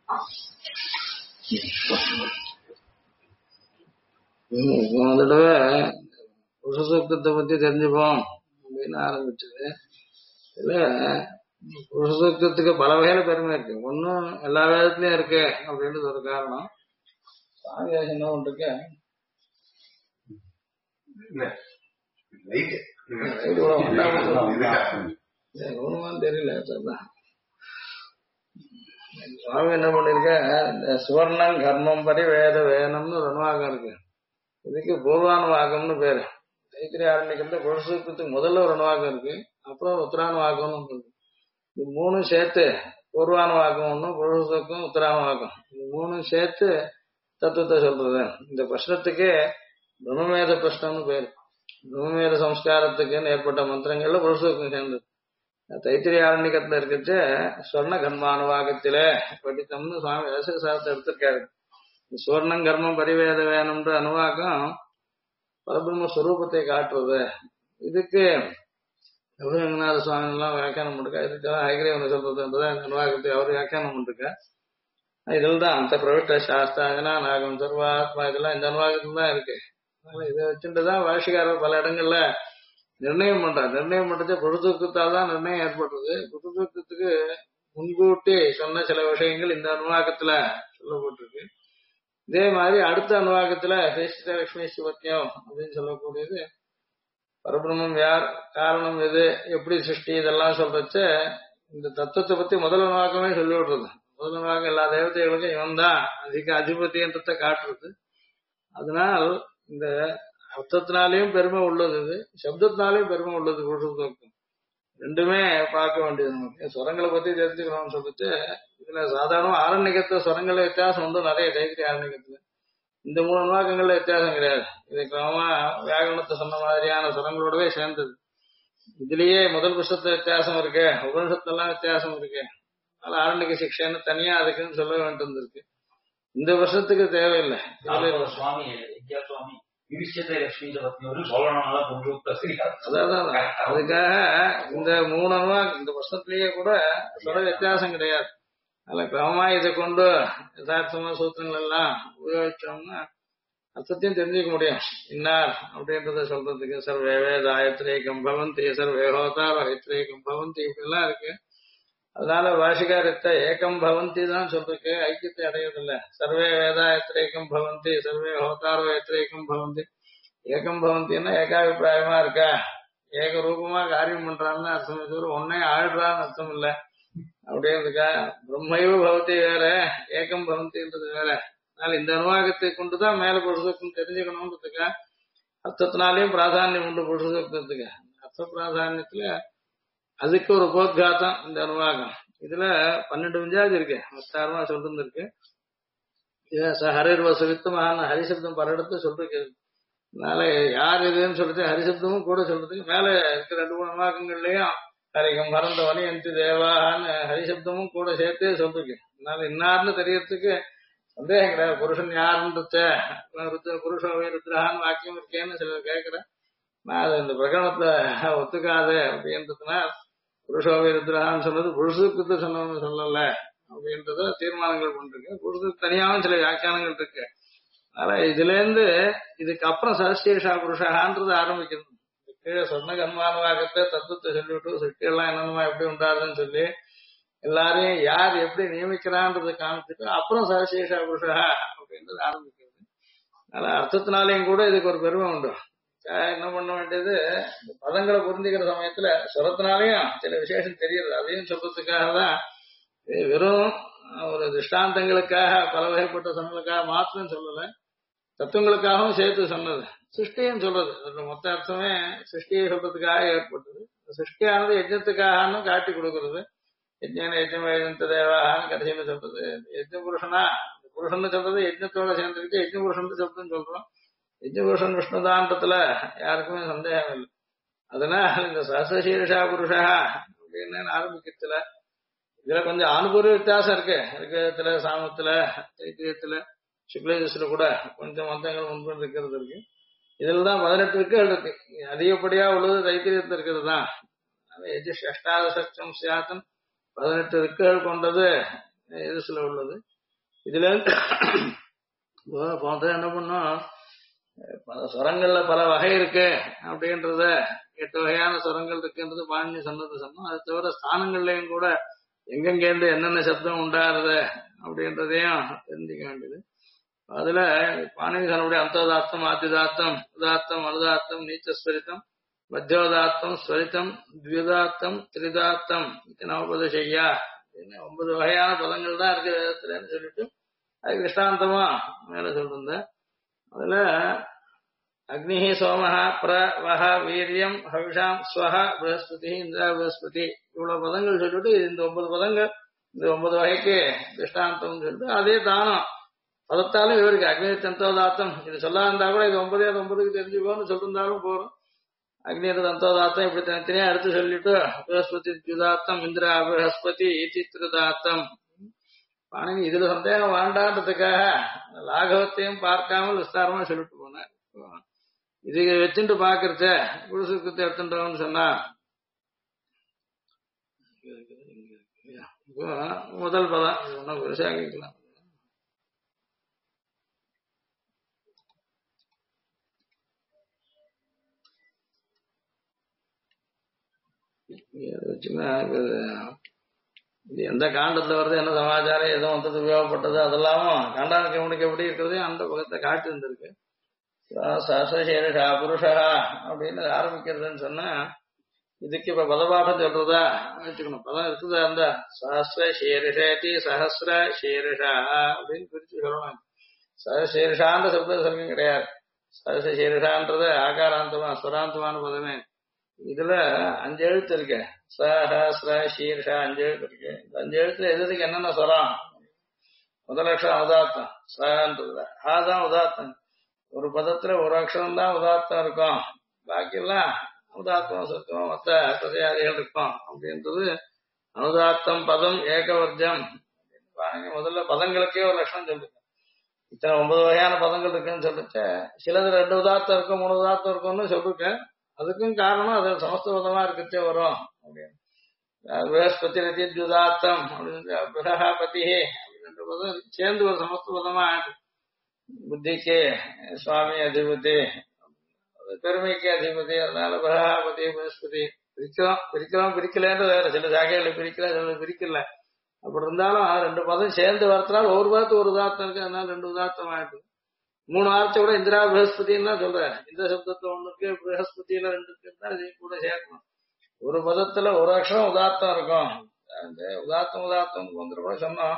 போன தடவை புருஷ சூக்தத்தை பத்தி தெரிஞ்சுப்போம் அப்படின்னு ஆரம்பிச்சது. இதுல புருஷ சூக்தத்துக்கு பல வகையில பெருமை இருக்கு. ஒன்னும் எல்லா வேதத்திலயும் இருக்கு அப்படின்றது ஒரு காரணம். சுவாமி என்ன பண்றீங்க ஒண்ணுமான்னு தெரியல. சுவாமி என்ன பண்ணிருக்க, இந்த சுவர்ணம் கர்மம் பரி வேத வேதம்னு ஒரு அனுவாகம் இருக்கு. இதுக்கு பூர்வானுவாகம்னு பேரு. தைத்திரி ஆரம்பிக்கிறது புருஷத்துக்கு முதல்ல ஒரு அனுவாகம் இருக்கு, அப்புறம் உத்தரானுவாகம்னு ஒண்ணு இருக்கு. இது மூணும் சேர்த்து பூர்வானுவாகம் ஒன்றும் புருஷத்துக்கும் உத்தரானுவாகம், இது மூணும் சேர்த்து தத்துவத்தை சொல்றது. இந்த பிரஷ்னத்துக்கு பிரம்மமேத பிரஷ்னம்னு பேரு. பிரம்மமேத சம்ஸ்காரத்துக்குன்னு ஏற்பட்ட மந்திரங்கள்ல புருஷத்துக்கும் சேர்ந்தது. தைத்திரி ஆரண்யத்துல இருக்கிறது ஸ்வர்ண கர்மானுவாகத்திலே படித்தம்னு சுவாமி விவசாயத்தை எடுத்திருக்காரு. சுவர்ணம் கர்மம் பரிவேத வேணும்ன்ற அனுவாகம் பரபிரம்ம ஸ்வரூபத்தை காட்டுறது. இதுக்கு ரகுநாத சுவாமி எல்லாம் வியாக்கியானம் பண்ணிருக்கா. இதுக்கெல்லாம் ஹைகிரீவன் சொல்றது என்பதான் அனுவாகத்தை அவர் வியாக்கியானம் பண்ணிருக்கா. இதில் தான் அந்த பிரவிட்ட சாஸ்திராகனா நாகம் சர்வாத்மா இதெல்லாம் இந்த அனுவாகத்துல தான் இருக்கு. அதனால இதை வச்சுட்டுதான் பாஷிகாரர் பல இடங்கள்ல நிர்ணயம் பண்றார். நிர்ணயம் பண்றது புருஷத்துவத்தால் தான் நிர்ணயம் ஏற்படுறது. புருஷத்துவத்துக்கு முன்கூட்டி சொன்ன சில விஷயங்கள் இந்த அனுவாகத்துல சொல்லப்பட்டிருக்கு. இதே மாதிரி அடுத்த அனுவாகத்துல லட்சுமி சிவத்தியம் அப்படின்னு சொல்லக்கூடியது பரபிரம்மம் யார், காரணம் எது, எப்படி சிருஷ்டி, இதெல்லாம் சொல்றச்ச இந்த தத்துவத்தை பத்தி முதல் அனுவாகமே சொல்லி விடுறது. முதல் அனுவாகம் எல்லா தேவதைகளுக்கும் இவன் தான் அதிக அதிபதியன்றதை காட்டுறது. அதனால் இந்த அர்த்தத்தினாலையும் பெருமை உள்ளது, இது சப்தத்தினாலையும் பெருமை உள்ளது. புருஷத்துவம் ரெண்டுமே பார்க்க வேண்டியது. நமக்கு சுரங்களை பத்தி தெரிஞ்சுக்கணும்னு சொல்லிட்டு இதுல சாதாரண ஆரண்யத்துல சுரங்கள வித்தியாசம் வந்து நிறைய தைத்திரி ஆரண்யத்துல. இந்த மூணு அனுவாக்கங்கள்ல வித்தியாசம் கிடையாது. இது கிரமமா வியாகரணத்தை சொன்ன மாதிரியான சுரங்களோடவே சேர்ந்தது. இதுலயே முதல் புருஷத்துல வித்தியாசம் இருக்கு, உபனிஷத்துலாம் வித்தியாசம் இருக்கு. அதனால ஆரண்யக சிக்ஷைன்னு தனியா அதுக்குன்னு சொல்ல வேண்டியிருக்கு. இந்த வருஷத்துக்கு தேவையில்லை. சுவாமி சுவாமி அதான் அதுக்காக இந்த மூணு அனுவாகம் இந்த வருஷத்திலேயே கூட சொல்ல வித்தியாசம் கிடையாது. அதுல கிரமமா இதை கொண்டு யதார்த்தமா சூத்திரங்கள் எல்லாம் உபயோகிச்சோம்னா அர்த்தத்தையும் தெரிஞ்சுக்க முடியும். இன்னார் அப்படின்றத சொல்றதுக்கு சர்வே வேதாயத்ரேகம் பவந்தி சர்வேஹோதாரேகம் பவந்தி இப்படிலாம் இருக்கு. அதனால பாஷிகாரத்தை ஏகம் பவந்தி தான் சொல்றதுக்கு ஐக்கியத்தை அடையதில்லை. சர்வே வேதாயத்ரேகம் பவந்தி சர்வே ஹோதாரோ எத்திரேகம் பவந்தி. ஏகம் பவந்தின்னா ஏகாபிப்பிராயமா இருக்கா, ஏக ரூபமா காரியம் பண்றான்னு அர்த்தம். இது ஒன்னே ஆழ்றான்னு அர்த்தம் இல்லை. அப்படியே இருக்கா. பிரம்மைவ பவதி வேற, ஏகம் பவந்தின்றது வேற. அதனால இந்த அனுவாகத்தை கொண்டுதான் மேல புருஷத்துவம் தெரிஞ்சுக்கணும்ன்றதுக்கா அர்த்தத்தினாலையும் பிராதானியம் உண்டு. புருஷத்துவத்துக்கு அர்த்த பிராதானியத்துல அதுக்கு ஒரு உபோத்காத்தம் இந்த அனுவாகம். இதுல 12 விஞ்சாதி இருக்கு, விஸ்தாரமா சொல்றது இருக்கு. ஹரிர் வசுவித்தமான ஹரிசப்தம் பல இடத்துல சொல்றது. அதனால யார் இதுன்னு சொல்றது ஹரிசப்தமும் கூட சொல்றதுக்கு மேல இருக்கிற 2-3 அனுவாகங்கள்லயும் ஹரிகம் மறந்தவனி எந்த தேவான்னு ஹரிசப்தமும் கூட சேர்த்தே சொல்றது. அதனால இன்னார்னு தெரியறதுக்கு சந்தேகம் கிடையாது. புருஷன் யாருன்றத புருஷோவே ருத்ரஹான்னு வாக்கியம் இருக்கேன்னு சிலர் கேட்கிறேன். நான் அது இந்த பிரகடனத்துல ஒத்துக்காது அப்படின்றதுனால புருஷோவே ருத்ரஹான்னு சொன்னது புருஷத்துக்கு சொன்னவன்னு சொல்லல அப்படின்றத தீர்மானங்கள் பண்ணிருக்கு. புருஷத்துக்கு தனியாகவும் சில வியாக்கியானங்கள் இருக்கு. அதனால இதுல இருந்து இதுக்கு அப்புறம் சரஸ்டேஷா புருஷான்றது ஆரம்பிக்கிறது. கீழே சொன்ன கர்மானுவாகத்தை தத்துவத்தை சொல்லிவிட்டு சிட்டியெல்லாம் என்னென்னமா எப்படி உண்டாருன்னு சொல்லி எல்லாரையும் யார் எப்படி நியமிக்கிறான்றதை காமிச்சுட்டு அப்புறம் சரஸ்டேஷா புருஷா அப்படின்றது ஆரம்பிக்கிறது. அதனால அர்த்தத்தினாலையும் கூட இதுக்கு ஒரு பெருமை உண்டு. என்ன பண்ண வேண்டியது, பதங்களை புரிஞ்சுக்கிற சமயத்துல சுரத்தினாலையும் சில விசேஷம் தெரியுது. அதையும் சொல்றதுக்காக தான் வெறும் ஒரு திருஷ்டாந்தங்களுக்காக பல வகைப்பட்ட சொன்னதுக்காக மாத்திரம் சொல்லல, தத்துவங்களுக்காகவும் சேர்த்து சொன்னது. சிருஷ்டியும் சொல்றது, மொத்த அர்த்தமே சிருஷ்டியை சொல்றதுக்காக ஏற்பட்டது. சிருஷ்டியானது யஜ்னத்துக்காக காட்டி கொடுக்கறது. யஜ்ஞான யஜ்ஞம் எழுந்த தேவான்னு கடைசியில சொல்றது. யஜ்ஞ புருஷனா புருஷன் சொல்றது யஜ்ஞத்தோட சேர்ந்துக்கிட்டு யஜ்ஞ புருஷன் சொல்றதுன்னு சொல்றோம். யஜ்ஞபுருஷன் விஷ்ணுதான்றதுல யாருக்குமே சந்தேகம் இல்லை. அதனால இந்த சஹசிரசீர்ஷா புருஷா அப்படின்னு ஆரம்பிக்கிறதுல இதுல கொஞ்சம் அனுபூர்வ வித்தியாசம் இருக்கு. ரிக்வேதத்துல, சாமத்துல, தைத்திரியத்துல, சுக்லேஜஸ்ல கூட கொஞ்சம் மந்தங்கள் முன்பு இருக்கிறது இருக்கு. இதுலதான் 18 ரிக்குகள் இருக்கு. அதிகப்படியா உள்ளது தைத்திரியத்துல இருக்கிறது தான். அஷ்டாதசம் சியாத்தம் 18 ரிக்குகள் கொண்டது எதுசுல உள்ளது. இதுல இருந்து போன என்ன பண்ணோம், பல சுரங்கள்ல பல வகை இருக்கு அப்படின்றத 8 வகையான சுரங்கள் இருக்குன்றது பாணினி சொன்னோம். அது தவிர ஸ்தானங்கள்லயும் கூட எங்கெங்கேருந்து என்னென்ன சப்தம் உண்டாருது அப்படின்றதையும் தெரிஞ்சுக்க வேண்டியது. அதுல பாணினி சொன்னபடி அந்தோதாத்தம், ஆத்திதாத்தம், உதாத்தம், அனுதாத்தம், நீச்சஸ்வரித்தம், மத்தியோதாத்தம், ஸ்வரித்தம், த்விதாத்தம், திரிதாத்தம், நவபதசையா, 9 வகையான பதங்கள் தான் இருக்கு வேதத்துலன்னு சொல்லிட்டு அது கிருஷ்டாந்தமா மேல சொல்லிருந்தேன். அதுல அக்னிஹி சோமஹா பிரவஹ வீரியம் ஹவிஷாம் ஸ்வஹ பிரகஸ்பதி இந்திரா பிரகஸ்பதி, இவ்வளவு பதங்கள் சொல்லிட்டு இந்த 9 பதங்கள் இந்த 9 வகைக்கு திருஷ்டாந்தம் சொல்லிட்டு அதே தானம் பதத்தாலும் இவருக்கு அக்னி தந்தோதாத்தம் இது சொல்லா இருந்தா கூட இது 9 அது 9க்கு தெரிஞ்சுக்கோன்னு சொல்லிருந்தாலும் போறோம். அக்னி தந்தோதாத்தம் இப்படி தனித்தனியா எடுத்து சொல்லிட்டு பிரகஸ்பதி த்யுதாத்தம் இந்திரா பிரகஸ்பதி சித்திரதாத்தம். பாணினி இதுல சந்தேகம் வேண்டான்றதுக்காக லாகவத்தையும் பார்க்காமல் விஸ்தாரமா சொல்லிட்டு போனார். இது வச்சுட்டு பாக்குறத குருசுக்கத்தை எடுத்துட்டோம்னு சொன்னா முதல் பதம் ஒன்னும் பெருசாகிக்கலாம். வச்சுன்னா இது எந்த காண்டத்துல வருது, என்ன சமாச்சாரம், எதுவும் வந்தது உபயோகப்பட்டது, அதெல்லாமும் காண்டானுக்கு இவனுக்கு எப்படி இருக்கிறது அந்த பக்கத்தை காட்டி இருந்திருக்கு. சஹசீரிஷா புருஷா அப்படின்னு ஆரம்பிக்கிறதுன்னு சொன்னா இதுக்கு இப்ப பதபாடம் சொல்றதா வச்சுக்கணும். பதம் இருக்குதா இருந்தா சஹஸ்ர சீரிஷேதி சஹஸ்ர சீரிஷா அப்படின்னு பிரிச்சு சொல்லணும். சஹசீரிஷான்ற சப்த சொல்கம் கிடையாது. சஹஸ்ர சீரிஷான்றது ஆகாராந்தமா ஸ்வராந்தமான பதமே. இதுல 5 எழுத்து இருக்கு. சஹஸ்ர சீர்ஷா 5 எழுத்து இருக்கு. இந்த 5 எழுத்துல எதுக்கு என்னென்ன சொல்றான்? முதல் அக்ஷரம் உதாத்தம் சன்றது, ஆதான் உதாத்தம். ஒரு பதத்துல ஒரு அக்ஷரம் தான் உதாத்தம் இருக்கும், பாக்கி எல்லாம் உதாத்தம் சத்தம் மொத்த பிரதியாதிகள் இருக்கும் அப்படின்றது அனுதாத்தம் பதம் ஏகவர்ஜம். முதல்ல பதங்களுக்கே ஒரு லட்சணம் சொல்லுங்க. இத்தனை 9 வகையான பதங்கள் இருக்குன்னு சொல்லிச்சு. சிலது 2 உதாத்தம் இருக்கும் 3 உதாத்தம் இருக்கும்னு சொல்லிருக்கேன். அதுக்கும் காரணம் அது சமஸ்தபதமா இருக்கச்சே வரும் அப்படின்னு. பிரகஸ்பதி ரதி துதாத்தம் அப்படின்னு பிரகபதி அப்படின்ற பதம் சேர்ந்து ஒரு சமஸ்தபதமா புத்திக்கு சுவாமி அதிபதி, பெருமைக்கு அதிபதி, அதனால பிரகபதி பிரகஸ்பதி பிரிக்கலன்றது வேற. சில ஜாகைகளை பிரிக்கல, சில பிரிக்கல. அப்படி இருந்தாலும் 2 பதம் சேர்ந்து வரத்தினால ஒரு பதத்து ஒரு உதாத்தம் இருக்கு, அதனால 2 உதாத்தம் ஆயிடுது. 3 வார்த்தை கூட இந்திரா பிரகஸ்பதினு தான் சொல்றேன். இந்த சப்தத்துல 1 இருக்கு, பிரகஸ்பதியில 2 இருக்குன்னா இதையும் கூட சேர்க்கணும். ஒரு பதத்துல ஒரு அக்ஷரம் உதாத்தம் இருக்கும். அந்த உதாத்தம் வந்துட்டு சொன்னோம்.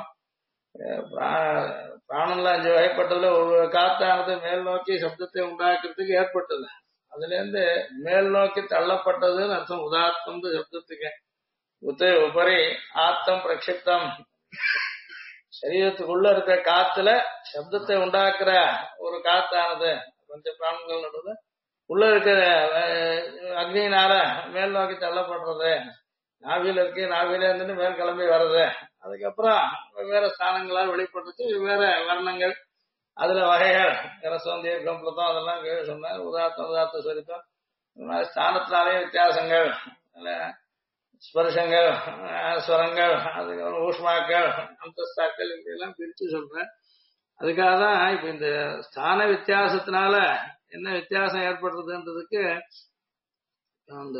பிராணன்ல 5 வகைப்பட்டதுல ஒரு காத்தானது மேல் நோக்கி சப்தத்தை உண்டாக்குறதுக்கு ஏற்பட்டது. அதுல இருந்து மேல் நோக்கி தள்ளப்பட்டதுன்னு அர்த்தம் உதாத்தம் சப்தத்துக்கு. உபரி ஆத்தம் பிரக்ஷிப்தம், சரீரத்துக்குள்ள இருக்கிற காத்துல சப்தத்தை உண்டாக்குற ஒரு காத்தானது கொஞ்சம் பிராணங்கள் நடுவது உள்ள இருக்கிற அக்னியினால மேல் நோக்கி தள்ளப்படுறது. நாவில இருக்கு, நாவில இருந்து மேல் கிளம்பி வர்றது. அதுக்கப்புறம் வெவ்வேறு ஸ்தானங்களால் வெளிப்படுறது, வெவ்வேறு வர்ணங்கள், அதுல வகைகள் ரசம் தீர்க்கம் புலத்தம் அதெல்லாம் சொன்னார். உதாத்த சொரித்தம் ஸ்தானத்தினாலே வித்தியாசங்கள், ஸ்பர்ஷங்கள், ஸ்வரங்கள், அதுக்கப்புறம் ஊஷ்மாக்கள், அந்தஸ்தாக்கள் இப்படியெல்லாம் பிரிச்சு சொல்றேன். அதுக்காக தான் இப்ப இந்த ஸ்தான வித்தியாசத்தினால என்ன வித்தியாசம் ஏற்படுறதுன்றதுக்கு அந்த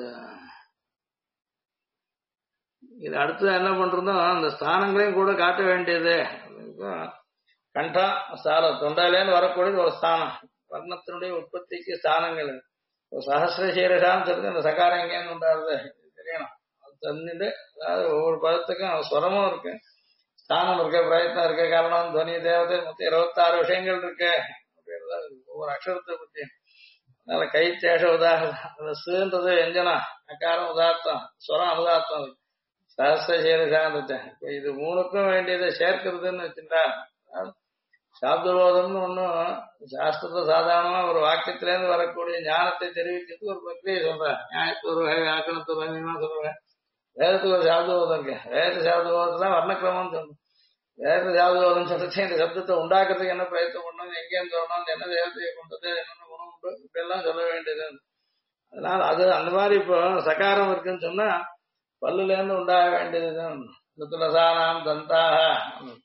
இது அடுத்தது என்ன பண்றதோ அந்த ஸ்தானங்களையும் கூட காட்ட வேண்டியது. கண்டா ஸ்தானம், தொண்டையிலேருந்து வரக்கூடிய ஒரு ஸ்தானம், வர்ணத்தினுடைய உற்பத்திக்கு ஸ்தானங்கள். சஹசிரசீரஷான்னு சொல்லி அந்த சகாரம் எங்கேன்னு உண்டாருது தெரியணும். அது தந்துட்டு அதாவது ஒவ்வொரு பதத்துக்கும் ஸ்வரமும் இருக்கு, ஸ்தானம் இருக்கு, பிரயத்னம் இருக்கு, காரணம் துவனி தேவதை மொத்தம் 26 விஷயங்கள் இருக்கு அப்படின்றது ஒவ்வொரு அக்ஷரத்தை பத்தி. அதனால கை தேஷ உதாரணம், சுன்றது வெஞ்சனம், அக்காரம் உதாத்தம், ஸ்வரம் அனுதாத்தம், சஹசிரசீரஷான்னு. இப்ப இது 3க்கும் வேண்டியதை சேர்க்கிறதுன்னு வச்சுட்டா சாப்தபோதம்னு ஒன்னும் சாஸ்திரத்தை சாதாரணமா ஒரு வாக்கியத்திலேருந்து வரக்கூடிய ஞானத்தை தெரிவிக்கிறதுக்கு ஒரு பிரக்கிரியை சொல்றேன். நியாயத்து ஒரு வகை, ஆக்கணத்து வகைமா சொல்றேன். வேதத்துக்கு ஒரு சாப்தபோதம் இருக்கு. வேத சாப்தபோதம் தான் வர்ணக்கிரமம் சொல்லணும். வேத சாப்தபோதம் சொல்லிச்சு இந்த சப்தத்தை உண்டாக்குறதுக்கு என்ன பிரயத்தனம் பண்ணணும், எங்கேருந்து வரணும், என்ன தேவத்தையை கொண்டது, என்னென்ன குணம் உண்டு, இப்பெல்லாம் சொல்ல வேண்டியது. அதனால அது அந்த மாதிரி இப்போ சகாரம் இருக்குன்னு சொன்னா பல்லுல இருந்து உண்டாக வேண்டியதுதான். துளசானாம் தந்தாக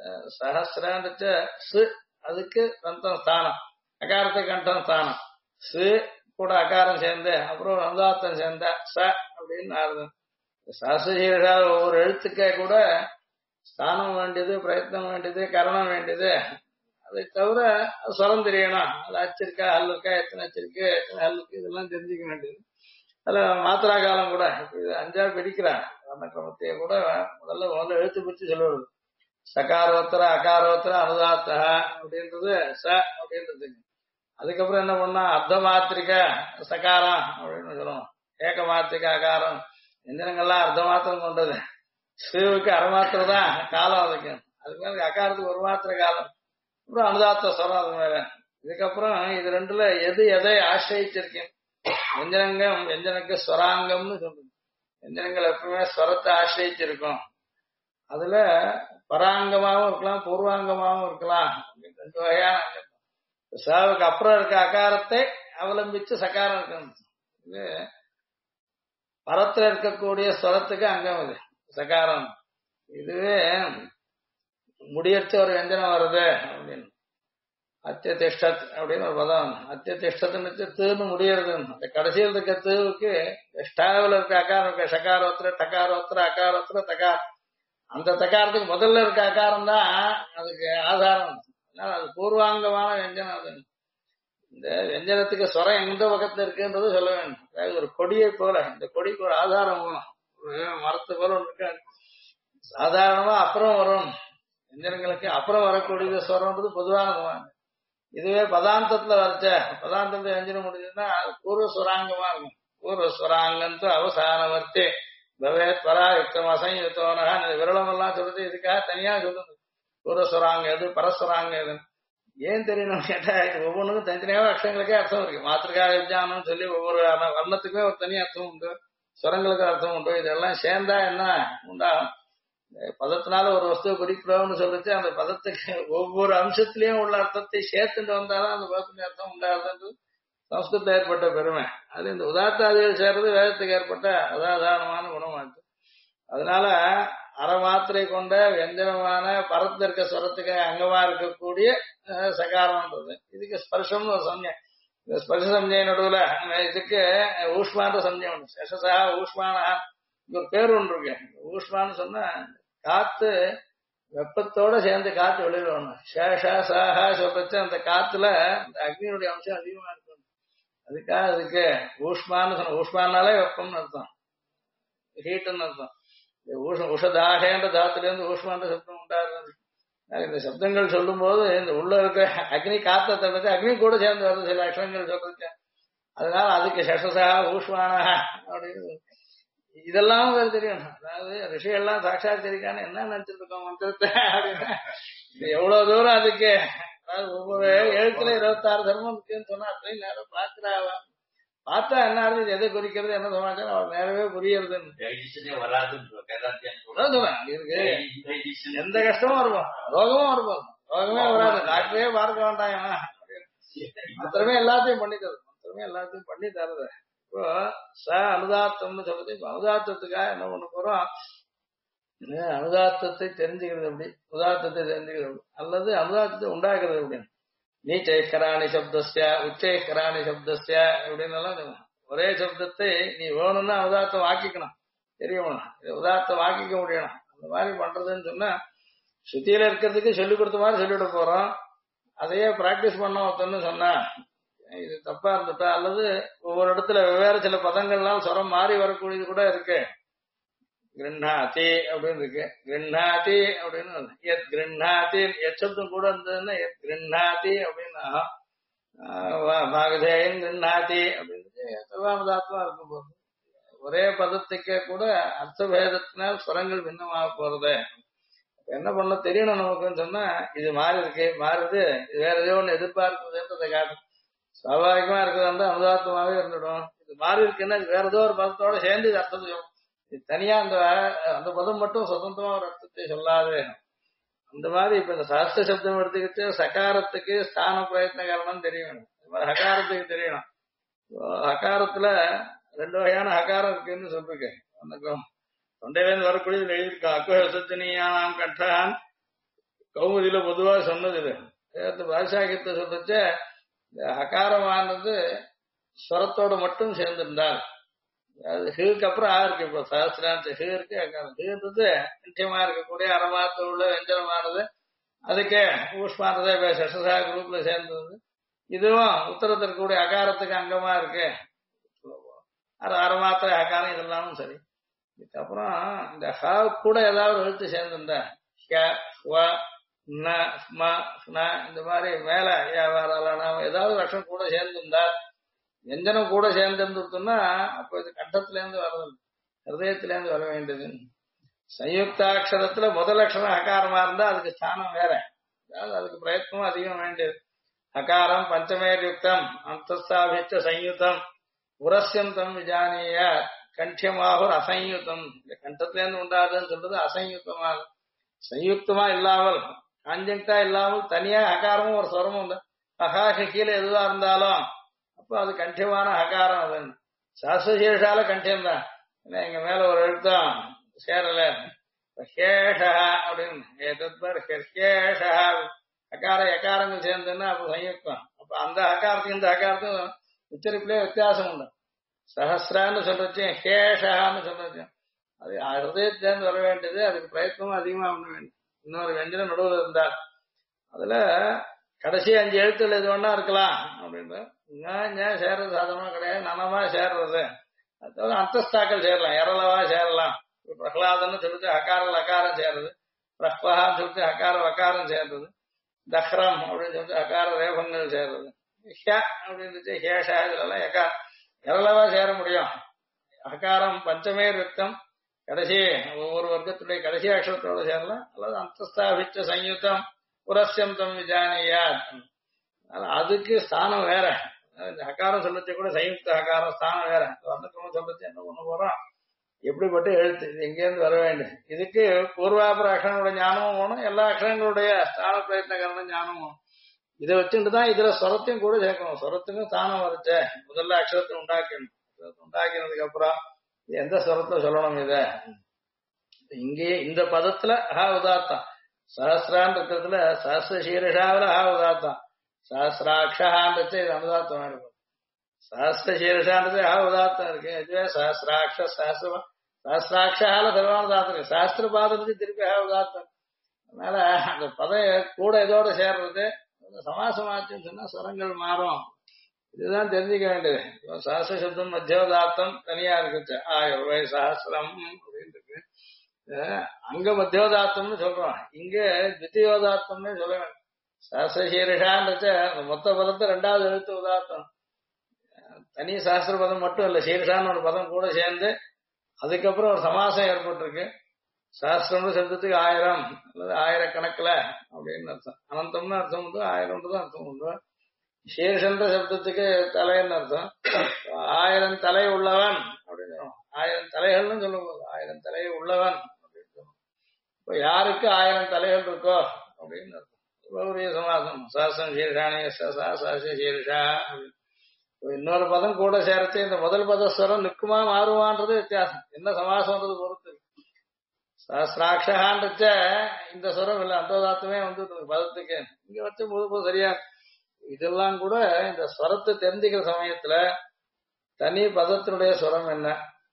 சஹசிரன்றது சு அதுக்கு கண்டம் ஸ்தானம், அகாரத்துக்கு கண்டம் ஸ்தானம், சு கூட அகாரம் சேர்ந்து அப்புறம் அனுதாத்தம் சேர்ந்த ச அப்படின்னு ஆறுது. சஹசிர ஒவ்வொரு எழுத்துக்கே கூட ஸ்தானம் வேண்டியது, பிரயத்னம் வேண்டியது, கரணம் வேண்டியது. அதை தவிர ஸ்வரம் தெரியணும். அது அச்சிருக்கா ஹல் இருக்கா, எத்தனை அச்சிருக்கு எத்தனை ஹல் இருக்கு இதெல்லாம் தெரிஞ்சுக்க வேண்டியது. அதுல மாத்திரா காலம் கூட இது அஞ்சா பிரிக்கிறான். வர்ணக்கிரமத்தையே கூட முதல்ல எழுத்து பிரிச்சு சொல்லுவது. சகாரோத்தர அகாரோத்தர அனுதாத்தா அப்படின்றது ச அப்படின்றது. அதுக்கப்புறம் என்ன பண்ணா அர்த்த மாத்திரிக சகாரம் அப்படின்னு சொல்லணும். ஏக மாத்திரிக அகாரம் எந்திரங்கள்லாம் அர்த்த மாத்திரம் கொண்டது. சிவுக்கு அரை மாத்திரம் தான் காலம். அதுக்கு மேல அகாரத்துக்கு ஒரு மாத்திர காலம். அப்புறம் அனுதாத்த ஸ்வரம் அது மேல. இதுக்கப்புறம் இது ரெண்டுல எது எதை ஆசிரியிச்சிருக்கேன். வெஞ்சனங்க ஸ்வராங்கம்னு சொல்றது. வெஞ்சனங்கள் எப்பவுமே ஸ்வரத்தை ஆசிரியிச்சிருக்கும். அதுல பராங்கமாவும் இருக்கலாம், பூர்வாங்கமாவும் இருக்கலாம். ரெண்டு வகையான சாவுக்கு அப்புறம் இருக்க அகாரத்தை அவலம்பிச்சு சகாரம் இருக்கணும். இது பரத்துல இருக்கக்கூடிய ஸ்வரத்துக்கு அங்கம் இது சகாரம். இதுவே முடியற்ற ஒரு வெஞ்சனம் வருது அப்படின்னு அத்தியதிஷ்டத் அப்படின்னு ஒரு பதம். அத்தியதிஷ்டத்துன்னு தீர்னு முடியறது. அந்த கடைசியில் இருக்க தீவுக்கு ஸ்டாவில் இருக்க அகாரம் இருக்க சகாரோத்திர டகாரோத்திர அகாரோத்திர தகார். அந்த தகாரத்துக்கு முதல்ல இருக்க அகாரம் தான் அதுக்கு ஆதாரம். அது பூர்வாங்கமான வெஞ்சனம். அது இந்த வெஞ்சனத்துக்கு ஸ்வரம் எந்த பக்கத்துல இருக்குன்றது சொல்ல வேண்டும். அதாவது ஒரு கொடியை போல இந்த கொடிக்கு ஒரு ஆதாரம் வேணும். ஒரு மரத்து போல ஒன்று இருக்காது. சாதாரணமா அப்புறம் வரும் வெஞ்சனங்களுக்கு அப்புறம் வரக்கூடியது ஸ்வரம்ன்றது பொதுவானதுவாங்க. இதுவே பதாந்தத்துல வரைச்ச பதாந்தத்தை வெஞ்சனம் முடிஞ்சதுன்னா பூர்வஸ்வராங்கமா இருக்கும். பூர்வஸ்வராங்கன்ட்டு அவசானவர்த்தி பவேத் வரா யுக்தம் அசையுத்தோனா விரலம் எல்லாம் சொல்றது இதுக்காக தனியா சொல்லுது. பூர்வஸ்வராங்க எது பரஸ்வராங்க எது ஏன் தெரியணும் கேட்டா ஒவ்வொன்றுக்கும் தனித்தனியாக அர்த்தங்களுக்கே அர்த்தம் இருக்கு. மாத்திருக்கா விஜயானம் சொல்லி ஒவ்வொரு வர்ணத்துக்குமே ஒரு தனி அர்த்தம் உண்டு, ஸ்வரங்களுக்கு அர்த்தம் உண்டு. இதெல்லாம் சேர்ந்தா என்ன உண்டாகும். பதத்தினால ஒரு வஸ்துவை குறிக்கிறோம்னு சொல்லிச்சு அந்த பதத்துக்கு ஒவ்வொரு அம்சத்திலையும் உள்ள அர்த்தத்தை சேர்த்துட்டு வந்தாலும் அந்த பதத்துக்கு அர்த்தம் உண்டாகுதுன்றது சம்ஸ்கிருதத்தில் ஏற்பட்ட பெருமை. அது இந்த உதாத்தாதிகள் சேர்றது வேதத்துக்கு ஏற்பட்ட அசாதாரணமான குணமாச்சு. அதனால அரை மாத்திரை கொண்ட வியஞ்சனமான பரத்துல இருக்க ஸ்வரத்துக்கு அங்கமா இருக்கக்கூடிய சகாரம்ன்றது. இதுக்கு ஸ்பர்ஷம்னு ஒரு சமயம். இந்த ஸ்பர்ஷ சமயம் நடுவுல இதுக்கு ஊஷ்மான்ற சமயம் உண்டு. சேஷசா ஊஷ்மானா இங்க ஒரு பேர் ஒன்று இருக்கு. ஊஷ்மான்னு சொன்னா காத்து வெப்பத்தோட சேர்ந்து காத்து வெளியில வரணும். சேஷாசாக சொல்றச்சு அந்த காத்துல அந்த அக்னியுடைய அம்சம் அதிகமா இருக்கும். அதுக்காக அதுக்கு ஊஷ்மான்னு சொன்ன ஊஷ்மானாலே வெப்பம்னு அர்த்தம், ஹீட்டுன்னு அர்த்தம். உஷதாகன்ற தாத்துல இருந்து ஊஷ்மான்ற சப்தம் உண்டாது. இந்த சப்தங்கள் சொல்லும் போது இந்த உள்ள இருக்க அக்னி காத்த தடுத்து அக்னி கூட சேர்ந்து வருது சில அக்ஷரங்கள் சொல்றதுக்கு. அதனால அதுக்கு சஷசா ஊஷ்மானா அப்படின்னு இதெல்லாம் வேறு தெரியும். அதாவது ரிஷிகள்லாம் சாட்சாத்தரிக்கான என்ன நினைச்சிட்டு இருக்கோம் மந்திரத்தை அப்படின்னா இது எவ்வளவு தூரம் அதுக்கு. அதாவது ஒவ்வொரு எழுத்துல 26 தர்மம் இருக்குன்னு சொன்னா அத்தனை நேரம் பாக்குறாவ பார்த்தா என்ன ஆகுது எதை குறிக்கிறது என்ன சமாச்சாரம் அவர் நேரவே புரியறதுன்னு இருக்கு. எந்த கஷ்டமும் இருக்கும், ரோகமும் இருக்கும். ரோகமே வராது, டாக்டரே பார்க்க வேண்டாம். மந்திரமே எல்லாத்தையும் பண்ணி தருது, மந்திரமே எல்லாத்தையும் பண்ணி தருது. இப்போ ச அனுதாத்தம்னு சொல்றது. இப்ப அனுதாத்தத்துக்காக என்ன பண்ண போறோம், அனுதாத்தத்தை தெரிஞ்சுக்கிறது எப்படி, உதாத்தத்தை தெரிஞ்சுக்கிறது அல்லது அனுதாத்தத்தை உண்டாக்குறது அப்படின்னு. நீச்சைக்கராணி சப்தஸ்ய உச்சைக்கராணி சப்தஸ்ய அப்படின்னு எல்லாம் ஒரே சப்தத்தை நீ வேணும்னா உதாத்தம் வாக்கிக்கணும், தெரியணும், உதாத்தம் வாக்கிக்க முடியணும். அந்த மாதிரி பண்றதுன்னு சொன்னா சுத்தியில இருக்கிறதுக்கு சொல்லிக் கொடுத்த மாதிரி சொல்லிவிட போறோம். அதையே பிராக்டிஸ் பண்ண ஒருத்தன்னு சொன்னா இது தப்பா இருந்துட்டா அல்லது ஒவ்வொரு இடத்துல வெவ்வேறு சில பதங்கள்லாம் சொரம் மாறி வரக்கூடியது கூட இருக்கு. கிருண்ணாதி அப்படின்னு இருக்கு, கிருண்ணாதி அப்படின்னு எத் கிருண்ணாதி எச்சப்தம் கூட இருந்ததுன்னா எத் கிருண்ணாதி அப்படின்னா பாகதேயன் கிருண்ணாதி அப்படின்னு சர்வாமதாத்மா இருக்கும் போது ஒரே பதத்துக்கே கூட அர்த்தபேதத்தினால் ஸ்வரங்கள் பின்னமாக போறது. என்ன பண்ண தெரியணும் நமக்குன்னு சொன்னா இது மாறி இருக்கு, மாறுது, இது வேற ஏதோ ஒண்ணு எதிர்பார்க்குதுன்றதை காட்டும். சுவாபாவிகமா இருக்கிறதா அனுதாத்தமாவே இருந்துடும். இது மாறி இருக்குன்னா இது வேற ஏதோ ஒரு பதத்தோட சேர்ந்து இது அர்த்தத்தை சொல்லும். இது தனியா அந்த பதம் மட்டும் சுதந்திரமா ஒரு அர்த்தத்தை சொல்லாது. அந்த மாதிரி இப்ப இந்த சாஸ்திர சப்தம் எடுத்துக்கிட்டு சகாரத்துக்கு ஸ்தான பிரயத்ன காரணம் தெரியணும், ஹகாரத்துக்கு தெரியணும். ஹகாரத்துல 2 வகையான ஹகாரம் இருக்குன்னு சொல்லிருக்கேன். தொண்டையிலேருந்து வரக்கூடியது எழுதியிருக்கா. அக்குவசத்தினியானாம் கட்டான் கௌமுதியில பொதுவா சொன்னது இது. வேதத்து பாஷாக்கியத்தை சொல்றச்ச இந்த ஹகாரமானது ஸ்வரத்தோட மட்டும் சேர்ந்திருந்தால் அது ஹீருக்கு அப்புறம் ஆ இருக்கு. இப்போ சஹசிராந்த ஹீ இருக்கு, ஹீன்றது நிச்சயமா இருக்கக்கூடிய அரமாத்த உள்ள வெஞ்சனமானது. அதுக்கு ஊஷ்மானதே சசசா குரூப்ல சேர்ந்தது. இதுவும் உத்தரத்தில் கூடிய அகாரத்துக்கு அங்கமா இருக்கு. அரமாத்திர அகாரம் இதெல்லாமும் சரி. இதுக்கப்புறம் இந்த ஹ கூட ஏதாவது எழுத்து சேர்ந்திருந்தா இந்த மாதிரி மேல வியாபாரம் ஏதாவது லட்சம் கூட சேர்ந்திருந்தால் வெஞ்சனம் கூட சேர்ந்திருந்துட்டோம்னா அப்போ இது கண்டத்துல இருந்து வர்றது, ஹிருதயத்தில இருந்து வர வேண்டியது. சயுக்தாட்சரத்துல முதல் அக்ஷரம் அகாரமா இருந்தா அதுக்கு ஸ்தானம் வேற, அதாவது அதுக்கு பிரயத்னமும் அதிகம் வேண்டியது. அகாரம் பஞ்சமேர் யுக்தம் அந்தஸ்தாபிச்ச சயுத்தம் உரஸ்யந்தம் விஜானிய கண்டியமாகூர் அசயுத்தம். இந்த கண்டத்துல இருந்து உண்டாதுன்னு சொல்றது அசயுத்தமாக, சயுக்தமா இல்லாமல் காஞ்சக்டா இல்லாமல் தனியா அகாரமும் ஒரு ஸ்வரமும் உண்டு. அகாக கீழே எதுவா இருந்தாலும் அப்போ அது கண்டியமான அகாரம். அது சாஸ்வசேஷால கண்டியம் தான். எங்க மேல ஒரு எழுத்தம் சேரல ஹேஷா அப்படின்னு அகார எக்காரங்கள் சேர்ந்துன்னா அப்ப சயுக்தம். அப்ப அந்த அகாரத்துக்கு இந்த அகாரத்துக்கும் உச்சரிப்புலயே வித்தியாசம் உண்டு. சஹசிரான்னு சொல்றச்சு ஹேஷான்னு சொல்றச்சு அது ஹிருதயத்திலேருந்து வர வேண்டியது. அதுக்கு பிரயத்னமும் அதிகமா பண்ண வேண்டும். இன்னொரு வெஞ்சனம் நடுவில் இருந்தால் அதுல கடைசி 5 எழுத்துக்கள் எது வேணா இருக்கலாம் அப்படின்னு சேர்றது சாதனமா கிடையாது, நனமா சேர்றது. அதாவது அந்தஸ்தாக்கள் சேரலாம், எரளவா சேரலாம். பிரகலாதன்னு சொல்லிட்டு அகாரம் அகாரம் சேர்றது, பிரஹ்வஹான்னு சொல்லிட்டு அகாரம் அகாரம் சேர்றது, தஹ்ரம் அப்படின்னு சொல்லிட்டு அகார ரேபங்கள் சேர்றது, ஹ அப்படின்னு ஹேஷா இதெல்லாம் எரளவா சேர முடியும். அகாரம் பஞ்சமே ரித்தம் கடைசி ஒவ்வொரு வர்க்கத்துடைய கடைசி அக்ஷரத்தோட சேரலாம். அல்லது அந்தஸ்தாபிச்ச சயுத்தம் புரஸ்யந்தம் விஜானியா அதுக்கு ஸ்தானம் வேற. இந்த அகாரம் சொல்லச்சு கூட சயுக்த அகாரம் ஸ்தானம் வேற. வர்ணக்கிரமம் சொல்லச்சு என்ன பண்ண போறோம், எப்படிப்பட்ட எழுத்து இது எங்கேருந்து வர வேண்டும். இதுக்கு பூர்வாபர அக்ஷரங்களோட ஞானமும் வேணும், எல்லா அக்ஷரங்களுடைய ஸ்தான பிரயத்னகரண ஞானமும் வேணும். இதை வச்சுட்டு தான் இதுல ஸ்வரத்தையும் கூட சேர்க்கணும். ஸ்வரத்துக்கும் ஸ்தானம் வரைச்ச முதல்ல அக்ஷரத்தை உண்டாக்கணும். உண்டாக்கினதுக்கு அப்புறம் எந்த ஸ்வரத்தை சொல்லணும் இத. இங்கே இந்த பதத்துல ஹா உதாத்தம், சஹசிரான் இருக்கிறதுல சஹசிர சீரஷாவில ஹா உதாத்தம், சஹசிராட்சான்றது இது அனுதாத்தம் இருக்கும். சஹசிர சீரஷான்றது ஹா உதாத்தம் இருக்கு. இதுவே சஹசிராட்ச சஹசிராட்சால சர்வானுதாத்தம் இருக்கு. சாஸ்திர பாதத்துக்கு திருப்பி ஹா உதாத்தம். அதனால அந்த பதம் கூட இதோட சேர்றது சமாசமாச்சுன்னு சொன்னா ஸ்வரங்கள் மாறும். இதுதான் தெரிஞ்சுக்க வேண்டியது. சாஸ்திர சப்தம் மத்தியோதாத்தம் தனியா இருக்கு. ஆயுர்வை சஹசிரம் அப்படின்னு இருக்கு. அங்க மத்தியோதாத்தம்னு சொல்றோம், இங்க தித்தியோதாத்தம்னு சொல்ல வேண்டும். சாஸ்திர சீரிஷான்ற மொத்த பதத்தை 2வது எழுத்து உதாத்தம். தனி சாஸ்திர பதம் மட்டும் இல்ல, சீரிஷான்னு ஒரு பதம் கூட சேர்ந்து அதுக்கப்புறம் ஒரு சமாசம் ஏற்பட்டிருக்கு. சாஸ்திரம்னு சப்தத்துக்கு 1000 அல்லது ஆயிரக்கணக்கில் அப்படின்னு அர்த்தம். அனந்தம்னு அர்த்தம் உண்டு, 1000 அர்த்தம் உண்டு. சீர்ஷன்ற சப்தத்துக்கு தலைன்னு அர்த்தம். 1000 தலை உள்ளவன் அப்படின்னு 1000 தலைகள்னு சொல்லும்போது 1000 தலை உள்ளவன் அப்படின்னு சொல்லுவோம். இப்போ யாருக்கு 1000 தலைகள் இருக்கோ அப்படின்னு அர்த்தம். கௌரிய சமாசம் சாஸ்திரம் சீர்ஷானே சீர்ஷா அப்படின்னு. இன்னொரு பதம் கூட சேர்த்து இந்த முதல் பதஸ்வரம் நிற்குமா மாறுவான்றது வித்தியாசம். என்ன சமாசம்ன்றது பொறுத்து. சஹசிராட்சான்றச்ச இந்த ஸ்வரம் இல்லை, அந்தோதாத்தமே வந்து பதத்துக்கு இங்க வச்சு முழுப்போ சரியா. இதெல்லாம் கூட இந்த ஸ்வரத்தை தெரிஞ்சுக்கிற சமயத்துல தனி பதத்தினுடைய ஸ்வரம் என்ன,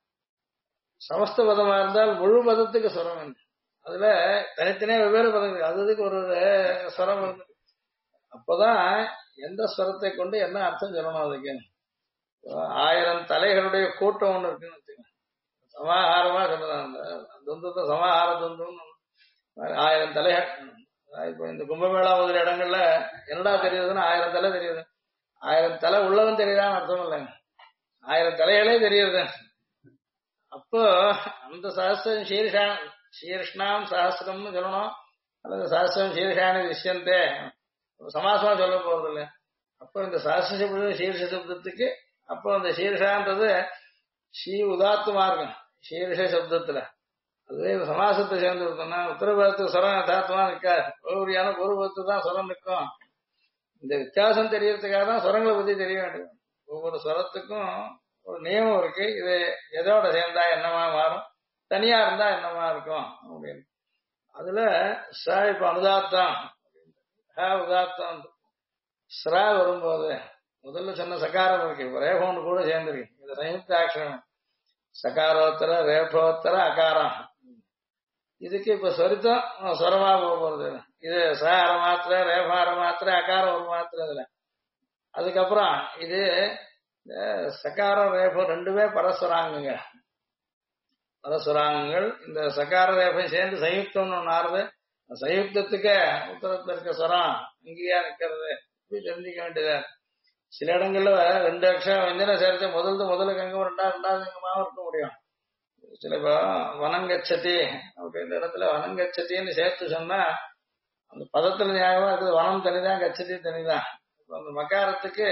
சமஸ்த பதமா இருந்தால் முழு பதத்துக்கு ஸ்வரம் என்ன, அதுல தனித்தனியா வெவ்வேறு பதங்கள் அதுக்கு ஒரு ஸ்வரம் இருக்கு. அப்பதான் எந்த ஸ்வரத்தை கொண்டு என்ன அர்த்தம் சொல்லணும். அதுக்கு 1000 தலைகளுடைய கூட்டம் ஒண்ணு இருக்குன்னு வச்சுக்கோங்க. சமாஹாரமா சொல்றாங்க, துந்தத்தை சமாஹார துந்தம் 1000 தலைகள். இப்போ இந்த கும்பமேளா முதல் இடங்கள்ல என்னடா தெரியுதுன்னா 1000 தலை தெரியுது. 1000 தலை உள்ளவன் தெரியுதான்னு அர்த்தம் இல்லைங்க, 1000 தலைகளே தெரியுது. அப்போ அந்த சஹஸ்ரம் சீர்ஷ்ணாம் சஹஸ்ரம்னு சொல்லணும், அல்லது சஹஸ்ரம் சீர்ஷானி விஷயந்தே சமாசமா சொல்ல போறது இல்லை. அப்போ இந்த சஹஸ்ர சப்தம் சீர்ஷ சப்தத்துக்கு அப்போ அந்த சீர்ஷான்றது ஸ்ரீ உதாத்தமா இருக்கும் சீர்ஷ சப்தத்துல. அதுவே சமாசத்தை சேர்ந்து இருக்கோம்னா உத்தரபாரத்துக்கு ஸ்வரம் யதார்த்தமா இருக்காது, ஒவ்வொருயான பூர்வத்து தான் ஸ்வரம் நிற்கும். இந்த வித்தியாசம் தெரியறதுக்காக தான் ஸ்வரங்களை பத்தி தெரிய வேண்டியது. ஒவ்வொரு ஸ்வரத்துக்கும் ஒரு நியமம் இருக்கு. இது எதோட சேர்ந்தா என்னமா மாறும், தனியா இருந்தா என்னமா இருக்கும் அப்படின்னு. அதுல ச இப்ப அனுதாத்தம் உதாத்தம் ஸ்ரா வரும்போது முதல்ல சொன்ன சகாரம் இருக்கு, ரேபோன்னு கூட சேர்ந்துருக்கு. இது சயுக்த அக்ஷரம். சகாரோத்தர ரேபோத்தர அகாரம். இதுக்கு இப்ப சொரித்தம் ஸ்வரமா போக போறது. இது ச அரை மாத்திரை, ரேப அரை மாத்திரை, அகாரம் ஒரு மாத்திரை. இதுல அதுக்கப்புறம் இது சகாரம் ரேபம் ரெண்டுமே பரஸ்வராங்கங்க. பரஸ்வராங்கங்கள். இந்த சகார ரேபம் சேர்ந்து சயுக்தம்னு ஒண்ணு ஆறுது. சயுக்தத்துக்கு உத்தரத்துல இருக்க ஸ்வரம் இங்கேயா நிக்கிறது தெரிஞ்சுக்க வேண்டியது. சில இடங்கள்ல ரெண்டு அக்ஷரம் வெஞ்சனை சேர்த்து முதலுக்கு அங்கம் ரெண்டாவது அங்கமாவும் இருக்க முடியும். சில வனங்கச்சதி அப்படின்ற இடத்துல வனங்கச்சத்தின்னு சேர்த்து சொன்னா அந்த பதத்துல நியாயமா இருக்குது. வனம் தனிதான், கச்சதி தனிதான். அந்த மகாரத்துக்கு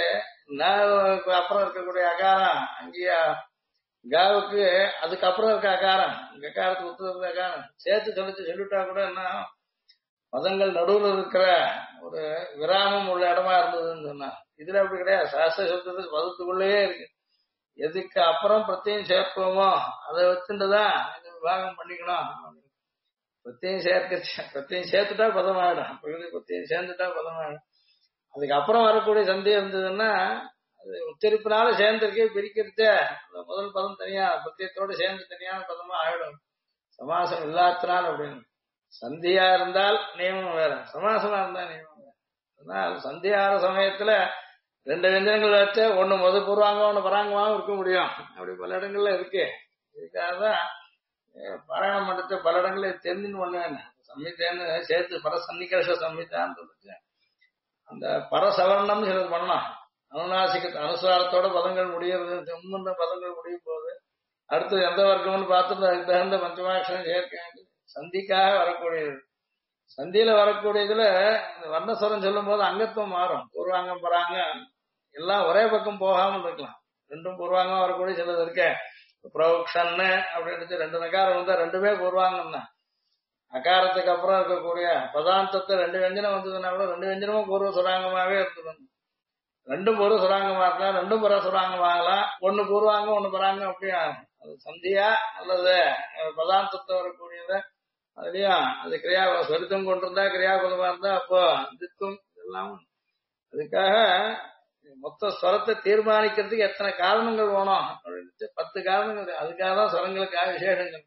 அப்புறம் இருக்கக்கூடிய அகாரம் அங்கேயா காவுக்கு அதுக்கப்புறம் இருக்க அகாரம் கக்காரத்துக்கு உத்தரவு அகாரம் சேர்த்து சொல்லிட்டா கூட என்ன பதங்கள் நடுவில் இருக்கிற ஒரு விராமம் உள்ள இடமா இருந்ததுன்னு சொன்னா, இதுல அப்படி கிடையாது. சாஸ்திர சப்தத்துக்கு பதத்துக்குள்ளேயே இருக்கு. எதுக்கு அப்புறம் பிரத்தியம் சேர்ப்போமோ அதை வச்சுட்டுதான் இந்த விபாகம் பண்ணிக்கணும். பிரத்தியம் சேர்த்துட்டா பதமாயிடும். பிரத்தியம் சேர்ந்துட்டா பதமாயிடும். அதுக்கப்புறம் வரக்கூடிய சந்தி இருந்ததுன்னா அது உச்சரிப்பினால சேர்ந்திருக்கே பிரிக்கிறதே முதல் பதம் தனியா பிரத்தியத்தோடு சேர்ந்து தனியான பதமா ஆயிடும். சமாசம் இல்லாதனால் அப்படின்னு. சந்தியா இருந்தால் நியமம் வேற, சமாசமா இருந்தா நியமம் வேற. அதனால் சந்தியார சமயத்துல ரெண்டு வெஞ்சனங்கள் வச்சு ஒண்ணு முதல் பூர்வாங்கம் ஒண்ணு பராங்கமாவும் இருக்க முடியும். அப்படி பல இடங்கள்ல இருக்கு. இதுக்காகதான் பாராயணம் பண்ணிட்டு பல இடங்கள்ல தெரிஞ்சுன்னு பண்ணுவேன். சம்மித்தேன்னு சேர்த்து பர சன்னிகர்ஷ சம்மித்தான்னு சொல்லிச்சு. அந்த பரசவர்ணம் சிலது பண்ணலாம். அனுநாசிக அனுசாரத்தோட பதங்கள் முடியறது, முன்ன பதங்கள் முடியும் போது அடுத்து எந்த வர்க்கம்னு பார்த்துட்டு அதுக்கு தகுந்த பஞ்சமாட்சரம் சேர்க்க சந்திக்காக வரக்கூடியது. சந்தியில வரக்கூடியதுல வர்ணஸ்வரம் சொல்லும் போது அங்கத்துவம் மாறும். பூர்வாங்கம் பராங்கம் எல்லாம் ஒரே பக்கம் போகாமல் இருக்கலாம். ரெண்டும் பூர்வாங்கமா வரக்கூடிய சிலது இருக்க. புரோக்ஷன்னு அப்படின்னு ரெண்டு நகாரம் வந்தா ரெண்டுமே பூர்வாங்கம் தான். அகாரத்துக்கு அப்புறம் இருக்கக்கூடிய பதாந்தத்தை ரெண்டு வெஞ்சனம் வந்ததுன்னா கூட ரெண்டு வெஞ்சனமும் பூர்வ சுராங்கமாவே இருந்தது. ரெண்டும் பூர்வ சுராங்கமா இருக்கலாம், ரெண்டும் புற சுராங்கம் ஆகலாம். ஒண்ணு பூர்வாங்கம் ஒண்ணு பராங்கம் அப்படி ஆகும். அது சந்தியா அல்லது பதாந்தத்தை வரக்கூடியத அதுலயும் அது கிரியா சொரித்தம் கொண்டிருந்தா கிரியாபதமா இருந்தா அப்போ தித்தும் இதெல்லாம். அதுக்காக மொத்த ஸ்வரத்தை தீர்மானிக்கிறதுக்கு எத்தனை காரணங்கள் வேணும் அப்படின்னு 10 காரணங்கள். அதுக்காக தான் ஸ்வரங்களுக்காக விசேஷங்கள்.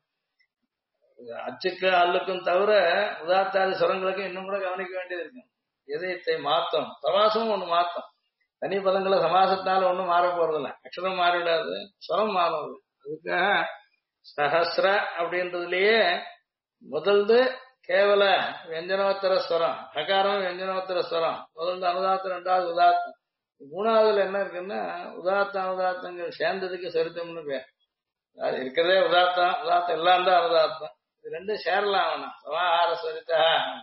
அச்சுக்கு அல்லுக்கும் தவிர உதாத்தாதி ஸ்வரங்களுக்கும் இன்னும் கூட கவனிக்க வேண்டியது இருக்கு. இதயத்தை மாத்தம், சமாசமும் ஒண்ணு மாத்தம். தனி பதங்களை சமாசத்தினால ஒண்ணும் மாற போறதில்ல. அக்ஷரம் மாறிவிடாது, ஸ்வரம் மாறும். அதுக்காக சஹஸ்ர அப்படின்றதுலயே முதல்து கேவல வெஞ்சனோத்தர ஸ்வரம், ஹகாரம் வெஞ்சனோத்தர ஸ்வரம். முதல்ல அனுதாத்தம், ரெண்டாவது உதாத்தம். மூணாவதுல என்ன இருக்குன்னா உதாத்த அனுதாத்தங்கள் சேர்ந்ததுக்கு சரித்தம்னு பேர். அது இருக்கிறதே உதாத்தம் எல்லாம் தான் அனுதாத்தம். இது ரெண்டும் சேரலாம் வேணாம். சமாஹார சரித்தா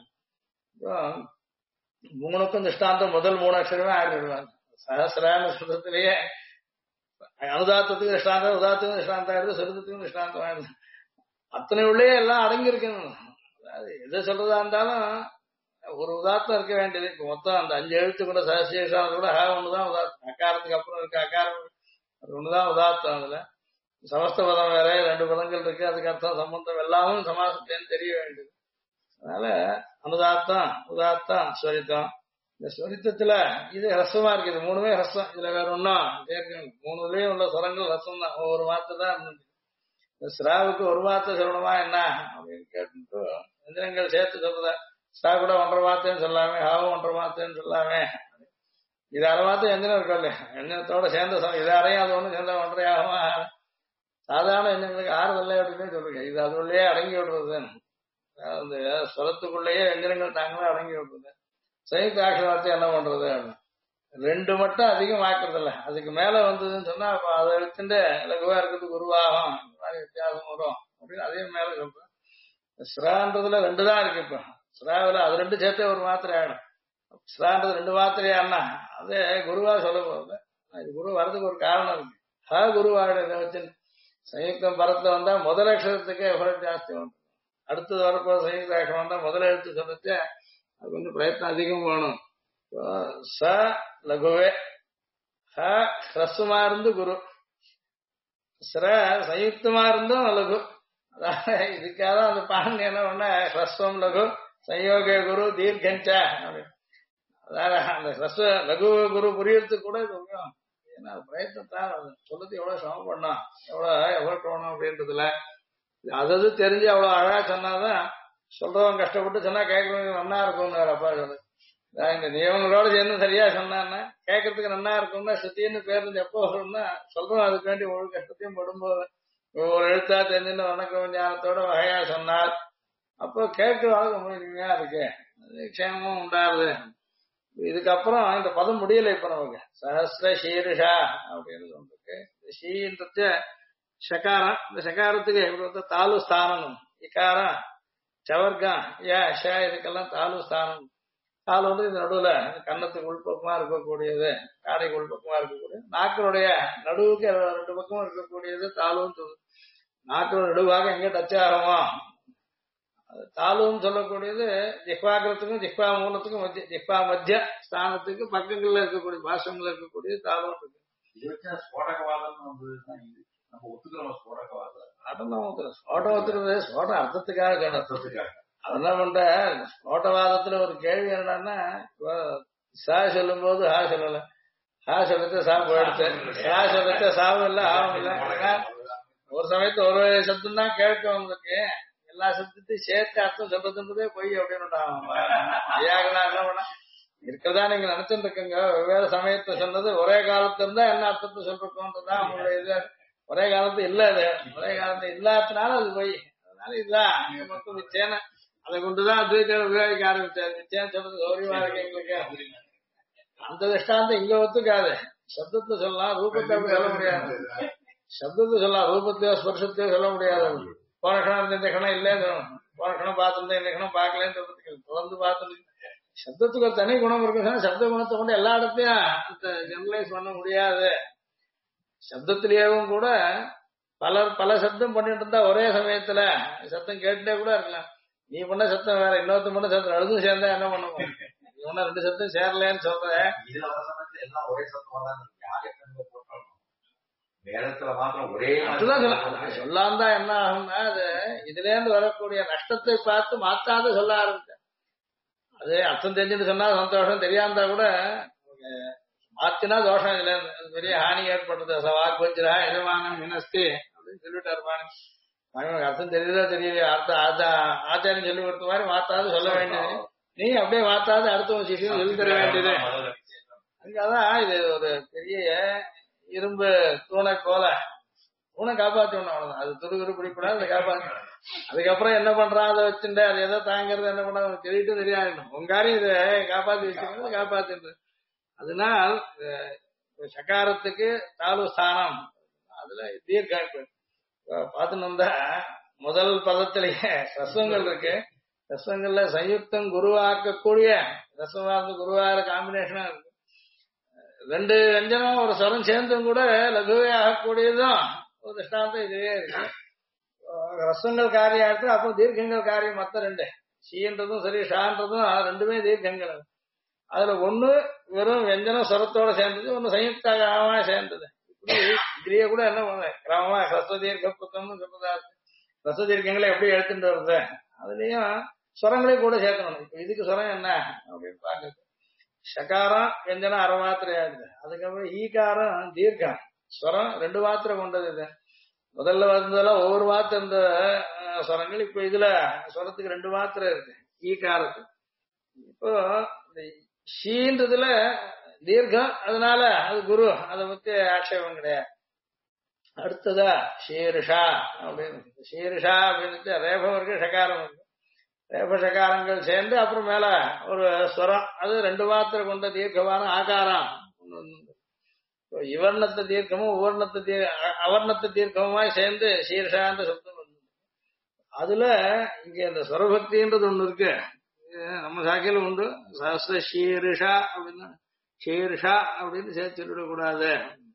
மூணுக்கும் திருஷ்டாந்தம் முதல் 3 அக்ஷரமே ஆயிடுவாங்க. சஹசிரான சுத்தத்திலேயே அனுதாத்தத்துக்கு திருஷ்டாந்தம், உதாத்தத்துக்கு திருஷ்டாந்தம் ஆயிடுது, சரித்தத்துக்கும் திருஷ்டாந்தம் ஆயிடுது. அத்தனை உள்ளே எல்லாம் அடங்கி இருக்கணும். அதாவது எதை சொல்றதா இருந்தாலும் ஒரு உதாத்தம் இருக்க வேண்டியது. இப்ப மொத்தம் அந்த 5 எழுத்து கூட சஹசிரம் கூட ஒண்ணுதான் உதாத்தம். அக்காரத்துக்கு அப்புறம் இருக்க அக்காரம் அது ஒண்ணுதான் உதாத்தம். அதுல சமஸ்த பதம் வேற 2 பதங்கள் இருக்கு. அதுக்கு அர்த்தம் சம்பந்தம் எல்லாமும் சமாசத்தேன்னு தெரிய வேண்டியது. அதனால அனுதாத்தம், உதாத்தம், ஸ்வரித்தம். இந்த ஸ்வரித்தத்துல இது ஹ்ரஸ்வமா இருக்கு. இது மூணுமே ஹ்ரஸ்வம். இதுல வேற ஒன்னும் சேர்க்கணும். மூணுலயும் உள்ள ஸ்வரங்கள் ஹ்ரஸ்வம் தான். ஒவ்வொரு மாத்திரை தான் இருந்துச்சு. இந்த ஸ்ராவுக்கு ஒரு மாத்திரை சொல்லணுமா என்ன அப்படின்னு கேட்டு எந்திரங்கள் சேர்த்து சொல்றத ஸ்ரா கூட 1.5 மாத்திரைன்னு சொல்லாமே, ஹாவும் 1.5 மாத்திரைன்னு சொல்லாமே. இது அரை மாத்திரம் எந்திரம் இருக்கும் இல்லையா, எந்திரத்தோட சேர்ந்த இது அறையும் அது ஒண்ணு சேர்ந்த 1.5 ஆகுமா. சாதாரண எந்திரங்களுக்கு ஆறுதல்ல அப்படின்னு சொல்லுங்க. இது அதுக்குள்ளேயே அடங்கி விடுறது. அந்த ஸ்வரத்துக்குள்ளேயே எந்திரங்கள் தாங்களே அடங்கி விடுறது. சயுக்த அக்ஷரத்தை என்ன பண்றது? 2 மட்டும் அதிகம் ஆக்குறது இல்ல. அதுக்கு மேல வந்ததுன்னு சொன்னா அப்ப அதை வச்சுட்டு லகுவா இருக்கிறதுக்கு உருவாகும், இந்த மாதிரி வித்தியாசம் வரும் அப்படின்னு அதையும் மேல சொல்றேன். ஸ்ரான்றதுல 2 தான் இருக்கு. இப்ப ஸ்ராவில அது 2 சேர்த்தே ஒரு மாத்திரை ஆயிடும். ஸ்ரான்றது 2 மாத்திரையானா அது குருவா சொல்ல போறது. இது குரு வர்றதுக்கு ஒரு காரணம் இருக்கு. குருவாயிட வச்சு சயுக்தம் பரத்துல வந்தா முதல் அக்ஷரத்துக்கு எவ்வளவு ஜாஸ்தி வந்து அடுத்தது வரப்போ சயுக்த அக்ஷரம் வந்தா முதல் எழுத்து சொல்லிச்சு அது கொஞ்சம் பிரயத்னம் அதிகம் வேணும். ச லகுவே, ஹ்ரஸ்வமா இருந்து குரு, ஸ்ர சயுக்தமா இருந்தும் லகு, அதாவது இதுக்காக தான் அந்த பாணி என்ன பண்ண ஹ்ரஸ்வம் லகு சயோக குரு தீர்க்கஞ்ச அப்படின்னு. அதாவது அந்த ஹ்ரஸ்வ லகு குரு புரியறதுக்கு கூட இது உபயோகம். ஏன்னா பிரயத்னத்தான் சொல்றது எவ்வளவு சிரமம் பண்ணோம், எவ்வளவு தோணும் அப்படின்றதுல அதாவது தெரிஞ்சு அவ்வளவு அழகா சொன்னாதான் சொல்றவன் கஷ்டப்பட்டு சொன்னா கேட்கறவங்க நல்லா இருக்கும்னு அப்பா சொல்லு. இந்த நியமங்களோட சேர்ந்து சரியா சொன்னான்னா கேட்கறதுக்கு நல்லா இருக்கும்னா சுத்தின்னு பேர் இருந்து எப்போ வரும்னா சொல்றோம். அதுக்கு வேண்டி ஒரு கஷ்டத்தையும் படும்போது ஒரு எழுத்தா தெரிஞ்சுன்னு வணக்கம் ஞானத்தோட வகையா சொன்னால் அப்போ கேட்க வாழ்க்கை முடியுங்க. அதுக்கு க்ஷேமமும் உண்டாது. இதுக்கப்புறம் இந்த பதம் முடியல. இப்ப நமக்கு சஹஸ்ர ஷீருஷா அப்படின்னு சொல்லிருக்கு. ஷீன்றது ஷகாரம். இந்த ஷகாரத்துக்கு இப்படி தாலு ஸ்தானம், இக்காரம் சவர்க்கம் ஷ இதுக்கெல்லாம் தாலு ஸ்தானம். தாலு வந்து இந்த நடுவுல கன்னத்துக்கு உள்பக்கமா இருக்கக்கூடியது, காடைக்கு உள்பக்கமா இருக்கக்கூடியது, நாக்கினுடைய நடுவுக்கு ரெண்டு பக்கமும் இருக்கக்கூடியது தாலுன்னு சொல்லுது. நாக்கினோட நடுவாக எங்க டச் ஆகுமோ தாலுன்னு சொல்லக்கூடியது ஜிஹ்வாகிரத்துக்கும் ஜிஹ்வா மூலத்துக்கும் ஜிஹ்வா மத்திய ஸ்தானத்துக்கு பக்கங்கள்ல இருக்கக்கூடிய பாஷங்கள்ல இருக்கக்கூடிய தாலும் இருக்கு. ஸ்போட்டம் ஒத்துறது ஸ்போட்டம் அர்த்தத்துக்காக அதெல்லாம் பண்ற ஸ்போட்டவாதத்துல ஒரு கேள்வி என்னன்னா சா சொல்லும் போது ஹா சொல்லல, ஹா சொல்லத்த சா போயிடுச்சு, சா சொல்லத்த சாவும் இல்ல ஆவும் இல்ல. ஒரு சமயத்து ஒரு சப்தம் தான் கேட்கும் உங்களுக்கு, எல்லா சப்தத்தையும் சேர்த்து அர்த்தம் சொல்றதுன்றதே பொய் அப்படின்னு ஐயாக்கெல்லாம் என்ன பண்ண இருக்கிறதா நீங்க நினைச்சுட்டு இருக்கீங்க. வெவ்வேறு சமயத்தை சொன்னது ஒரே காலத்துல இருந்தா என்ன அர்த்தத்தை சொல்றோம்ன்றதுதான் உங்களுடைய இது. ஒரே காலத்து இல்ல, அது ஒரே காலத்து இல்லாதனால அது பொய். அதனால இதுதான் மொத்தம் மிச்சேன அதை கொண்டுதான் அத்வைத்தில உபயோகிக்க ஆரம்பிச்சாரு. மிச்சேன்னு சொல்றது கௌரியமா இருக்கு எங்களுக்கு. அந்த திஷ்டாந்தம் இங்க ஒத்துக்காது. சப்தத்தை சொல்லலாம், ரூபத்தை அப்படி சொல்ல முடியாது. சப்தத்தை சொல்லலாம், ரூபத்தையோ ஸ்பர்சத்தையோ சொல்ல முடியாது. போன கணம் இருந்த இந்த கணம் இல்ல, போன கணம் பார்த்துருந்தேன் இந்த கணம் பார்க்கலன்னு சொல்றதுக்கு தொடர்ந்து பார்த்து சப்தத்துக்கு ஒரு தனி குணம் இருக்குன்னா சப்த குணத்தை கொண்டு எல்லா இடத்தையும் ஜெனரலைஸ் பண்ண முடியாது. சப்தத்திலேயும் கூட பல சப்தம் பண்ணிட்டு இருந்தா ஒரே சமயத்துல சத்தம் கேட்டுட்டே கூட இருக்கலாம். நீ பண்ண சத்தம் வேற, இன்னொருத்த பண்ண சத்தம் ரெண்டும் சேர்ந்தா என்ன பண்ணுவோம்? நீ ஒன்னும் ரெண்டு சத்தம் சேரலன்னு சொல்ற சொல்லாம் தான் என்ன ஆகும்னா அது இதுல இருந்து வரக்கூடிய நஷ்டத்தை பார்த்து மாத்தாத சொல்ல ஆரம்பிச்சேன். அது அர்த்தம் தெரிஞ்சுட்டு சொன்னா சந்தோஷம், தெரியாம கூட மாத்தினா தோஷம். இதுல இருந்து பெரிய ஹானி ஏற்படுறது. வாக்கு வச்சிரா எஜமானம் மினஸ்தி அப்படின்னு சொல்லிட்டு இருப்பானு. அர்த்தம் தெரியுதா தெரியலையா, அர்த்தம் ஆச்சாரியம் சொல்லி கொடுத்த மாதிரி மாத்தாது சொல்ல வேண்டியது. நீ அப்படியே மாத்தாது அடுத்த சிஷியம் சொல்லி தர வேண்டியது. அதுக்காகதான் இது ஒரு பெரிய இரும்பு தூணை போல தூணை காப்பாற்றணும். அவ்வளவுதான். அது துருகுரு பிடிக்கூடாது, அதை காப்பாற்றணும். அதுக்கப்புறம் என்ன பண்றான் அதை வச்சுட்டு அது எதோ தாங்கிறது என்ன பண்ண தெரிவிட்டு தெரியாதுணும். உங்காரையும் இதை காப்பாத்தி வச்சுக்கிறது காப்பாத்தின்றது. அதனால் சகாரத்துக்கு தாலு ஸ்தானம் அதுல தீர்க்க பார்த்துன்னு வந்தா முதல் பதத்திலேயே ரசங்கள் இருக்கு. ரசங்கள்ல சயுக்தம் குருவாக்கக்கூடிய ரசவார்த்த குருவார காம்பினேஷனா இருக்கு. ரெண்டு வெஞ்சனம் ஒரு ஸ்வரம் சேர்ந்தும் கூட லகுவே ஆகக்கூடியதும் ஒரு திஷ்டாந்தம் இதுவே இருக்கு. ரசங்கள் காரியம் ஆயிடுச்சு, அப்புறம் தீர்க்கங்கள் காரியம். மத்த ரெண்டு ஷீன்றதும் சரி ஷான்றதும் ரெண்டுமே தீர்க்கங்கள். அதுல ஒண்ணு வெறும் வெஞ்சனம் ஸ்வரத்தோட சேர்ந்தது, ஒண்ணு சயுக்தமா சேர்ந்தது. இப்படி இதுலயே கூட என்ன பண்ண கிராமமா ஹ்ரஸ்வ தீர்க்க புத்தம்னு சொல்றதா ஹ்ரஸ்வ தீர்க்கங்களை எப்படி எடுத்துட்டு வருது, அதுலயும் ஸ்வரங்களையும் கூட சேர்க்கணும். இப்ப இதுக்கு ஸ்வரம் என்ன அப்படின்னு பாக்குறது. ஷகாரம் வெஞ்சனம் அரை மாத்திரை ஆயிடுது. அதுக்கப்புறம் ஈகாரம் தீர்க்கம் ஸ்வரம் ரெண்டு மாத்திரை கொண்டது. இது முதல்ல வந்ததெல்லாம் ஒவ்வொரு மாத்திரை இருந்த ஸ்வரங்கள். இப்ப இதுல ஸ்வரத்துக்கு ரெண்டு மாத்திரை இருக்கு ஈகாரத்துக்கு. இப்போ இந்த ஷீன்றதுல தீர்க்கம், அதனால அது குரு, அதை பத்தி ஆட்சேபம் கிடையாது. அடுத்ததா ஷீர்ஷா அப்படின்னு. ஷீர்ஷா அப்படின்னு ரேபம் இருக்கு, ஷகாரம் இருக்கு. ரேப ஷகாரங்கள் சேர்ந்து அப்புறம் மேல ஒரு ஸ்வரம், அது ரெண்டு மாத்திரை கொண்ட தீர்க்கமான ஆகாரம். இவர்ணத்தை தீர்க்கமும் அவர்ணத்தை தீர்க்கமுமாய் சேர்ந்து ஷீர்ஷான்ற சப்தம். அதுல இங்க இந்த ஸ்வரபக்தின்றது ஒண்ணு இருக்கு, நம்ம சாக்கையில உண்டு. சஹஸ்ர ஷீர்ஷா அப்படின்னு ஷீர்ஷா அப்படின்னு சேர்த்து சொல்லிடக்கூடாது.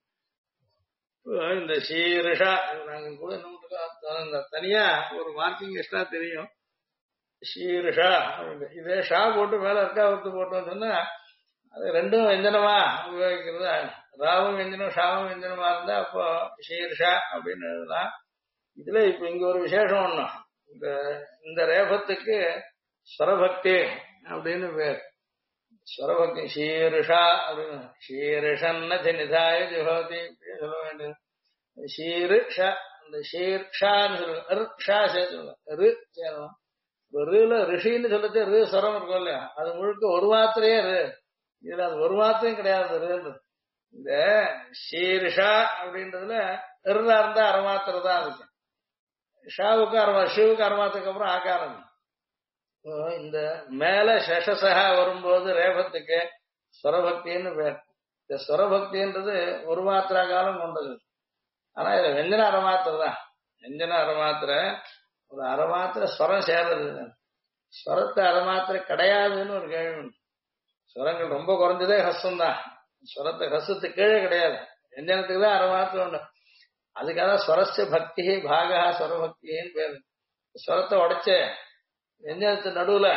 இந்த ஷீர்ஷா நாங்க கூட என்ன தனியா ஒரு மார்க்கிங் எக்ஸ்ட்ரா தெரியும். ஷீர்ஷா இதே ஷா போட்டு மேல இருக்காவத்து போட்டோம்னு சொன்னா அது ரெண்டும் வெஞ்சனமா உபயோகிக்கிறது. ராவும் வெஞ்சனம் ஷாவும் வெஞ்சனமா இருந்தா அப்போ ஷீர்ஷா அப்படின்னு எழுதலாம். இதுல இப்ப இங்க ஒரு விசேஷம் ஒண்ணு. இந்த இந்த ரேபத்துக்கு ஸ்வரபக்தி அப்படின்னு பேர். ஸ்வரபக்தி ஷீருஷா அப்படின்னு ஷீருஷன்னதி நிதாய ஜுஹோதி அப்படின்னு சொல்ல வேண்டியது. ஷீருஷ இந்த ஷீர்ஷான்னு சொல்லுவாங்க, ஷா சேர்த்து ரு சேரணும். ருல ரிஷின்னு சொல்லிட்டு ரு ஸ்வரம் இருக்கும் இல்லையா, அது முழுக்க ஒரு மாத்திரையே ரு. இதுல அது ஒரு மாத்திரையும் கிடையாது ருன்றது. இந்த ஷீர்ஷா அப்படின்றதுல இருளா இருந்தா அரைமாத்திரை தான் இருக்கு. ஷாவுக்கு ஷிவுக்கு அரைமாத்திரக்கு அப்புறம் ஆக்காரம். இந்த மேல சஷசக வரும்போது ரேபத்துக்கு ஸ்வரபக்தின்னு பேர். இந்த ஸ்வரபக்தின்றது ஒரு மாத்திரா காலம் கொண்டது. ஆனா இதுல வெஞ்சன அரைமாத்திரை தான். வெஞ்சன அரைமாத்திரை ஒரு அரைமாத்திரை ஸ்வரம் சேர்றது. ஸ்வரத்தை அரைமாத்திரை கிடையாதுன்னு ஒரு கேள்வி உண்டு. ஸ்வரங்கள் ரொம்ப குறைஞ்சதே ஹஸ்ஸம் தான். ஸ்வரத்தை ஹஸ்ஸத்துக்கு கீழே கிடையாது. வெஞ்சனத்துக்கு தான் அரைமாத்திரை உண்டு. அதுக்காக ஸ்வரஸ்ய பக்தி பாகா ஸ்வரபக்தின்னு பேரு. ஸ்வரத்தை உடைச்ச வெஞ்சனத்து நடுவுல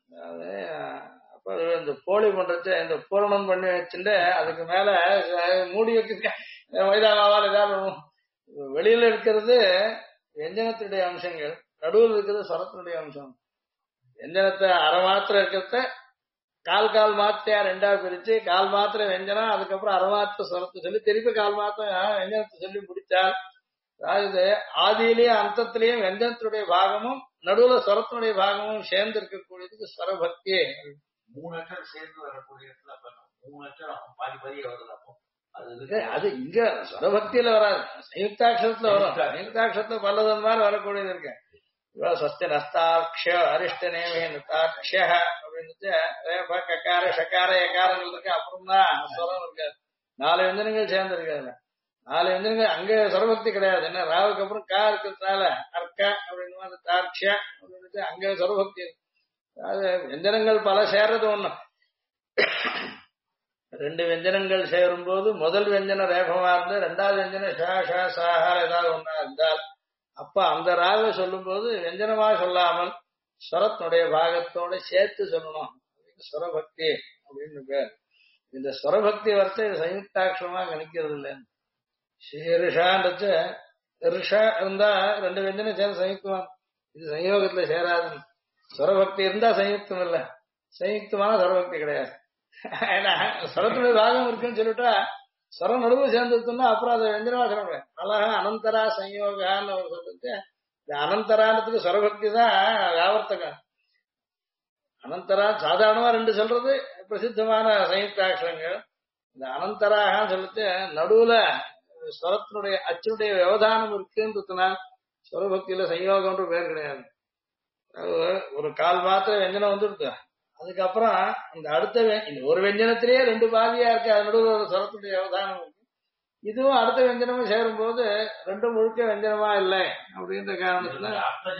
அப்ப இந்த போலி பண்றச்சு இந்த பூரணம் பண்ணி வச்சுட்டு அதுக்கு மேல மூடி வைக்க மைதாவால் ஏதாவது வெளியில இருக்கிறது வெஞ்சனத்துடைய அம்சங்கள், நடுவில் இருக்கிறது ஸ்வரத்தினுடைய அம்சம். வெஞ்சனத்தை அரை மாத்திரை இருக்கிறத கால் மாத்திரையா ரெண்டா பிரிச்சு கால் மாத்திரை வெஞ்சனம், அதுக்கப்புறம் அரை மாத்திரை ஸ்வரத்தை சொல்லி திருப்பி கால் மாத்திரை வெஞ்சனத்தை சொல்லி முடிச்சால், அதாவது ஆதியிலேயும் அந்தத்திலேயும் வெஞ்சனத்தினுடைய பாகமும் நடுவுல ஸ்வரத்தினுடைய பாகமும் சேர்ந்து இருக்கக்கூடியதுக்கு ஸ்வரபக்தி. 3 அச்சரம் சேர்ந்து வரக்கூடிய இடத்துல அப்ப 3 அச்சரம் பாதி பாதியே வருது. அப்போ அது இங்க ஸ்வரபக்தியில வராது, சயுக்தாட்சரத்துல வரும். சயுக்தாட்சரத்துல பல்லதன் மாதிரி வரக்கூடியது இருக்கு. ஸ்வஸ்தி நஸ்தாட்ச அரிஷ்ட நேமிதாட்ச அப்படின்னு ரேப கக்கார ஷக்கார எக்காரங்கள் இருக்கு. அப்புறம் தான் ஸ்வரம் இருக்காது. 4 வெஞ்சனங்கள் சேர்ந்து இருக்காது. 4 வெஞ்சனங்கள் அங்க ஸ்வரபக்தி கிடையாது. என்ன ராவுக்கு அப்புறம் கா இருக்கிறதுனால அர்க்க அப்படின்னு தாட்ச அப்படின்னு அங்க ஸ்வரபக்தி. அதாவது வெஞ்சனங்கள் பல சேர்றது ஒண்ணு. 2 வெஞ்சனங்கள் சேரும் போது முதல் வெஞ்சன ரேபமா இருந்து 2வது வெஞ்சன சாஹா ஏதாவது ஒண்ணா இருந்தால் அப்ப அந்த ராக சொல்லும் போது வெஞ்சனமா சொல்லாமல் ஸ்வரத்தினுடைய பாகத்தோட சேர்த்து சொல்லணும். ஸ்வரபக்தி அப்படின்னு பேர். இந்த ஸ்வரபக்தி வார்த்தை சயுக்தாட்சரமா கணிக்கிறது இல்லை. ஷீர்ஷான்றது ரிஷா இருந்தா 2 வெஞ்சனம் சேர்ந்து சயுக்தமா, இது சயோகத்துல சேராது. ஸ்வரபக்தி இருந்தா சயுக்தம் இல்ல, சயுக்தமான ஸ்வரபக்தி கிடையாது. ஏன்னா ஸ்வரத்தினுடைய பாகம் இருக்குன்னு சொல்லிட்டா ஸ்வரம் நடுவு சேர்ந்துருத்தோம்னா அப்புறம் அதை வெஞ்சனமா சொல்றேன். அழகா அனந்தரா சயோகான்னு அவர் சொல்லிட்டு இந்த அனந்தரானத்துக்கு ஸ்வரபக்தி தான் வியாவர்த்தகம். அனந்தரா சாதாரணமா 2 சொல்றது பிரசித்தமான சயுக்தாட்சரங்கள். இந்த அனந்தராகான்னு சொல்லிட்டு நடுவுல ஸ்வரத்தினுடைய அச்சனுடைய விவதானம் இருக்குன்றதுனா ஸ்வரபக்தியில சயோகம்ன்ற பேர் கிடையாது. ஒரு கால் மாத்திரை வெஞ்சனம் வந்துருக்கு. அதுக்கப்புறம் அந்த அடுத்த இந்த ஒரு வெஞ்சனத்திலேயே 2 பாதியா இருக்கு. அது நடுவில் ஒரு ஸ்வரத்துடைய விவதானம் இருக்கு. இதுவும் அடுத்த வெஞ்சனமும் சேரும் போது 2 முழுக்க வெஞ்சனமா இல்லை அப்படின்ற காரணத்துல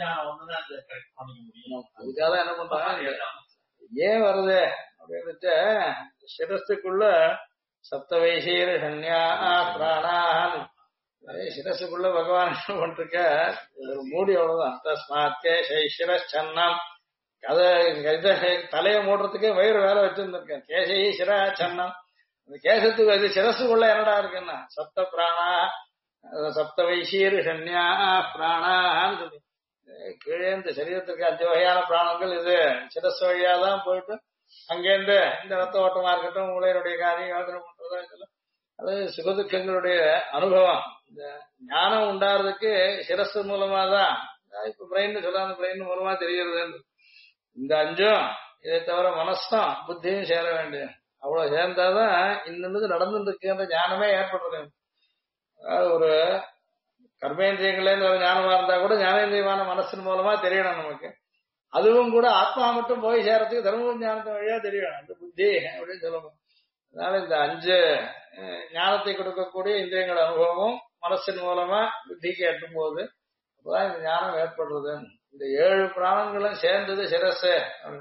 அதுக்காக என்ன பண்றாங்க, ஏன் வருது அப்படின்னுட்டு சிரஸுக்குள்ள சப்த வைசீர சன்யா பிராணான் சிரஸுக்குள்ள பகவான் என்ன பண்ணிருக்க ஒரு மூடி அவ்வளவுதான். தஸ்மாத்தே சைசிரச்சன்னம் அதை தலையை மூடுறதுக்கே வயிறு வேலை வச்சிருந்திருக்கேன். கேசை சிரா சன்னம், அந்த கேசத்துக்கு அது சிரசுக்குள்ள என்னடா இருக்குன்னா சப்த பிராணா சப்த வைசீர் சன்யா பிராணான்னு சொல்லி கீழே இந்த சரீரத்திற்கு 5 வகையான பிராணங்கள் இது சிரஸ் வழியாதான் போயிட்டு அங்கேருந்து இந்த ரத்த ஓட்டமா இருக்கட்டும் மூளையினுடைய காரியம் யோசனை பண்றதா இதெல்லாம் அது சுகதுக்கங்களுடைய அனுபவம். இந்த ஞானம் உண்டாறதுக்கு சிரஸ் மூலமா தான். இப்ப பிரெயின் சொல்லாத பிரெயின் மூலமா தெரிகிறது. இந்த 5ம் இதை தவிர மனசும் புத்தியும் சேர வேண்டிய அவ்வளவு சேர்ந்தாதான் இன்னது நடந்துட்டு இருக்குன்ற ஞானமே ஏற்படுறது. அதாவது ஒரு கர்மேந்திரியங்களே ஒரு ஞானமா இருந்தா கூட ஞானேந்திரியமான மனசின் மூலமா தெரியணும் நமக்கு. அதுவும் கூட ஆத்மா மட்டும் போய் சேரத்துக்கு தர்ம ஞானத்தின் வழியா தெரியணும் அந்த புத்தி அப்படின்னு சொல்லணும். அதனால இந்த 5 ஞானத்தை கொடுக்கக்கூடிய இந்திரியங்கள் அனுபவமும் மனசின் மூலமா புத்திக்கு எட்டும் போது அப்பதான் இந்த ஞானம் ஏற்படுறது. இந்த 7 பிராணங்களும் சேர்ந்தது சிரஸ்.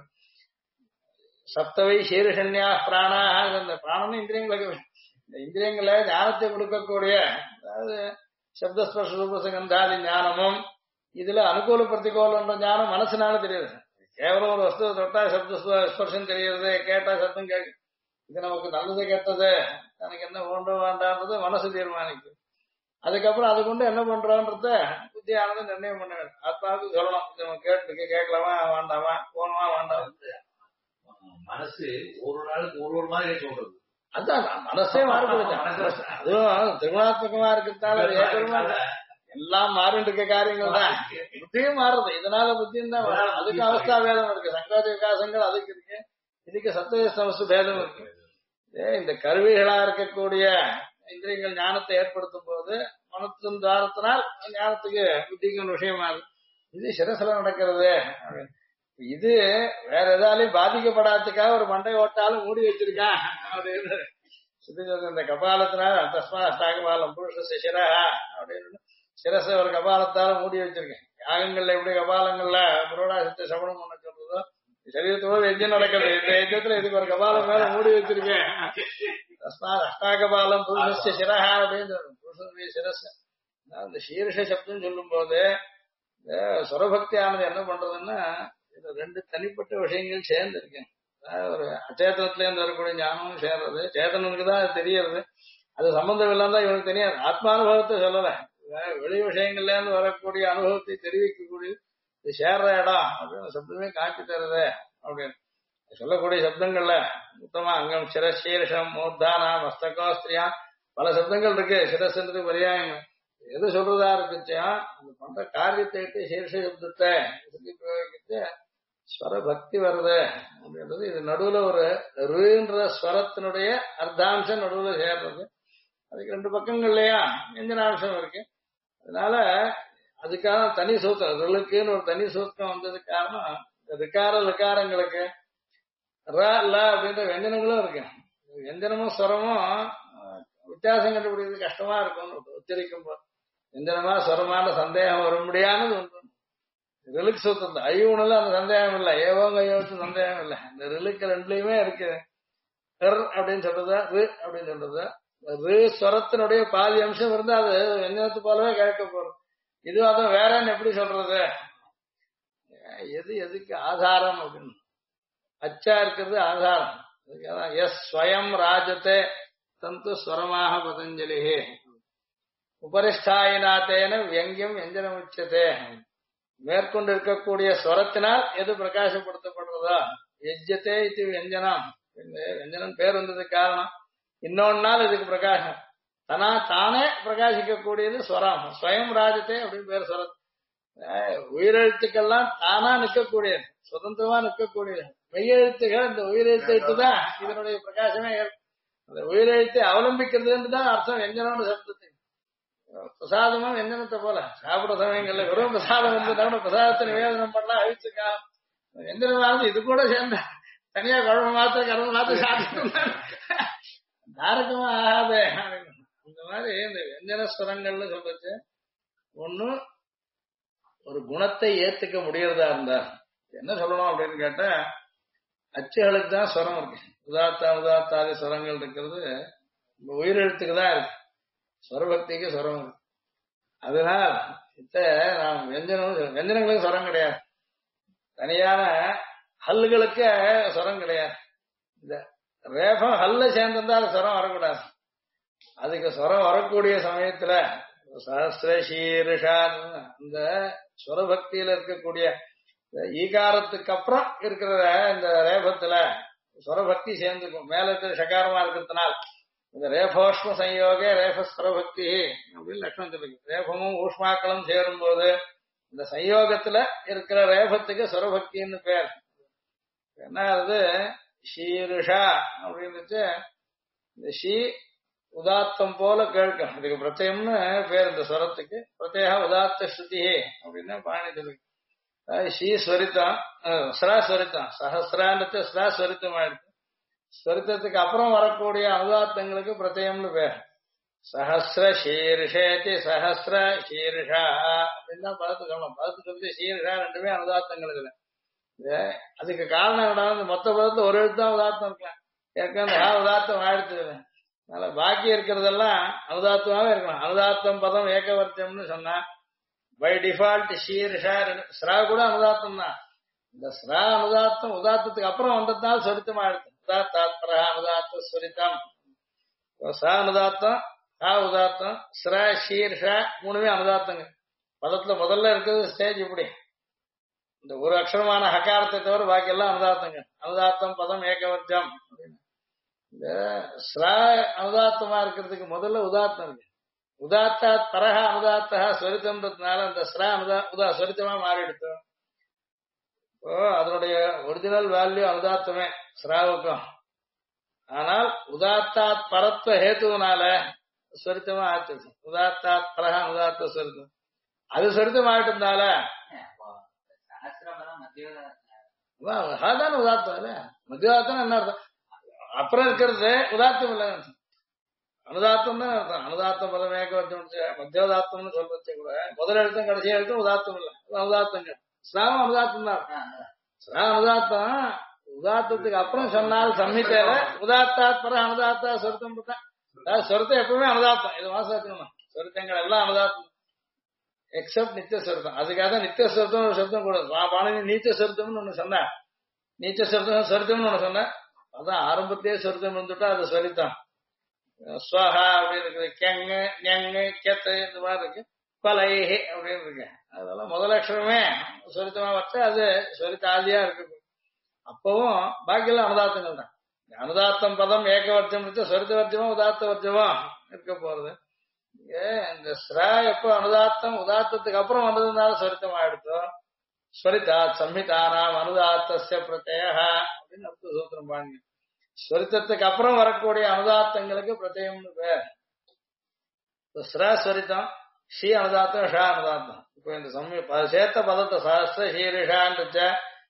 சப்தவை சீர்ஷன்யா பிராணாக இந்த பிராணம் இந்திரியங்களுக்கு இந்த இந்திரியங்களை ஞானத்தை கொடுக்கக்கூடிய அதாவது சப்தஸ்பர்ஷ ரூபசகந்தாதி ஞானமும் இதுல அனுகூல பிரதிகூலன்ற ஞானம் மனசுனால தெரியுது. கேவலம் ஒரு வஸ்துவை தொட்டா சப்த ஸ்பர்ஷம் தெரியுது, கேட்டா சத்தம் கேட்கு, இது நமக்கு நல்லது கெட்டது எனக்கு என்ன ஒன்று வேண்டான்றது மனசு தீர்மானிக்கும். அதுக்கப்புறம் அது கொண்டு என்ன பண்றோன்றத புத்தியானது நிர்ணயம் பண்ண வேண்டும். ஆத்மாவுக்கு சொல்லணும், இது நம்ம கேட்டுருக்கு, கேட்கலாமா வேண்டாமா, போகணுமா வேண்டாம். மனசு ஒரு நாளுக்கு ஒரு மாதிரி சொல்றது. அதான் மனசே மாறுபடுது. அதுவும் திருமணாத்மகமா இருக்கிறதால அது ஏற்றமா எல்லாம் மாறிட்டு இருக்க காரியங்கள் தான். புத்தியும் மாறுது, இதனால புத்தியும் தான் மாறுது. அதுக்கு அவஸ்தா பேதம் இருக்கு, சங்கோஜ விகாசங்கள் அதுக்கு இருக்கு, இதுக்கு சத்துவ சமஸ்து பேதம் இருக்கு. இந்த கருவிகளா இருக்கக்கூடிய இந்திரியங்கள் ஞானத்தை ஏற்படுத்தும் போது மனத்தின் தாரத்தினால் ஞானத்துக்கு புத்திக்கு விஷயமாகுது. இது சிரசில நடக்கிறது. இது வேற ஏதாலையும் பாதிக்கப்படாததுக்காக ஒரு மண்டை ஓட்டாலும் மூடி வச்சிருக்கான் அப்படின்னு இந்த கபாலத்தினால தஸ்மா அஷ்டாகபாலம் புருஷ சிரா அப்படின்னு சிரச ஒரு கபாலத்தால மூடி வச்சிருக்கேன். யாகங்கள்ல எப்படி கபாலங்கள்ல புரோடாசத்தை சமணம் பண்ண சொல்றதோ சரீரத்தோட யஜ்யம் நடக்கிறது, இந்த யஜ்யத்துல இதுக்கு ஒரு கபாலம் மேல மூடி வச்சிருக்கேன். தஸ்மா அஷ்டாகபாலம் புருஷ சிரா அப்படின்னு புருஷனுடைய சிரஸ். இந்த சீர்ஷ சப்தம் சொல்லும் போது சுரபக்தியானது என்ன பண்றதுன்னா இது ரெண்டு தனிப்பட்ட விஷயங்கள் சேர்ந்து இருக்கேன். ஒரு அச்சேதனத்துல இருந்து வரக்கூடிய ஞானமும் சேர்றது, சேதனனுக்கு தான் அது தெரியறது. அது சம்பந்தம் இல்லாம தான் இவனுக்கு தெரியாது. ஆத்மானுபவத்தை சொல்லல, வெளி விஷயங்கள்ல இருந்து வரக்கூடிய அனுபவத்தை தெரிவிக்கக்கூடிய இது சேர்ற இடம் அப்படின்னு சப்தமே காட்டி தருது அப்படின்னு சொல்லக்கூடிய சப்தங்கள்ல மொத்தமா அங்கம் சிரசீர்ஷம் மூர்தானா மஸ்தகோஸ்திரியா பல சப்தங்கள் இருக்கு. சிரசன்றது பரியாயங்கள் எது சொல்றதா இருக்குச்சா அந்த பண்ற காரியத்தை விட்டு சீர்ஷ சப்தத்தை பிரயோகித்து ஸ்வர பக்தி வருது அப்படின்றது. இது நடுவுல ஒரு ருன்ற ஸ்வரத்தினுடைய அர்த்தாம்சம் நடுவுல சேர்றது. அதுக்கு ரெண்டு பக்கங்கள்லயா வியஞ்சனாம்சம் இருக்கு. அதனால அதுக்காக தனி சூத்திரம் ருளுக்குன்னு ஒரு தனி சூத்திரம் வந்ததுக்கு காரணம் ரிக்கார லிக்காரங்களுக்கு ர ல அப்படின்ற வியஞ்சனங்களும் இருக்கு. வியஞ்சனமும் ஸ்வரமும் வித்தியாசம் கண்டுபிடிக்கிறது கஷ்டமா இருக்கும் உச்சரிக்கும் போது. வியஞ்சனமா ஸ்வரமான சந்தேகம் வர முடியாதது ஒன்று ரிலுக்கு சூத்திரம் தான். ஐயூனில் அந்த சந்தேகம் இல்லை, ஏவோங்க ஐயோத்து சந்தேகம் இல்லை. இந்த ரிலுக்கு ரெண்டுலயுமே இருக்கு. அப்படின்னு சொல்றதா ரு அப்படின்னு சொல்றது ரு ஸ்வரத்தினுடைய பாதி அம்சம் இருந்து அது வியஞ்சனத்து போலவே கேட்க போறது. இது அதுவும் வேறன்னு எப்படி சொல்றது? எது எதுக்கு ஆதாரம் அப்படின்னு அச்சா இருக்கிறது ஆதாரம். எஸ் ஸ்வயம் ராஜத்தை தந்து ஸ்வரமாக பதஞ்சலி உபரிஷ்டாயினாத்தேன வியங்கியம் வியஞ்சனம் உச்சதே. மேற்கொண்டு இருக்கக்கூடிய ஸ்வரத்தினால் எது பிரகாசப்படுத்தப்படுறதோ யஜ்யத்தே இது வியஞ்சனம். வியஞ்சனம் பேர் வந்ததுக்கு காரணம் இன்னொன்னால் இதுக்கு பிரகாசம் தானே பிரகாசிக்கக்கூடியது ஸ்வரம். ஸ்வயம் ராஜத்தை அப்படின்னு பேர் ஸ்வரம். உயிரெழுத்துக்கள்லாம் தானா நிற்கக்கூடியது, சுதந்திரமா நிற்கக்கூடியது. மெய்யெழுத்துகள் இந்த உயிரெழுத்து தான் இதனுடைய பிரகாசமே. அந்த உயிரெழுத்தை அவலம்பிக்கிறது தான் அர்த்தம் வியஞ்சனம்னு சப்தத்துக்கு. பிரசாதமும் வியஞ்சனத்தை போல சாப்பிட சமயங்கள்ல வெறும் பிரசாதம் வந்து பிரசாதத்தை நிவேதனம் பண்ணலாம் அழிச்சுக்கா. வியஞ்சனமானது இது கூட சேர்ந்த தனியா குழம்பு மாத்திரம் கரும்பு மாத்திரம் சாப்பிட்டு தாரகமா ஆகாது. இந்த மாதிரி இந்த வியஞ்சன ஸ்வரங்கள்னு சொல்றது ஒண்ணு ஒரு குணத்தை ஏத்துக்க முடியறதா இருந்தா என்ன சொல்லணும் அப்படின்னு கேட்டா அச்சுகளுக்கு தான் ஸ்வரம் இருக்கு. உதாத்தாதி ஸ்வரங்கள் இருக்கிறது உயிரெழுத்துக்கு தான் இருக்கு. ஸ்வரபக்திக்கு ஸ்வரம் இருக்கு. அதனால் நாம் வியஞ்சனங்களுக்கு ஸ்வரம் கிடையாது. தனியான ஹல்லுகளுக்கு ஸ்வரம் கிடையாது. இந்த ரேபம் ஹல்ல சேர்ந்திருந்தா அது ஸ்வரம் வரக்கூடாது. அதுக்கு ஸ்வரம் வரக்கூடிய சமயத்துல சஹஸ்ர சீருஷா இந்த ஸ்வரபக்தியில இருக்கக்கூடிய ஈகாரத்துக்கு அப்புறம் இருக்கிற இந்த ரேபத்துல ஸ்வரபக்தி சேர்ந்துக்கும். மேல இருக்கிற சகாரமா இருக்கிறதுனால் இந்த ரேபோஷ்ம சயோக ரேபஸ்வரபக்தி அப்படின்னு லட்சணம் சொல்லுங்க. ரேபமும் ஊஷ்மாக்களும் சேரும் போது இந்த சயோகத்துல இருக்கிற ரேபத்துக்கு ஸ்வரபக்தின்னு பேர். என்ன அது ஷீருஷா அப்படின்னு இந்த ஷீ உதாத்தம் போல கேட்கும். இதுக்கு பிரத்யம்னு பேர். இந்த ஸ்வரத்துக்கு பிரத்யேக உதாத்த ஸ்ருதி அப்படின்னா பாணிட்டு ஷீ ஸ்வரித்தம் ஸ்வரித்தம் சஹசிராண்டத்தை ஸ்வரித்தம் ஆயிடுச்சு. ஸ்வரித்தத்துக்கு அப்புறம் வரக்கூடிய அனுதாத்தங்களுக்கு பிரத்யம்னு பேர். சஹசிர சீர்ஷேதி சஹசிர சீர்ஷா அப்படின்னு தான் பதத்து சொல்லணும். பதத்து சொல்லி சீர்ஷா ரெண்டுமே அனுதாத்தங்களுக்கு. அதுக்கு காரணம் என்ன? மொத்த பதத்துல ஒரு எழுத்து தான் உதாத்தம் இருக்கலாம். ஏற்கனவே உதாத்தம் ஆயிடுச்சு. அதனால பாக்கி இருக்கிறதெல்லாம் அனுதாத்தமாவே இருக்கணும். அனுதாத்தம் பதம் ஏகவர்த்தியம்னு சொன்னா பை டிஃபால்ட் ஷீர்ஷா ஸ்ரா கூட அனுதாத்தம் தான். இந்த ஸ்ரா அனுதாத்தம் உதாத்தத்துக்கு அப்புறம் வந்ததுனால சொரித்தமா எடுத்து உதாத்தாத்பரா அனுதாத்த ஸ்வரித்தம். சா அனுதாத்தம் உதாத்தம், ஸ்ர ஷீர்ஷ மூணுமே அனுதாத்தங்க. பதத்துல முதல்ல இருக்கிறது ஸ்டேஜ் இப்படி. இந்த ஒரு அக்ஷரமான ஹகாரத்தை தவிர பாக்கி எல்லாம் அனுதாத்தங்க. அனுதாத்தம் பதம் ஏகவர்ஜம். இந்த ஸ்ர அனுதாத்தமா இருக்கிறதுக்கு முதல்ல உதாத்தம் இருக்கு. உதாத்தா பரஹ அனுதாத்தா ஸ்வரித்தம்ன்றதுனால அந்த ஸ்ர ஸ்வரித்தமா மாறிடுத்து. இப்போ அதனுடைய ஒரிஜினல் வேல்யூ அனுதாத்தமே ஸ்ராவுக்கும். ஆனால் உதாத்தாத் பரத்வ ஹேத்துவனால ஸ்வரித்தமா ஆச்சு. உதாத்தாத் பரஹ அனுதாத்த ஸ்வரித்தம் அது ஸ்வரித்தம் ஆயிட்டதுனால அதான் உதாத்தம் இல்ல. மத்தியதாத்தம் என்ன அர்த்தம்? அப்புறம் இருக்கிறது உதாத்தம் இல்ல, அனுதாத்தம் தான் அர்த்தம். அனுதாத்தம் பதம் ஏகவர்த்தம் மத்தியோதாத்தம்னு சொல்றது கூட முதல் எழுத்தும் கடைசி எழுத்தும் உதாத்தம் இல்ல, உதாத்தங்க. ஸ்ராவம் அனுதாத்தம் தான். ஸ்ராவ அனுதாத்தம் உதாத்தத்துக்கு அப்புறம் சொன்னால் சம்ஹிதையில உதாத்தாத் பர அனுதாத்தா சொருத்தம் போட்டா சொருத்தம் எப்பவுமே அனுதாத்தம். இது வாசம் சொருத்தங்கள் எல்லாம் அனுதாத்தம் எக்ஸப்ட் நித்திய சொருத்தம். அதுக்காக நித்திய சொருத்தம் ஒரு சொருத்தம் கூட பாணி நீச்ச சொருத்தம்னு ஒண்ணு சொன்ன, நீச்ச சொருத்தம் சொருத்தம்னு ஒண்ணு சொன்ன, அதான் ஆரம்பத்திலேயே சொருத்தம் வந்துட்டா அது சொரித்தம். ஸ்வஹா அப்படின்னு இருக்குது, கெங்கு ஞங்கு கெத்து இந்த மாதிரி இருக்கு, கொலைஹி அப்படின்னு இருக்கு. அதெல்லாம் முதல் அக்ஷரமே சொரித்தமா வச்சா அது சொரித்த ஆதியா இருக்கு. அப்பவும் பாக்கியெல்லாம் அனுதாத்தங்கள் தான். அனுதாத்தம் பதம் ஏகவர்த்தம் சொரித்த வர்த்தமோ உதாத்த வர்த்தமோ இருக்க போறது. இந்த ஸ்ரா எப்போ அனுதாத்தம் உதாத்தத்துக்கு அப்புறம் வந்ததுனால சொரித்தம் ஆயிடுத்தோம். ஸ்வரிதா சம்ஹிதானாம் அனுதாத்தஸ்ய பிரத்யய அப்படின்னு அடுத்த சூத்திரம் பாருங்க. ஸ்வரித்தத்துக்கு அப்புறம் வரக்கூடிய அனுதாத்தங்களுக்கு பிரத்யம்னு பேர். ஸ்ரா ஸ்வரித்தம், ஷீ அனுதாத்தம், ஷா அனுதாத்தம். இப்போ இந்த சேர்த்த பதத்தை சாஸ்திர ஷீரிஷான்னு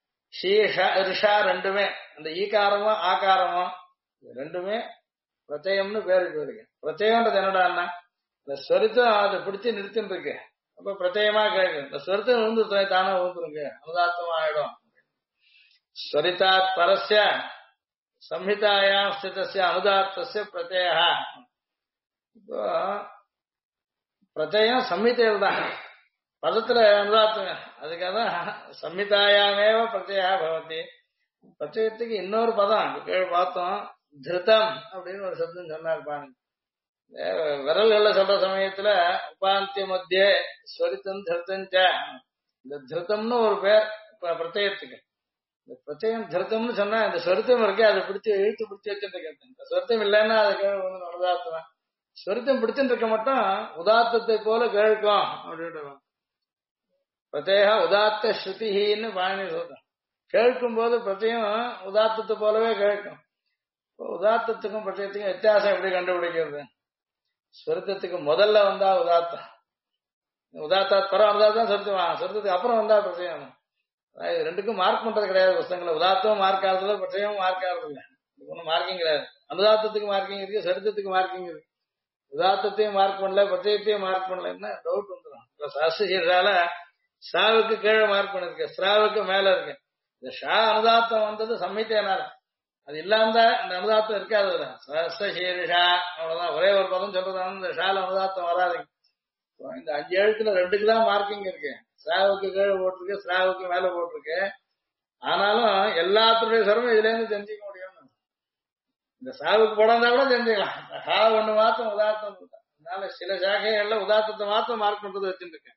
ஷீஷா ரெண்டுமே அந்த ஈகாரமோ ஆகாரமோ ரெண்டுமே பிரத்யம்னு பேருக்கு இருக்கு. பிரத்யம்ன்றது என்னடான்னா இந்த ஸ்வரித்தம் அதை பிடிச்சி நிறுத்தின்னு இருக்கு. அப்ப பிரத்யமா கேட்கு. இந்த ஸ்வரித்தம் விழுந்து தானே விழுந்துருங்க, அனுதாத்தமா ஆயிடும். ஸ்வரிதாத் பரஸ்ய சம்ஹிதாயாம் ஸ்திதஸ்ய அனுதாத்தஸ்ய பிரத்யய. இப்போ பிரத்யம் சம்ஹிதையில் தான், பதத்துல அனுதாத்தம். அதுக்காக சம்ஹிதாயாமேவ பிரத்யா பவதி. பிரத்யத்துக்கு இன்னொரு பதம் பார்த்தோம், திருத்தம் அப்படின்னு ஒரு சப்தம் சொன்னார் பாருங்க. விரல்கள்ல சொல்ற சமயத்துல உபாந்திய மத்திய ஸ்வரித்தம் திருத்தஞ்ச, இந்த திருத்தம்னு ஒரு பேர் பிரத்யத்துக்கு. இந்த பிரத்யம் திருத்தம்னு சொன்னா இந்த ஸ்வரித்தம் இருக்கே அதை பிடிச்சி இழுத்து பிடிச்சி வச்சுட்டு இருக்கேன். இந்த ஸ்வரித்தம் இல்லைன்னா அதுக்கு உதாத்தம். ஸ்வரித்தம் பிடிச்சுட்டு இருக்க மட்டும் உதாத்தத்தை போல கேட்கும் அப்படின்ட்டு. பிரத்யா உதாத்த ஸ்ருதின்னு பாணி சொல்றேன். கேட்கும் போது பிரத்யம் உதாத்தத்தை போலவே கேட்கும். உதாத்தத்துக்கும் பிரத்யத்துக்கும் வித்தியாசம் எப்படி கண்டுபிடிக்கிறது? ஸ்வரித்தத்துக்கு முதல்ல வந்தா உதாத்தம், உதாத்தா பரம் அனுதாத்தம் சொருத்தம், சொருத்தத்துக்கு அப்புறம் வந்தா பிரத்யம். ரெண்டுக்கும் மார்க் பண்றது கிடையாது புத்தகங்கள. உதாத்தமும் மார்க் ஆகுறது இல்லை, பிரத்யமும் மார்க் ஆகுறது இல்லை. ஒன்னும் மார்க்கிங் கிடையாது. அனுதாத்தத்துக்கு மார்க்கிங் இருக்கு, சொருத்தத்துக்கு மார்க்கிங் இருக்கு. உதாத்தத்தையும் மார்க் பண்ணல, பிரத்யத்தையும் மார்க் பண்ணலன்னா டவுட் வந்துடும். இப்ப சாஸ்திரால ஷாவுக்கு கீழே மார்க் பண்ணிருக்கு, ஸ்ராவுக்கு மேல இருக்கு. இந்த ஷா அனுதாத்தம் வந்தது சம்ஹிதையினால. அது இல்லாம அந்த அனுதாத்தம் இருக்காது. சீரிஷா அவ்வளவுதான், ஒரே ஒரு பதம் சொல்றதான இந்த ஷால அனுதாத்தம் வராது. இந்த 5 எழுத்துல 2க்கு தான் மார்க்கிங் இருக்கு. ஸ்ராவுக்கு கீழே போட்டிருக்கு, ஸ்ராவுக்கு மேல போட்டிருக்கு. ஆனாலும் எல்லாத்துடைய சிரமம் இதுல இருந்து தெரிஞ்சுக்க முடியும். இந்த சாவுக்கு போடாந்தா கூட தெரிஞ்சுக்கலாம். ஹா ஒண்ணு மாத்திரம் உதாத்தம். அதனால சில சாகைகள்ல உதாத்தத்தை மாத்திரம் மார்க் பண்றது வச்சுருக்கேன்.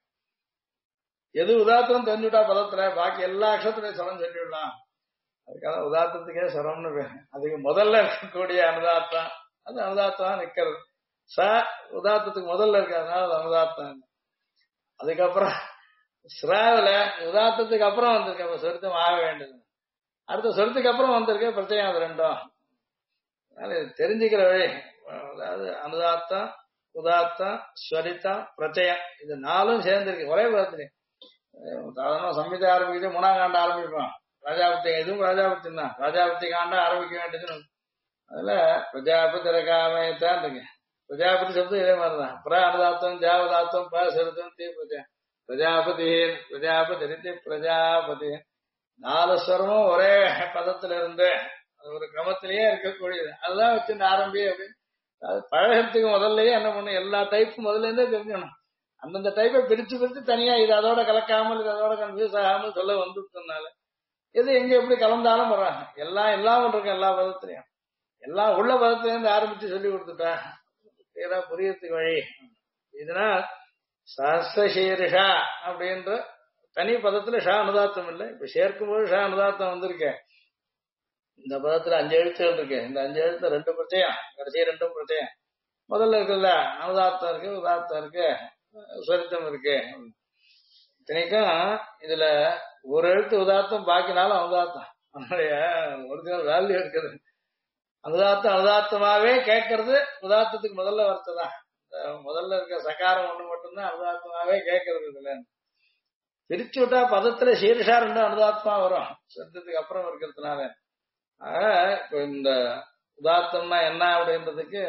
எது உதாத்தம் தெரிஞ்சுட்டா பதத்துல பாக்கி எல்லா அக்ஷரத்துலயும் சரம் சொல்லிவிடலாம். அதுக்காக உதாத்தத்துக்கே சரம்னு பேரு. அதுக்கு முதல்ல இருக்கக்கூடிய அனுதாத்தம் அது அனுதாத்தம் நிக்கிறது. ச உதாத்தத்துக்கு முதல்ல இருக்கு, அதனால அது அனுதாத்தம். அதுக்கப்புறம் ஸ்ராவில உதாத்தத்துக்கு அப்புறம் வந்திருக்கு, அப்ப சொருத்தம் ஆக வேண்டியது. அடுத்த சொருத்துக்கு அப்புறம் வந்திருக்கு பிரத்யம். அது ரெண்டும் அதனால தெரிஞ்சுக்கிற வழி. அதாவது அனுதாத்தம், உதாத்தம், ஸ்வரித்தம், பிரத்யம், இது 4ம் சேர்ந்திருக்கு ஒரே பதத்துல. சாதாரண சம்ஹிதை ஆரம்பிக்கிட்டு 3ஆம் காண்டம் ஆரம்பிப்போம். ராஜாபத்தி இதுவும் ராஜாபத்தி தான். ராஜாபத்தி காண்டம் ஆரம்பிக்க வேண்டியது. அதுல பிரஜாபதி ரகாமயத்தான் இருக்கு. பிரஜாபதி சப்தம் இதே மாதிரிதான். பிர அனுதாத்தம், ஜாவதாத்தம், ப சொருத்தம், தீ பிரஜா பிரஜாபதி பிரஜாபதி பிரஜாபதி 4 ஸ்வரமும் ஒரே பதத்துல இருந்து அது ஒரு கிரமத்திலேயே இருக்கக்கூடியது. அதுதான் வச்சு ஆரம்பி அப்படின்னு. அது பழகிறதுக்கு முதல்லயே என்ன பண்ணும், எல்லா டைப்பும் முதல்ல இருந்தே தெரிஞ்சுக்கணும். அந்தந்த டைப்பை பிரிச்சு பிரிச்சு தனியா இது அதோட கலக்காமல் இது அதோட கன்ஃபியூஸ் ஆகாமல் சொல்ல வந்துட்டதுனால எது எங்க எப்படி கலந்தாலும் வர்றாங்க. எல்லாம் இருக்கு எல்லா பதத்திலையும். எல்லாம் உள்ள பதத்துல இருந்து ஆரம்பிச்சு சொல்லி கொடுத்துட்டா கிளியரா புரியறதுக்கு வழி. இதனால் சஹசிரசீர்ஷா அப்படின்ற தனி பதத்துல ஷா அனுதாத்தம் இல்லை. இப்ப சேர்க்கும்போது ஷா அனுதாத்தம் வந்திருக்கேன். இந்த பதத்துல 5 எழுத்துகள் இருக்கு. இந்த 5 எழுத்துல 2 பிரச்சயம், கடைசி 2 பிரச்சயம். முதல்ல இருக்குல்ல அனுதாத்தம் இருக்கு, உதாத்தம் இருக்கு, சொரித்தம் இருக்கு. இத்தனைக்கும் இதுல ஒரு எழுத்து உதாத்தம், பாக்கினாலும் அனுதாத்தம். அதனுடைய ஒரிஜினல் வேல்யூ இருக்குது. அனுதாத்தம் அனுதாத்தமாவே கேட்கறது உதாத்தத்துக்கு முதல்ல வரத்துதான். முதல்ல இருக்க சகாரம் ஒண்ணு மட்டும்தான் அனுதாத்தமாவே கேட்கறது. இதுல பிரிச்சு விட்டா பதத்துல சீர்ஷா 2 அனுதாத்தமா வரும் சப்தத்துக்கு அப்புறம் இருக்கிறதுனால. ஆக இப்ப இந்த உதாத்தம்னா என்ன அப்படின்றதுக்கு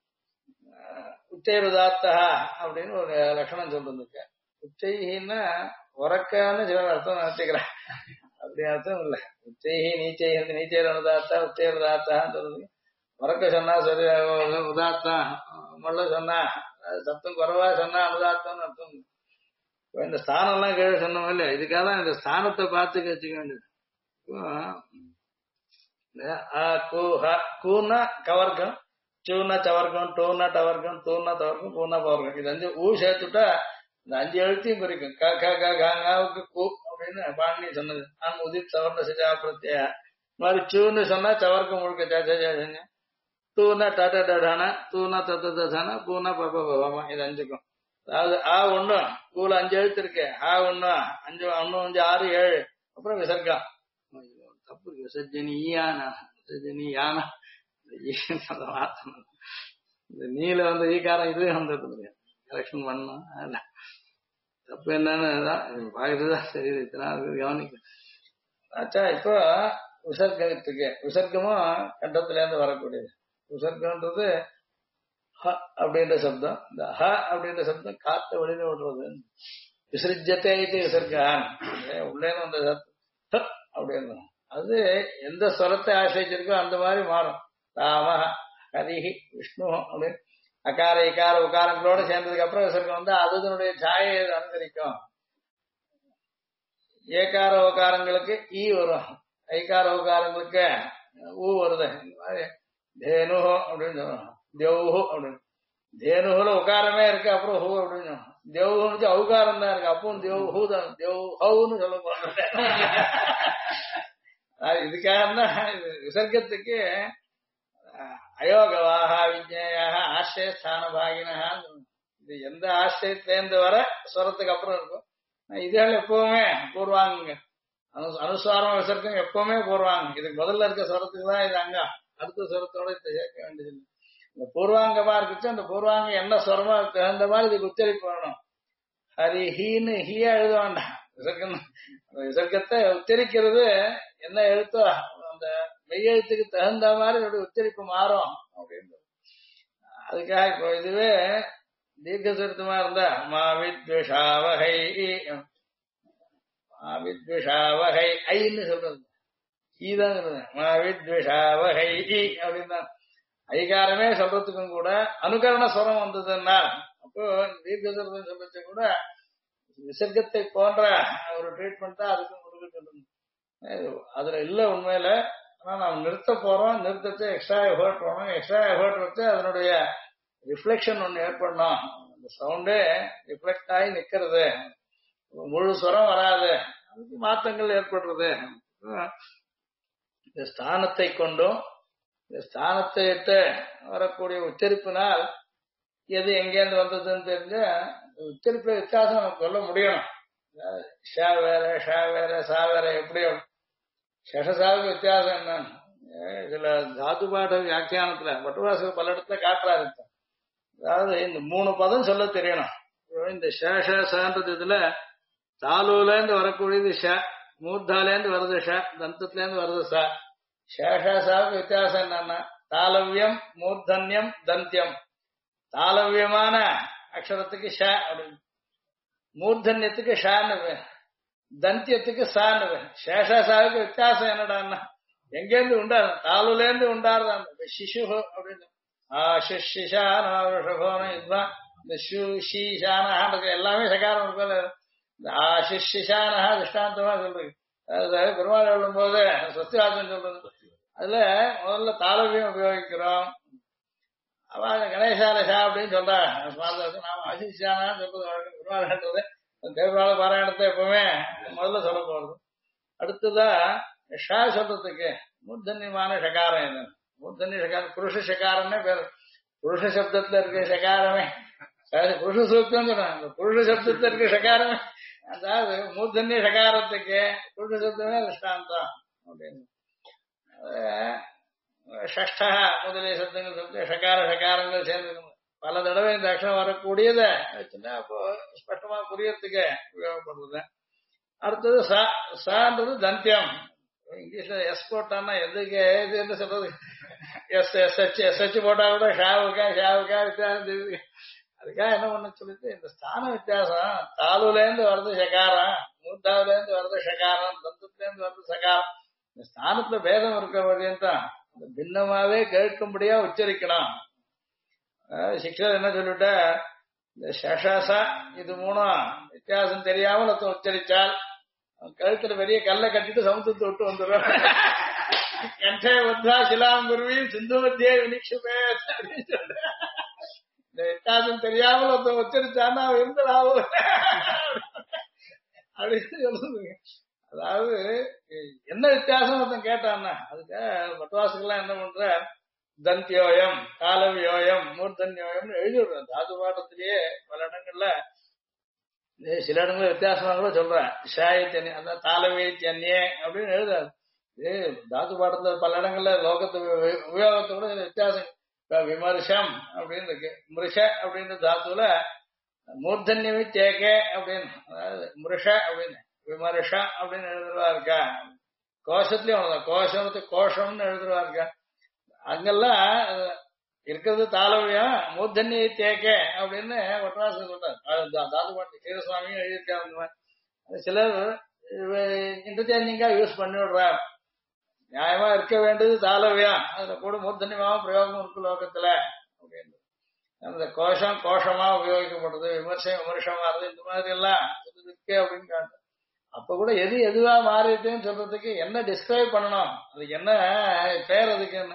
உச்சை உதாத்தா அப்படின்னு ஒரு லட்சணம் சொல்லிருந்துருக்கு. உச்சைன்னா உறக்கான்னு சில அர்த்தம் நினைச்சுக்கிறேன். அப்படி அர்த்தம் இல்லை. உச்சைஹி நீச்சை நீச்சைர் அனுதாத்தா உச்சைர் உதாத்தான்றது உறக்க சொன்னா சரி உதாத்தா, முள்ள சொன்னா சத்தம் குறைவா சொன்னா அனுதாத்தம்னு அர்த்தம். இந்த ஸ்தானம் எல்லாம் கீழே சொன்னோம் இல்லையா, இதுக்காக தான் இந்த ஸ்தானத்தை பார்த்து வச்சுக்க வேண்டியது. கூனா கவர்க்கம், சூனா சவர்க்கம், டூனா டவர்க்கம், தூனா தவர்க்கம், பூனா பவர்க்கம். இது 5 ஊ சேர்த்துட்டா இந்த 5 எழுத்தையும் குறிக்கும். க க க காவுக்கு கூ அப்படின்னு பாணி சொன்னது. நான் உதித் சவர்ண சிஜா பிரத்யா மாதிரி சூன்னு சொன்னா சவர்க்கம் முழுக்க சேஞ்ச, தூனா டட டடானா, தூனா தத்த ததானா, பூனா பப பவமா. இது 5க்கும். அதாவது ஆ 1 கூல 5 எழுத்து இருக்கு. ஆ 1 5 1 5 6 7 அப்புறம் விசர்க்கம். தப்பு விசர்ஜனி ஈயானா, விசர்ஜனி யானா, இந்த நீல வந்து ஈக்காரம் இது வந்துட்டு கரெக்ஷன் பண்ணணும். அதுல தப்பு என்னன்னு பாக்குறதுதான் சரி. இத்தனை கவனிக்க ஆச்சா. இப்போ விசர்க்கத்துக்கு விசர்க்கமும் கண்டத்துல இருந்து வரக்கூடியது. விசர்க்கம்ன்றது ஹ அப்படின்ற சப்தம். இந்த ஹ அப்படின்ற சப்தம் காத்த வெளியில விடுறது. விசர்ஜத்தை விசர்கான் உள்ளேன்னு வந்த சப்தம் அப்படின்னு அது எந்த ஸ்வரத்தை ஆசிரிச்சிருக்கோ அந்த மாதிரி மாறும். ராம ஹரிஹி விஷ்ணு அப்படின்னு அகார இக்கார உகாரங்களோட சேர்ந்ததுக்கு அப்புறம் விசர்க்கம் வந்து அதனுடைய சாயை அனுசரிக்கும். ஏகார உகாரங்களுக்கு ஈ வரும், ஐகார உகாரங்களுக்கு ஊ வருது. இந்த மாதிரி தேனு அப்படின்னு சொல்லுவோம், தேவு அப்படின்னு. தேனுல உகாரமே இருக்கு, அப்புறம் ஹூ அப்படின்னு. தேவுன்னு அவுகாரம் தான் இருக்கு, அப்பவும் தேவ் ஹூ தான், தேவ் ஹவுன்னு சொல்ல போறாங்க. இதுக்காக தான் விசர்க்கத்துக்கு அயோகவாக விஜயாக ஆசிரியஸ்தான பாகினா. இது எந்த ஆசிரியத்திலேருந்து வர ஸ்வரத்துக்கு அப்புறம் இருக்கும். இதுகள் எப்பவுமே பூர்வாங்க அனுசாரம் விசர்க்கம் எப்பவுமே பூர்வாங்க. இதுக்கு முதல்ல இருக்க ஸ்வரத்துக்கு தான் இது அங்க அடுத்த ஸ்வரத்தோட சேர்க்க வேண்டியது. இந்த பூர்வாங்கமா இருக்குச்சு, அந்த பூர்வாங்க என்ன ஸ்வரமா தகுந்த மாதிரி இதுக்கு உச்சரிப்பு பண்ணணும். ஹரிஹின்னு ஹியா எழுத வேண்டாம். விசர்க்கம் விசர்க்கத்தை உச்சரிக்கிறது என்ன எழுத்தோ அந்த மெய்யெழுத்துக்கு தகுந்த மாதிரி உச்சரிப்பு மாறும் அப்படின்னு. அதுக்காக இப்போ இதுவே தீர்க்க சுருத்தமா இருந்தா மாவித்விஷாவகை மாவித்விஷாவகை ஐன்னு சொல்றது ஈதான் சொல்றது. மாவித்விஷாவகை அப்படின்னா ஐகாரமே சொல்றதுக்கும் கூட அனுகரண ஸ்வரம் வந்ததுன்னா அப்போ தீர்க்க சுருத்தம் சொல்றது கூட விசர்க்கத்தை போன்ற ஒரு ட்ரீட்மெண்ட் தான் அதுக்கும் கொடுக்க சொல்லுங்க. அதுல இல்ல உண்மையில. ஆனா நாம் நிறுத்த போறோம், நிறுத்தத்தை எக்ஸ்ட்ரா எஃபர்ட் போனோம். எக்ஸ்ட்ரா எஃபர்ட் வச்சு அதனுடைய ரிஃப்ளெக்ஷன் ஒண்ணு ஏற்படணும். அந்த சவுண்டே ரிஃப்ளெக்ட் ஆகி நிக்கிறது, முழு ஸ்வரம் வராது, அதுக்கு மாற்றங்கள் ஏற்படுறது. இந்த ஸ்தானத்தை கொண்டும் இந்த ஸ்தானத்தை இட்டு வரக்கூடிய உச்சரிப்பினால் எது எங்கேருந்து வந்ததுன்னு தெரிஞ்ச உச்சரிப்பு வித்தியாசம் நமக்கு சொல்ல முடியணும். ஷா வேற ஷா வேற சா வேற எப்படியும் ஷஷசாவுக்கு வித்தியாசம் என்னன்னு இதுல தாத்து பாட வியாக்கியானத்துல பட்டுவாசல் பல இடத்துல காட்டுறாரு. அதாவது இந்த 3 பதம் சொல்ல தெரியணும். இந்த ஷன்றது இதுல தாலூல இருந்து வரக்கூடியது ஷ, மூர்தால இருந்து வருது ஷ, தந்தத்துல இருந்து வருது ச. ஷேஷாவுக்கு வித்தியாசம் என்னன்னா தாளவியம் மூர்தன்யம் தந்தியம். தாளவியமான அக்ஷரத்துக்கு ஷ அப்படின்னு, மூர்தன்யத்துக்கு ஷான்னு, தந்தியத்துக்கு சான்னு. சேஷாசாவுக்கு வித்தியாசம் என்னடான்னா எங்கேருந்து உண்டாரு, தாளுல இருந்து உண்டாருதான். சிசு அப்படின்னு இதுதான் இந்த ஷு ஷீஷானது எல்லாமே சகாரம் இருக்கும். இந்த ஆஷிஷானா திருஷ்டாந்தமா சொல்றது. அதாவது பெருமாள் எழுதும் போது சொத்திராஜன் சொல்றது. அதுல முதல்ல தாளவியம் உபயோகிக்கிறோம். அவன் கணேசால ஷா அப்படின்னு சொல்றான். நாம அசிஷானான்னு சொல்றது வழக்கம். பெருமாள்ன்றது தேவராள பாராயணத்தை எப்பவுமே முதல்ல சொல்ல போறது. அடுத்ததா ஷா சொல்றதுக்கு மூர்தன்யமான ஷகாரம் என்ன? மூர்தன்ய ஷகாரம் புருஷ ஷகாரம்னே பேரு. புருஷ சப்தத்துல இருக்க ஷகாரமே புருஷ சூக்தம் சொல்றாங்க. புருஷ சப்தத்துல இருக்க ஷகாரமே அதாவது மூர்தன்ய ஷகாரத்துக்கு புருஷ சப்தமே திருஷ்டாந்தம் அப்படின்னு. ஷஷ்டா முதலிய சப்தங்கள் சொல்லிட்டு ஷகார ஷகாரங்கள் சேர்ந்து பல தடவை இந்த அக்ஷரம் வரக்கூடியத வச்சுன்னா அப்போ ஸ்பஷ்டமா புரியறதுக்கு உபயோகப்படுறது. அடுத்தது சான்றது தந்தியம். இங்கிலீஷ்ல எஸ் போட்டான்னா எதுக்கு இது என்ன சொல்றது? எஸ்ஹெச் போட்டா கூட ஷாவுக்கா வித்தியாசம் தெரியுது. அதுக்காக என்ன பண்ண சொல்லிட்டு இந்த ஸ்தான வித்தியாசம் தாலுல இருந்து வர்றது ஷகாரம், மூர்த்தாவில இருந்து வர்றது ஷகாரம், தந்தத்துல இருந்து வர்றது சகாரம். இந்த ஸ்தானத்துல பேதம் இருக்க வரையும் பின்னமாவே கேட்கும்படியா உச்சரிக்கணும். சிக்ஷர் என்ன சொல்லிட்ட இந்த சஷச இது மூணும் வித்தியாசம் தெரியாமல் ஒருத்தன் உச்சரிச்சால் கழுத்துல பெரிய கல்லை கட்டிட்டு சமுத்திரத்தை விட்டு வந்துடும். கண்டே வந்தா சிலாம் குருவி சிந்து மத்தியே வினிக்ஷுமே அப்படின்னு சொல்ற. இந்த வித்தியாசம் தெரியாமல் ஒருத்தன் உச்சரிச்சான்னா அவன் இருந்தலாவும் அப்படின்னு சொல்லுங்க. அதாவது என்ன வித்தியாசம் ஒருத்தன் கேட்டான்னா அதுக்கு பட்வாசுக்கெல்லாம் என்ன பண்ற தந்தியோயம் காலவியோயம் மூர்தன்யோயம் எழுதிடுறேன். தாது பாடத்திலேயே பல இடங்கள்ல சில இடங்கள்ல வித்தியாசமா கூட சொல்றேன். ஷாயித்தன்ய அதான் தாலவேத்தியன்யே அப்படின்னு எழுதாது. இது தாது பாடத்துல பல இடங்கள்ல லோகத்து உபயோகத்தை கூட சில வித்தியாசம். விமர்சம் அப்படின்னு இருக்கு. மிருஷ அப்படின்ற தாத்துல மூர்தன்யமே தேக்கே அப்படின்னு அதாவது மிருஷ அப்படின்னு விமர்ஷா அப்படின்னு எழுதுறவா இருக்கா. கோஷத்துலயும் அவ்வளவுதான். கோஷத்து கோஷம்னு எழுதுறவா இருக்கா. அங்கெல்லாம் இருக்கிறது தாளவியம் மூர்தன்ய தேக்கே அப்படின்னு ஒட்டராசன் சொல்றாரு. தாது பாட்டு கீரசுவாமியும் எழுதியிருக்காங்க. சிலர் இன்டர்சேஞ்சிங்கா யூஸ் பண்ணி விடுறார். நியாயமா இருக்க வேண்டியது தாளவியம், அதுல கூட மூர்தன்யமாவும் பிரயோகம் இருக்கு லோகத்துல அப்படின்னு. அந்த கோஷம் கோஷமா உபயோகிக்கப்படுறது, விமர்சமா இருது, இந்த மாதிரி எல்லாம் இருக்கு அப்படின்னு காட்டு. அப்ப கூட எது எதுவா மாறிட்டுன்னு சொல்றதுக்கு என்ன டிஸ்கிரைப் பண்ணணும், அதுக்கு என்ன பேர், அதுக்கு என்ன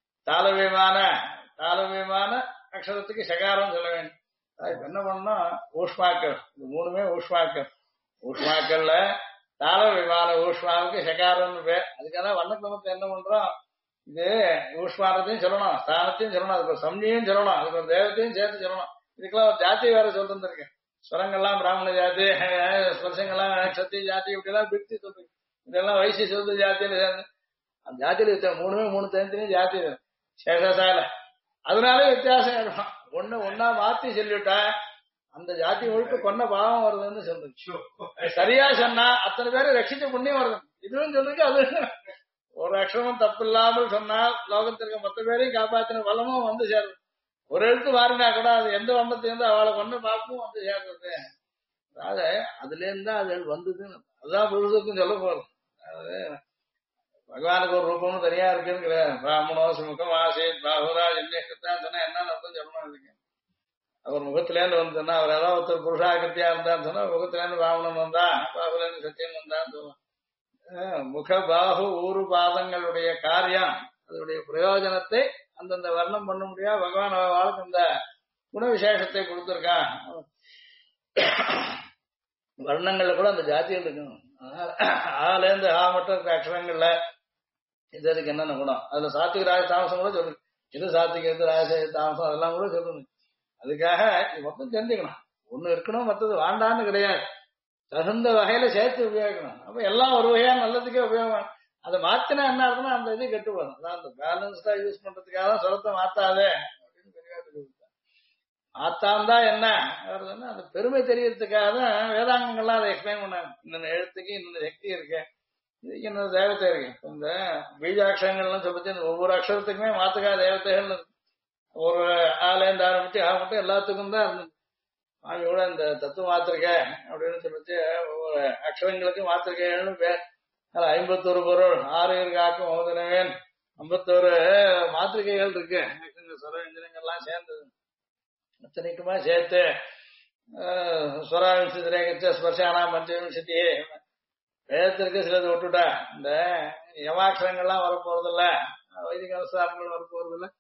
தாளவியமான அக்ஷரத்துக்கு சகாரம் சொல்ல வேண்டும். இப்ப என்ன பண்ணணும், ஊஷ்மாக்கள் இந்த மூணுமே ஊஷ்மாக்கள். ஊஷ்மாக்கள்ல தாளவிமான ஊஷ்மாவுக்கு சகாரம்னு பேர். அதுக்காக வண்ணக்கிழமத்தை என்ன பண்றோம், இது ஊஷ்மானத்தையும் சொல்லணும், ஸ்தானத்தையும் சொல்லணும், அதுக்கு ஒரு சம்னியும் சொல்லணும், அதுக்கு ஒரு தேவத்தையும் சேர்த்து சொல்லணும். இதுக்கெல்லாம் ஒரு ஜாதி வேற சொல்லிருந்திருக்கேன். ஸ்வரங்கள்லாம் பிராமண ஜாதி, ஸ்பர்சங்கள்லாம் சத்திய ஜாதி, இப்படி எல்லாம் பிரித்து சொல்றீங்க. இதெல்லாம் வைசிய சொல்ற ஜாத்தியில சேர்ந்து அந்த ஜாத்தியில மூணுமே மூணு தனித்தனியும் ஜாதி சேஷசால. அதனாலே வித்தியாசம் இருக்கும். ஒன்னா மாத்தி சொல்லிவிட்டா அந்த ஜாதி முழுக்க கொன்ன பாவம் வருதுன்னு சொல்றேன். சரியா சொன்னா அத்தனை பேரை ரட்சிச்ச புண்ணியம் வருது. இதுவும் சொல்றீங்க. அது ஒரு அக்ஷரமும் தப்பு இல்லாமல் சொன்னால் லோகத்திற்கு மொத்த பேரையும் காப்பாத்தின வளமும் வந்து சேருது. ஒரு எழுத்து மாறினா கூட அது எந்த வண்ணத்திலிருந்து அவளை கொண்டு பாப்பும் வந்து சேர்றது. அதாவது அதுல இருந்தா அது வந்ததுன்னு அதுதான் புருஷத்துக்கும் சொல்ல போறது. அதாவது பகவானுக்கு ஒரு ரூபமும் தனியா இருக்குன்னு கிடையாது. பிராமணோ சுமுகம் ஆசேத் பாகுராஜ் என்னதான் சொன்னா என்னன்னு அர்த்தம் சொல்லணும். இருக்கு அவர் முகத்துல இருந்து வந்ததுன்னா அவர் ஏதாவது ஒருத்தர் புருஷாகிருத்தியா இருந்தான்னு சொன்னா முகத்துல இருந்து பிராமணன் வந்தா, பாகுல இருந்து சத்தியம் வந்தான்னு சொல்லுவோம். முக பாகு ஊரு பாதங்களுடைய காரியம் அதனுடைய பிரயோஜனத்தை அந்தந்த வர்ணம் பண்ண முடியாது. பகவான் வாழ்க்கை இந்த குண விசேஷத்தை கொடுத்திருக்கான். வர்ணங்கள்ல கூட அந்த ஜாத்திகள் இருக்கணும். ஆல இருந்து ஆ மட்டும் இருக்க அக்ஷரங்கள்ல இது அதுக்கு என்னென்ன குணம், அதுல சாத்திக ராஜ தாமசம் கூட சொல்லு. இது சாத்திக எது ராஜ தாமசம் அதெல்லாம் கூட சொல்லணும். அதுக்காக இது மொத்தம் தெரிஞ்சுக்கணும். ஒண்ணு இருக்கணும் மற்றது வாண்டான்னு கிடையாது. தகுந்த வகையில சேர்த்து உபயோகிக்கணும். அப்ப எல்லாம் ஒரு வகையா நல்லதுக்கே உபயோகம். அதை மாத்தினா என்ன ஆகுதுன்னா அந்த இது கெட்டு போகும். அதான் அந்த பேலன்ஸ்டா யூஸ் பண்றதுக்காக தான் சொல்லத்தை மாத்தாதே அப்படின்னு பெரியார் மாத்தாந்தா என்ன வருதுன்னா அந்த பெருமை தெரியறதுக்காக தான் வேதாங்கங்கள்லாம் அதை எக்ஸ்பிளைன் பண்ணாங்க. இன்னொன்னு எழுத்துக்கு இன்னொன்னு சக்தி இருக்கு, இதுக்கு இன்னொரு தேவத்தை இருக்கு. இந்த பீஜாட்சரங்கள்லாம் சொல்லிச்சு ஒவ்வொரு அக்ஷரத்துக்குமே மாத்துக்காத தேவதைகள் ஒரு ஆலேந்து ஆரம்பிச்சு ஆ மட்டும் எல்லாத்துக்கும் தான் இருந்தது. கூட இந்த தத்துவம் மாத்திருக்க அப்படின்னு சொல்லிச்சு ஒவ்வொரு அக்ஷரங்களுக்கும் மாத்திருக்கேன்னு பேர். 51 பொருள் 6 காக்கும் மோதனவேன் 51 மாத்திரிகைகள் இருக்கு. சொர இந்திரங்கள்லாம் சேர்ந்தது அத்தனைக்குமா சேர்த்து ஸ்வராவிம்சத்திரேகச்ச ஸ்பர்ஷானா பஞ்சவிம்சதி வேதத்திற்கு சிலது விட்டுட்டா. இந்த யமாட்சரங்கள்லாம் வரப்போறதில்ல, வைதிக அவசாரங்கள் வரப்போறதில்ல.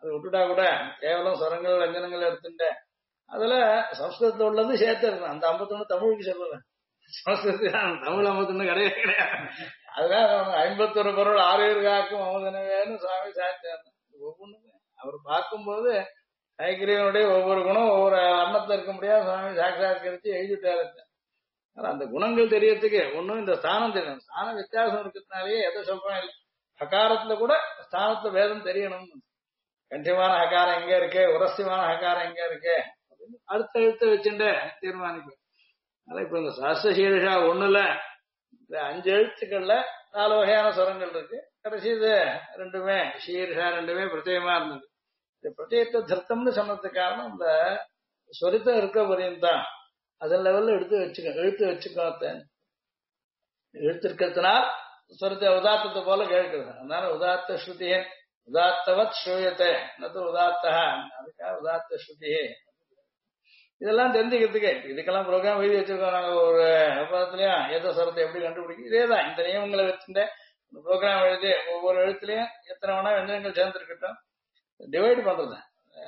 அது விட்டுட்டா கூட கேவலம் சுரங்கள் வஞ்சனங்கள் எடுத்துட்டு அதுல சம்ஸ்கிருதத்துல உள்ளது சேர்த்து இருக்கணும். அந்த 51 தமிழுக்கு சொல்லல, சம்ஸ்கிருதம் தமிழ் 51 கிடையவே கிடையாது. அதனால 51 பொருள் 6 காக்கும் அமுதனவேன்னு சுவாமி சாட்சியார். ஒவ்வொன்றுமே அவர் பார்க்கும்போது ஐக்கிரியனுடைய ஒவ்வொரு குணம் ஒவ்வொரு வர்ணத்துல இருக்க முடியாது சுவாமி சாட்சாத்கரிச்சு எழுதிட்டாரு. ஆனா அந்த குணங்கள் தெரியறதுக்கு ஒன்னும் இந்த ஸ்தானம் தெரியணும். ஸ்தானம் வித்தியாசம் இருக்கிறதுனாலயே எதை சொல்றோம் இல்லை. ஹகாரத்துல கூட ஸ்தானத்துல வேதம் தெரியணும். கண்டியமான ஹகாரம் எங்க இருக்கு, உரஸ்யமான ஹகாரம் எங்க இருக்கு அப்படின்னு அடுத்த எழுத்து வச்சுட்டு தீர்மானிக்கும். அதனால இப்ப இந்த சாஸ்திரசீர்ஷா ஒண்ணுல இந்த 5 எழுத்துக்கள்ல 4 வகையான சுரங்கள் இருக்கு. கடைசி இது ரெண்டுமே சீர்ஷா ரெண்டுமே பிரத்யேகமா இருந்தது. இந்த பிரத்யேகத்தை திருத்தம்னு சொன்னதுக்கு காரணம் இந்த சொரித்தம் இருக்க பரியந்தான் அதன் லெவல்ல எழுத்து வச்சுக்கோத்த எழுத்து இருக்கிறதுனால் சொரித்த உதாத்தத்தை போல கேட்கிறது. அதனால உதாத்த ஸ்ருதியே உதாத்தவத் ஸ்ரூயத்தை உதாத்தா, அதுக்காக உதாத்த ஸ்ருதியே. இதெல்லாம் தெரிஞ்சுக்கிறதுக்கு இதுக்கெல்லாம் ப்ரோக்ராம் எழுதி வச்சிருக்கோம் நாங்க. ஒரு பதத்துலயும் எந்த சொரத்தை எப்படி கண்டுபிடிக்கும் இதேதான் இந்த நியமங்களை வச்சுட்டு ப்ரோக்ராம் எழுதி ஒவ்வொரு எழுத்துலயும் எத்தனை வேணா வெஞ்சனங்கள் சேர்ந்துருக்கட்டும் டிவைட் பண்றது.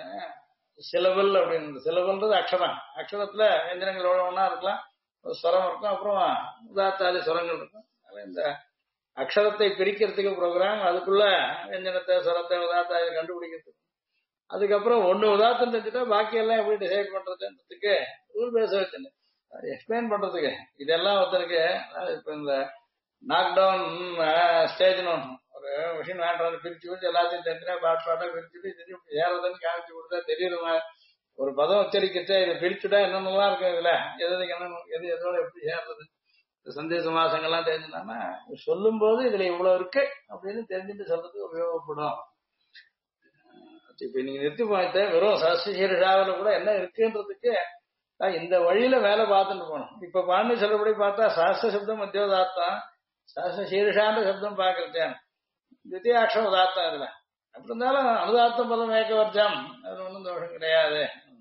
சிலபல் அப்படின்னு சிலபல்ன்றது அக்ஷரம், அக்ஷரத்துல வெஞ்சனங்கள் ஒண்ணா இருக்கலாம், ஸ்வரம் இருக்கும், அப்புறம் உதாத்தாதி ஸ்வரங்கள் இருக்கும். இந்த அக்ஷரத்தை பிரிக்கிறதுக்கு ப்ரோக்ராம், அதுக்குள்ள வெஞ்சனத்தை ஸ்வரத்தை உதாத்தாதி கண்டுபிடிக்கிறதுக்கு, அதுக்கப்புறம் ஒண்ணு உதாத்தம் தெரிஞ்சுட்டா பாக்கி எல்லாம் எப்படி டிசைட் பண்றதுன்றதுக்கு ரூல் பேச வச்சு எக்ஸ்பிளைன் பண்றதுக்கு. இதெல்லாம் ஒருத்தருக்கு இப்ப இந்த நாக் டவுன் ஸ்டேஜ்னு ஒன்று ஒரு மிஷின் வேண்டாம் பிரிச்சு எல்லாத்தையும் தெரிஞ்சுனா பாட்டா பிரிச்சுட்டு இப்படி ஏறதுன்னு காமிச்சு கொடுத்தா தெரியுமா. ஒரு பதம் உச்சரிக்கச்சே இதை பிரிச்சுட்டா என்னென்னலாம் இருக்கும் இதுல எதுக்கு என்ன எது எதோட எப்படி சேர்றது சந்தேச மாசங்கள்லாம் தெரிஞ்சுட்டாங்கன்னா சொல்லும் போது இதுல இவ்வளவு இருக்கு அப்படின்னு தெரிஞ்சுட்டு சொல்றதுக்கு உபயோகப்படும். இப்ப நீங்க நிறுத்தி பார்த்த வெறும் சீரஷாவில கூட என்ன இருக்குன்றதுக்கு இந்த வழியில வேலை பார்த்துட்டு போனோம். இப்ப பாண்டி சொல்லபடி பார்த்தா சாஸ்திர சப்தம் மத்தியோதாத்தான், சாஸ்திர சீரஷான்ற சப்தம் பாக்குறேன் தித்தியாட்சம் உதாத்தம் இதுல. அப்படி இருந்தாலும் அனுதாத்தம் பதம் ஏக்க வர்க்கம் அது ஒன்றும் தோஷம் கிடையாது.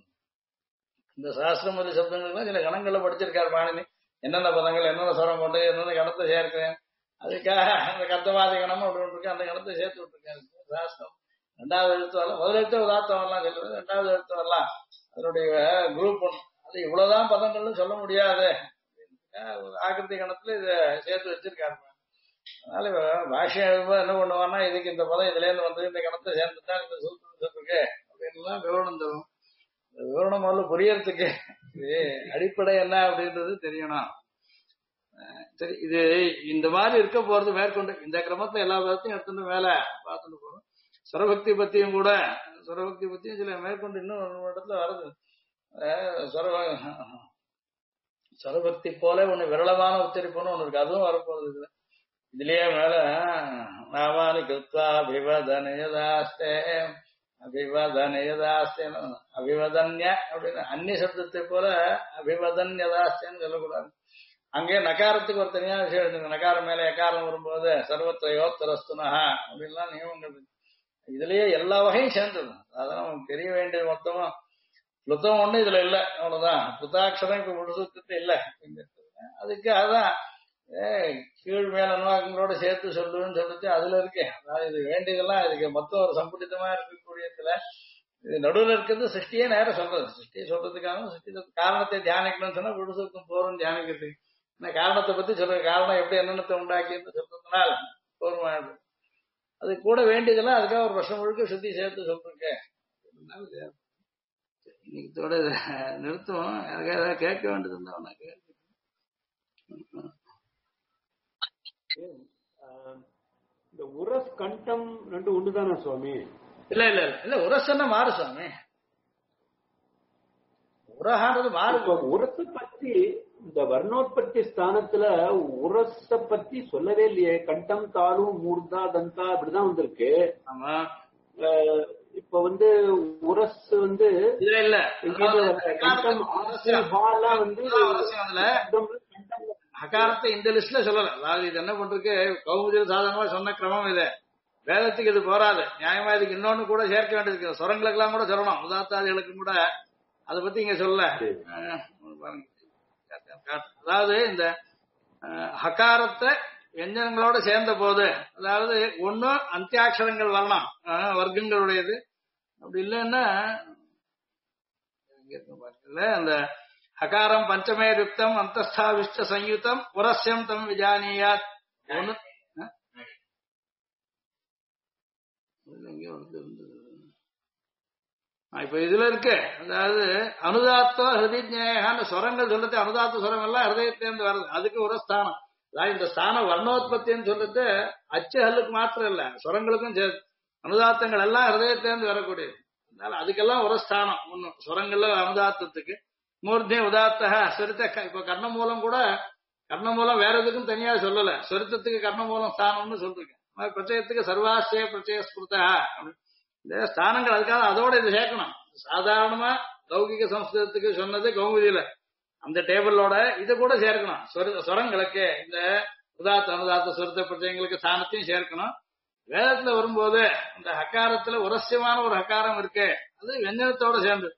இந்த சாஸ்திரம் மொழி சப்தங்கள்லாம் சில கணங்கள்ல படிச்சிருக்காரு பாணினி, என்னென்ன பதங்கள் என்னென்ன சுரம் கொண்டு என்னென்ன கணத்தை சேர்க்கிறேன், அதுக்காக அந்த கர்த்தவாதி கணம் அப்படி ஒன்று இருக்கு, அந்த கணத்தை சேர்த்து விட்டுருக்காரு. சாஸ்திரம் 2வது எழுத்து வரலாம், முதல் எழுத்து உதாத்தம் வரலாம் சொல்லுவது, 2வது எழுத்து வரலாம், அதனுடைய குரூப் ஒன்று. அது இவ்வளவுதான் பதங்கள்னு சொல்ல முடியாது, ஆக்கிருதி கணத்துல இதை சேர்த்து வச்சிருக்காரு. அதனால பாஷ்யம் எழுதும்போது என்ன பண்ணுவான்னா இதுக்கு இந்த பதம் இதுல இருந்து வந்து இந்த கணத்தை சேர்ந்துட்டா இந்த சொல்லிருக்கு அப்படின்லாம் விவரணம் தரும். விவரணம் முதல்ல புரியறதுக்கு இது அடிப்படை என்ன அப்படின்றது தெரியணும். சரி, இது இந்த மாதிரி இருக்க போறது மேற்கொண்டு இந்த கிரமத்தை எல்லா பதத்தையும் எடுத்துட்டு மேல பார்த்துட்டு போறோம். சுரபக்தி பத்தியும் கூட சுரபக்தி பத்தியும் சில மேற்கொண்டு இன்னும் ஒரு இடத்துல வருது. சுரபக்தி போல ஒண்ணு விரளமான உச்சரிப்புன்னு ஒண்ணு இருக்கு, அதுவும் வரப்போகுது இதுல. இதுலயே மேல நாமானி கிருத்வா அபிவதனயதாஸ்தே அபிவதனயதாஸ்தே அபிவதன்ய அப்படின்னு அந்நிய சப்தத்தை போல அபிவதன்யதாஸ்தேன்னு சொல்லக்கூடாது. அங்கே நகாரத்துக்கு ஒரு தனியான விஷயம் எழுதுங்க. நகாரம் மேல எக்காரம் வரும்போது சர்வத்திர யோத்தரஸ்துனஹா அப்படின்லாம் நியமங்கள் இருக்கு. இதுலயே எல்லா வகையும் சேர்ந்தது. அதான் நமக்கு தெரிய வேண்டியது மொத்தமா புத்தம் ஒண்ணு இதுல இல்ல, அவ்வளவுதான். புத்தாட்சரம் இப்ப முழுசுக்கு இல்ல. அதுக்கு அதான் கீழ் மேல அனுவாக்கங்களோட சேர்த்து சொல்லுன்னு சொல்லிட்டு அதுல இருக்கேன். அதாவது இது வேண்டியதெல்லாம் இதுக்கு மொத்தம் ஒரு சம்புடித்தமா இருக்கக்கூடியதுல இது நடுவில் இருக்கிறது சிருஷ்டியே நேரம் சொல்றது. சிருஷ்டியை சொல்றதுக்காக சிருஷ்டி காரணத்தை தியானிக்கணும்னு சொன்னா விடுசுக்கும் போறோம் தியானிக்கிறதுக்கு. ஏன்னா காரணத்தை பத்தி சொல்ற காரணம் எப்படி என்னென்னத்தை உண்டாக்கின்னு சொல்றதுனால போருமானது. அது கூட வேண்டியதெல்லாம் அதுக்காக ஒரு வருஷம் முழுக்க சுத்தி சேர்த்து சொல்றேன். இன்னைக்கு நிறுத்துவோம். ஏதாவது கேட்க வேண்டியது இருந்தா இந்த உரஸ் கண்டம் ரெண்டு ஒண்ணுதானா சுவாமி? இல்ல இல்ல இல்ல உரசன்னா மாறு சுவாமி, உரஹான்றது மாறு. உரச பத்தி இந்த வர்ணோற்பத்தி ஸ்தானத்துல உரச பத்தி சொல்லவே இல்லையே. கண்டம் தாலு மூர்தா தந்தா இப்படிதான் வந்திருக்கு. ஆமா, இப்ப உரஸ் இல்ல இல்ல கண்டம் ஹகாரத்தை இந்த லிஸ்ட்ல சொல்லல. அதாவது இது என்ன பண்றது, கௌமுதியில் சாதாரணமா சொன்ன கிரமம் இது. வேதத்துக்கு இது போராது. நியாயமா இதுக்கு இன்னொன்னு கூட சேர்க்க வேண்டியது, சுரங்களுக்கு எல்லாம் கூட சொல்லணும், உதாத்தாதிகளுக்கும் கூட. அதை பத்தி இங்க சொல்ல. அதாவது இந்த ஹகாரத்தை வியஞ்சனங்களோட சேர்ந்த போது, அதாவது ஒண்ணு அந்தியாட்சரங்கள் வரணும் வர்க்கங்களுடையது, அப்படி இல்லைன்னா இங்க இருக்கு பாருங்கல்ல, அந்த ஹகாரம் பஞ்சமே யுக்தம் அந்தஸ்தாவிஷ்ட சயுதம் புரஸ்யம் தம் விஜானியாத் ஒண்ணு இப்ப இதுல இருக்கு. அதாவது அனுதாத்தோ ஹிருதிஜேகான்னு ஸ்வரங்கள் சொல்றது, அனுதாத்த ஸ்வரம் எல்லாம் ஹிருதயத்திலேருந்து வருது, அதுக்கு ஒரு ஸ்தானம். அதாவது இந்த ஸ்தானம் வர்ணோத்பத்தின்னு சொல்றது அச்சு ஹல்லுக்கு மாத்திரம் இல்ல, ஸ்வரங்களுக்கும் சேர்த்து. அனுதாத்தங்கள் எல்லாம் ஹிருதயத்திலேருந்து வரக்கூடியது. அதனால அதுக்கெல்லாம் ஒரு ஸ்தானம் ஒண்ணு ஸ்வரங்கள்ல அனுதாத்தத்துக்கு. மூர்த்தி உதாத்த சொரித்த இப்ப கர்ணமூலம் கூட, கர்ணமூலம் வேற எதுக்கும் தனியா சொல்லல, சொரித்தத்துக்கு கர்ணமூலம் ஸ்தானம்னு சொல்றீங்க. பிரச்சயத்துக்கு சர்வாசிய பிரச்சய ஸ்மிருதா இந்த ஸ்தானங்கள், அதுக்காக அதோட இது சேர்க்கணும். சாதாரணமா லௌகிக சம்ஸ்கிருதத்துக்கு சொன்னது கௌமுதியில அந்த டேபிளோட இது கூட சேர்க்கணும். ஸ்வரங்களுக்கு இந்த உதாத்த அனுதாத்த சொருத்த பிரச்சயங்களுக்கு ஸ்தானத்தையும் சேர்க்கணும். வேதத்துல வரும்போது இந்த ஹக்காரத்துல உரஸ்யமான ஒரு ஹக்காரம் இருக்கு, அது வெஞ்சனத்தோட சேர்ந்து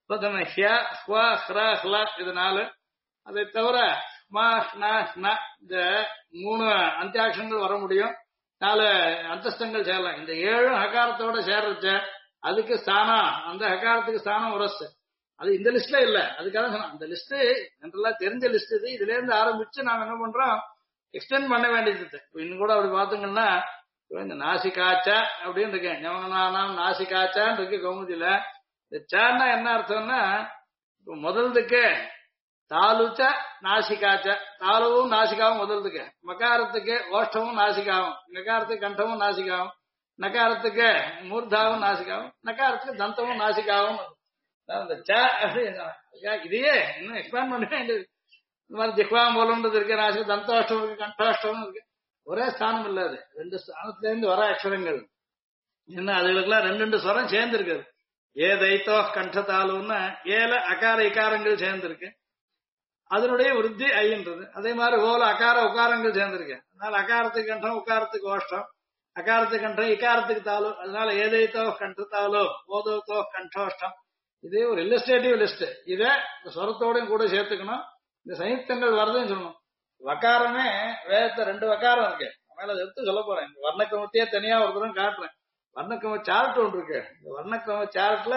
இது 4. அதை தவிர இந்த 3 அந்தியாட்சங்கள் வர முடியும், 4 அந்தஸ்தங்கள் சேரலாம். இந்த 7 ஹகாரத்தோட சேர்றச்ச அதுக்கு ஸ்தானம், அந்த ஹகாரத்துக்கு ஸ்தானம் உரஸ். அது இந்த லிஸ்ட்ல இல்ல, அதுக்காக சொன்னோம். அந்த லிஸ்ட் ஜென்ரலா தெரிஞ்ச லிஸ்ட் இது. இதுல இருந்து ஆரம்பிச்சு நாம என்ன பண்றோம், எக்ஸ்டெண்ட் பண்ண வேண்டியது. இன்னும் கூட அப்படி பாத்தீங்கன்னா இந்த நாசிகாச்சா அப்படின்னு இருக்கேன், ஞமனானாம் நாசிகாச்சான்னு இருக்கு கௌமுதியில. இந்த சான்னா என்ன அர்த்தம்னா, இப்ப முதல்துக்கு தாலுச்ச நாசிகாச்ச, தாலுவும் நாசிகாவும் முதல்துக்கு, மகாரத்துக்கு ஓஷ்டமும் நாசிகாவும், நகாரத்துக்கு கண்டமும் நாசிகாவும், நகாரத்துக்கு மூர்தாவும் நாசிகாவும், நகாரத்துக்கு தந்தமும் நாசிகாவும். இந்த இதையே இன்னும் எக்ஸ்பேண்ட் பண்ண வேண்டியது. இந்த மாதிரி ஜிஹ்வா மூலம்ன்றது இருக்கு, நாசிக தந்தோஷ்டம் இருக்கு, கண்டாஷ்டம் இருக்கு. ஒரே ஸ்தானம் இல்லாது 2 ஸ்தானத்துல இருந்து வர அக்ஷரங்கள் என்ன, அதுகளுக்கெல்லாம் 2 ஸ்வரம் சேர்ந்து இருக்குது. தைத்தோ கண்டதாலுன்னா 7 அகார இகாரங்கள் சேர்ந்திருக்கு, அதனுடைய விருத்தி ஐன்றது. அதே மாதிரி ஓல அகார உகாரங்கள் சேர்ந்திருக்கு, அதனால அகாரத்துக்கு கண்டம் உக்காரத்துக்கு ஓஷ்டம், அகாரத்துக்கு கண்டம் இகாரத்துக்கு தாலு, அதனால ஏதைத்தோ கண்டத்தாலோ ஓதோத்தோ கண்டோஷ்டம். இதே ஒரு இல்லஸ்ட்ரேட்டிவ் லிஸ்ட். இத ஸ்வரத்தோடையும் கூட சேர்த்துக்கணும். இந்த சயுக்தங்கள் வருதுன்னு சொல்லணும். வக்காரமே வேதத்தை 2 வக்காரம் இருக்கு, மேல அதை எடுத்து சொல்ல போறேன். இந்த வர்ணக்கிரமத்தையே தனியா ஒரு தரம் காட்டுறேன். வர்ணக்கிரம சார்ட் ஒன்று இருக்கு. இந்த வர்ணக்கிரம சார்ட்ல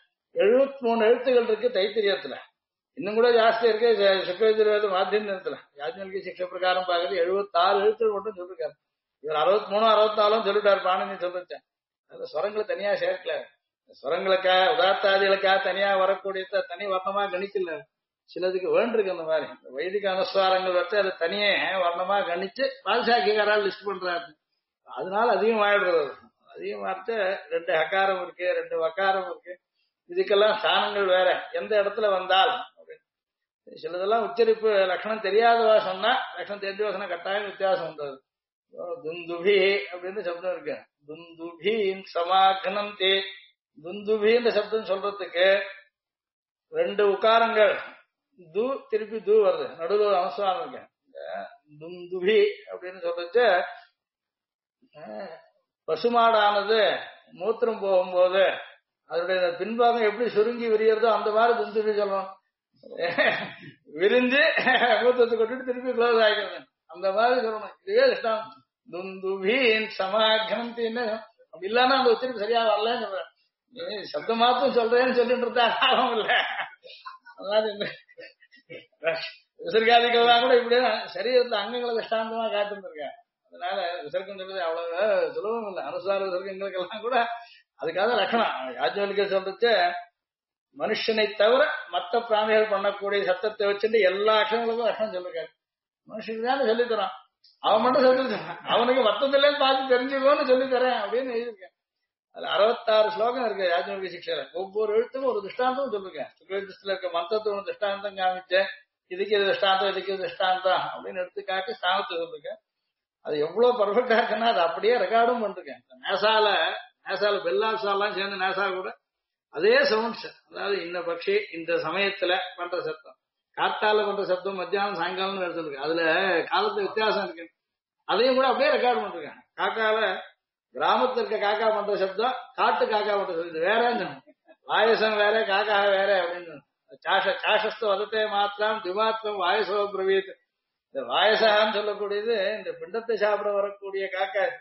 73 எழுத்துகள் இருக்கு தைத்திரியத்துல. இன்னும் கூட ஜாஸ்தி இருக்கு சுக்ரவேத மாத்தியத்துல. யாஜ்ஞவல்கிய சிக்ஷ பிரகாரம் பார்க்கறது 76 எழுத்துகள் மட்டும் சொல்லிருக்காரு. இவர் 63 64 சொல்லிட்டாரு பாணினி சொல்லிருச்சேன். அந்த ஸ்வரங்களை தனியா சேர்க்கல. ஸ்வரங்களுக்கா உதாத்தாதிகளுக்கா தனியா வரக்கூடிய தனி வர்ணமா கணிக்கல. சிலதுக்கு வேண்டிருக்கு அந்த மாதிரி வைதிக அனுஸ்வாரங்கள் வச்சு அதை தனியே வர்ணமா கணிச்சு பாதுஷாக்கியக்காரால் லிஸ்ட் பண்றாரு. அதனால அதிகம் ஆயிடுறது. அதிகமாச்சு 2 ஹகாரம் இருக்கு, 2 வக்காரம் இருக்கு. இதுக்கெல்லாம் ஸ்தானங்கள் வேற எந்த இடத்துல வந்தால் அப்படின்னு. சிலதெல்லாம் உச்சரிப்பு லட்சணம் தெரியாதவா சொன்னா, லட்சணம் தெரிஞ்சவா சொன்னா கட்டாயம் வித்தியாசம் உண்டது. துந்துபி அப்படின்னு சப்தம் இருக்கு. துந்துபி சமாகனம் தே, துந்துபின்ற சப்தம் சொல்றதுக்கு 2 உக்காரங்கள் து திருப்பி து வருது, நடுவில் ஒரு அம்சம் இருக்கு. துந்துபி அப்படின்னு சொல்லிச்சு பசுமாடானது மூத்திரம் போகும்போது அதனுடைய பின்பாகம் எப்படி சுருங்கி விரியறதோ அந்த மாதிரி துந்துபி சொல்லணும். விரிஞ்சு மூத்தத்தை கொட்டுட்டு திருப்பி க்ளோஸ் ஆகிக்கிறது அந்த மாதிரி சொல்லணும். இதுவே இஷ்டம். துந்துபின் சமாகனத்தின்னு அப்படி இல்லன்னா அந்த உச்சரிப்பு சரியா வரலன்னு சொல்றேன். சப்த மாத்தம் சொல்றேன்னு சொல்லிட்டு இருந்தா ஆகும் இல்ல. விசர்காதிகள்லாம் கூட இப்படி சரீரத்துல அங்கங்களை கஷ்டாந்தமா காட்டுருக்கேன். அதனால விசர்க்கம் சொல்றது அவ்வளவு சுலபம் இல்லை. அனுசார விசர்க்கங்களுக்கெல்லாம் கூட அதுக்காக லட்சணம். யாஜ்ஞவல்கிய சொல்றது மனுஷனை தவிர மற்ற பிராணிகள் பண்ணக்கூடிய சத்தத்தை வச்சுட்டு எல்லா அக்ஷரங்களுக்கும் லட்சணம் சொல்லிருக்காரு. மனுஷனுக்கு தானே சொல்லித்தரான், அவன் மட்டும் சொல்லி அவனுக்கு மொத்தத்துல பார்த்து தெரிஞ்சுக்கோன்னு சொல்லி தரேன் அப்படின்னு எழுதியிருக்கேன். அதுல 66 ஸ்லோகம் இருக்கு யாஜ்ஞவல்கிய சிக்ஷையில. ஒவ்வொரு எழுத்துக்கும் ஒரு திருஷ்டாந்தம் சொல்லிருக்கேன். சுக்ரவேதத்துல இருக்க மந்திரத்துக்கு ஒரு திருஷ்டாந்தம் காமிச்சேன். இதுக்கு இது திருஷ்டாந்தம், இதுக்கு இது திருஷ்டாந்தம் அப்படின்னு எடுத்து காட்டி ஸ்தானத்தை சொல்லிருக்கேன். அது எவ்வளவு பர்ஃபெக்டா இருக்குன்னா அது அப்படியே ரெக்கார்டும் பண்ணிருக்கேன். நேசால பெல்லாசாலாம் சேர்ந்து நேசா கூட அதே சவுண்ட்ஸ், அதாவது இந்த பட்சி இந்த சமயத்துல பண்ற சப்தம், காத்தால பண்ற சப்தம் மத்தியானம் சாயங்காலம் எடுத்துருக்கு. அதுல காலத்து வித்தியாசம் இருக்கு. அதையும் கூட அப்படியே ரெக்கார்ட் பண்ணிருக்கேன். காக்கால கிராமத்துல இருக்க காக்கா பண்ற சப்தம், காட்டு காக்கா பண்ற சப்தம் வேற, வாயசம் வேற காக்கா வேற அப்படின்னு. சாஷஸ்து வதத்தை மாத்திரம் திமாத்திரம் வாயசோ பிரவீத். இந்த வாயசான்னு சொல்லக்கூடியது இந்த பிண்டத்தை சாப்பிட வரக்கூடிய காக்கா.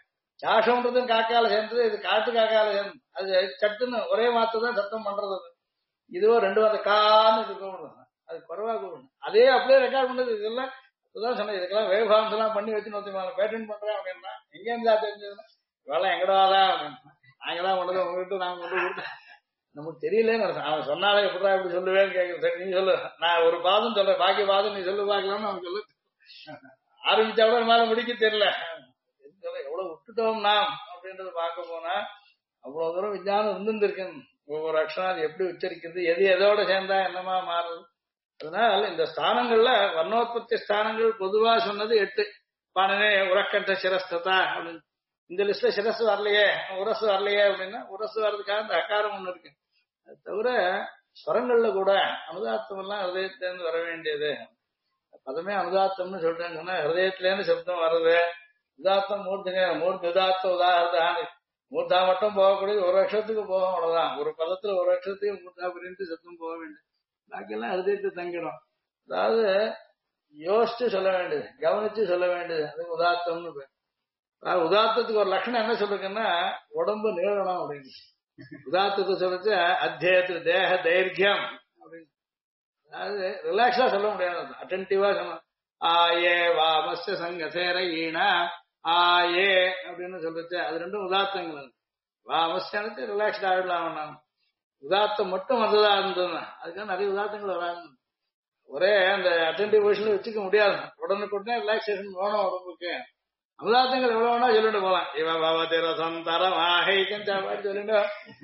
சாஷம்ன்றதும் காக்கால சேர்ந்தது, இது காட்டு காக்கால சேர்ந்தது. அது சட்டுன்னு ஒரே மாத்ததான் சத்தம் பண்றது அது. இதுவோ ரெண்டு வார்த்தை கான்னு கூப்பிடுறது, அது குறைவா கூப்பிடணும். அதே அப்படியே ரெக்கார்ட் பண்ணது. இதெல்லாம் இதுதான் சொன்னேன், இதுக்கெல்லாம் வேவ்ஃபார்ம்ஸ் எல்லாம் பண்ணி வச்சு நோத்தி பேட்டன் பண்றேன் அப்படின்னா எங்க இருந்தா தெரிஞ்சதுன்னா வேலை எங்கடாதான் அப்படின்னு. நாங்கதான் கொண்டது உங்ககிட்ட நாங்க கொண்டு கொடுத்தேன், நமக்கு தெரியலன்னு அர்த்தம். அவன் சொன்னாலே எப்படா இப்படி சொல்லுவேன்னு கேட்குறேன். சரி நீ சொல்லு, நான் ஒரு பாதம் சொல்றேன், பாக்கி பாதம் நீ சொல்லு பாக்கலாம்னு அவன் சொல்லு. ஆரம்பிச்சா கூட மேல முடிக்க தெரியல. எவ்வளவு விட்டுட்டோம் நாம் அப்படின்றத பார்க்க போனா அவ்வளவு தூரம் விஞ்ஞானம் இருந்திருக்கு. ஒவ்வொரு அக்ஷரம் அது எப்படி உச்சரிக்கிறது, எது எதோட சேர்ந்தா என்னமா மாறுது. அதனால இந்த ஸ்தானங்கள்ல வர்ணோத்பத்தி ஸ்தானங்கள் பொதுவா சொன்னது 8. பானனே உரக்கட்ட சிரஸ்ததா அப்படின்னு. இந்த லிஸ்ட்ல சிரசு வரலையே, உரசு வரலையே அப்படின்னா உரசு வர்றதுக்காக இந்த அகாரம் ஒண்ணு இருக்கு. அது தவிர ஸ்வரங்கள்ல கூட அனுதாத்தம் எல்லாம் ஹிருதயத்திலேருந்து வர வேண்டியது. பதமே அனுதாத்தம்னு சொல்றேன்னு சொன்னா ஹிருதயத்திலேருந்து சப்தம் வருது. உதாத்தம் மூர்த்திங்க, மூர்த்தி உதாத்த உதாரண மூர்த்தா மட்டும் போகக்கூடியது ஒரு அக்ஷரத்துக்கு போகும், அவ்வளவுதான். ஒரு பதத்துல ஒரு அக்ஷரத்துக்கு மூர்த்தா பிரிந்து சப்தம் போக வேண்டியது, பாக்கியெல்லாம் ஹிருதயத்தை தங்கிடும். அதாவது யோசிச்சு சொல்ல வேண்டியது, கவனிச்சு சொல்ல வேண்டியது, அதுக்கு உதாத்தம்னு பேர். அதாவது உதாத்தத்துக்கு ஒரு லட்சணம் என்ன சொல்றதுன்னா உடம்பு நீளணும் அப்படின்னு. உதாத்தத்தை சொல்லிச்சு அத்தியத்து தேக தைரியம் அப்படின்னு. அதாவது ரிலாக்ஸா சொல்ல முடியாது, அட்டென்டிவா சொல்லணும். ஆயே வாமஸ்ய சங்கசேர ஈனா ஆயே அப்படின்னு சொல்லிச்சு, அது ரெண்டும் உதாத்தங்கள். வாமஸ்யானது ரிலாக்ஸ்ட் ஆகிடலாம். நான் உதாத்தம் மட்டும் வந்ததா இருந்ததுன்னா அதுக்காக நிறைய உதாத்தங்கள் வராது. ஒரே அந்த அட்டென்டிவ் பொசிஷன்ல வச்சுக்க முடியாது, உடனுக்குடனே ரிலாக்ஸேஷன் வேணும் உடம்புக்கு. அனுதாத்தங்கள் எவ்வளவு வேணா சொல்லிட்டு போலாம். இவ பவதி ரசம் தரம் ஆஹைக்கும் சொல்லிட்டு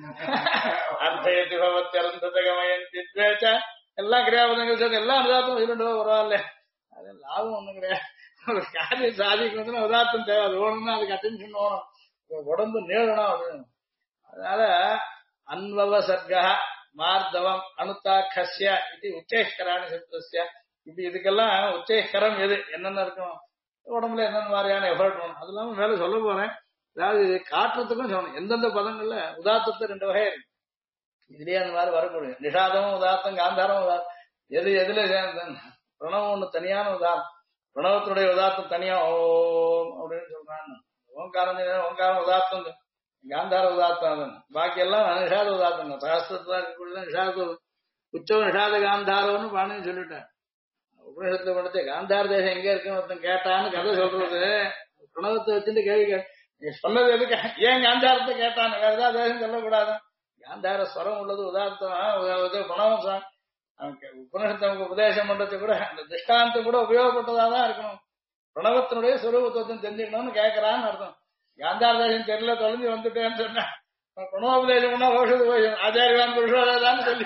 அர்த்தயத்தி பவத்தியரந்தகமயந்தி துவேச்ச எல்லாம் கிரியாபதங்கள் சேர்ந்து எல்லாம் அனுதாத்தம் சொல்லிட்டு பரவாயில்ல, அது லாபம் ஒண்ணும் கிடையாது. ஒரு காரியம் சாதிக்கணும்னா உதாத்தம் தேவை, அது ஓடணும்னா அதுக்கு அட்டென்ஷன் வேணும், உடம்பு நீளணும் அப்படின்னு. அதனால அன்வவ சர்க்கா மார்தவம் அனுதாக்கஸ்ய இது உச்சேஷ்கராணி சப்தஸ்ய. இப்படி இதுக்கெல்லாம் உச்சேஷ்கரம் எது என்னென்ன இருக்கும், உடம்புல என்னென்ன மாதிரியான எஃபர்ட் வேணும், அது இல்லாம மேல சொல்ல போறேன். அதாவது காட்டுறதுக்கும் சொல்லணும் எந்தெந்த பதங்கள்ல உதாத்தத்தை 2 வகை இருக்கு. இதுலயே அந்த மாதிரி வரக்கூடிய நிஷாதமும் உதாத்தம், காந்தாரமும் உதாத்தம், எது எதுல சேர்ந்தது. பிரணவம் ஒண்ணு தனியான உதாரணம், பிரணவத்தினுடைய உதாத்தம் தனியா ஓம் அப்படின்னு சொல்றாங்க. ஓங்காரம் உதாத்தம், காந்தார உதாத்தம், பாக்கி எல்லாம் நிஷாத உதாத்தம். சாஸ்திரத்துல இருக்கக்கூடிய நிஷாத உச்சம் நிஷாத காந்தாரம்னு பாணின்னு சொல்லிட்டேன். உபநிஷத்துல படுத்து காந்தார தேசம் எங்க இருக்குன்னு ஒருத்தன் கேட்டான்னு கதை சொல்றது. பிரணவத்தை வச்சுட்டு கேள்வி சொன்னது எதுக்கு, ஏன் காந்தாரத்தை கேட்டான்னு, வேற ஏதாவது தேசம் சொல்லக்கூடாது. காந்தார ஸ்வரம் உள்ளது உதார்த்தம் பிரணவம் சார். உபநிஷத்தை நமக்கு உபதேசம் பண்றது கூட அந்த திருஷ்டாந்தம் கூட உபயோகப்பட்டதாதான் இருக்கணும். பிரணவத்தினுடைய சுரூபத்தை தெரிஞ்சுக்கணும்னு கேட்கறான்னு அர்த்தம். காந்தார தேசம் தெரியல தொலைஞ்சு வந்துட்டேன்னு சொன்னா பிரணவோபதேசம்னா ஓஷது போய் ஆச்சாரியான் புருஷோதான்னு சொல்லி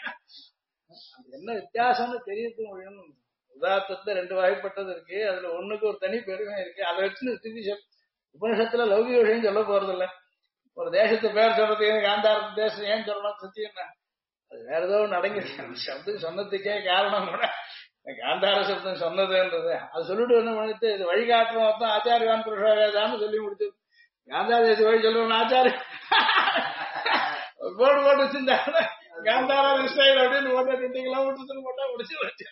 என்ன வித்தியாசம்னு தெரியறது முடியும். உதாரணத்துல 2 வகைப்பட்டது இருக்கு, அதுல ஒண்ணுக்கு ஒரு தனி பெருமை இருக்கு. அதை வச்சு ஸ்திதி உபனிஷத்துல லௌகிக விஷயம் சொல்ல போறது இல்ல. ஒரு தேசத்து பேர் சொல்றது காந்தார தேசம் ஏன் சொல்லணும் சுத்தி என்ன, அது வேற ஏதோ ஒன்று அடங்கி சப்தம் சொன்னதுக்கே காரணம் கூட காந்தார சப்தம் சொன்னதுன்றது. அது சொல்லிட்டு என்ன பண்ணிட்டு இது வழிகாட்டுற மொத்தம் ஆச்சாரியான் புருஷாவேதான்னு சொல்லி முடிச்சு காந்தார தேச வழி சொல்லுவோம் ஆச்சாரிய போர்டு போட்டு வச்சிருந்தாங்க காந்தாரா ஸ்டைல் அப்படின்னு 2 கிலோமீட்டர் போட்டா முடிச்சு வச்சு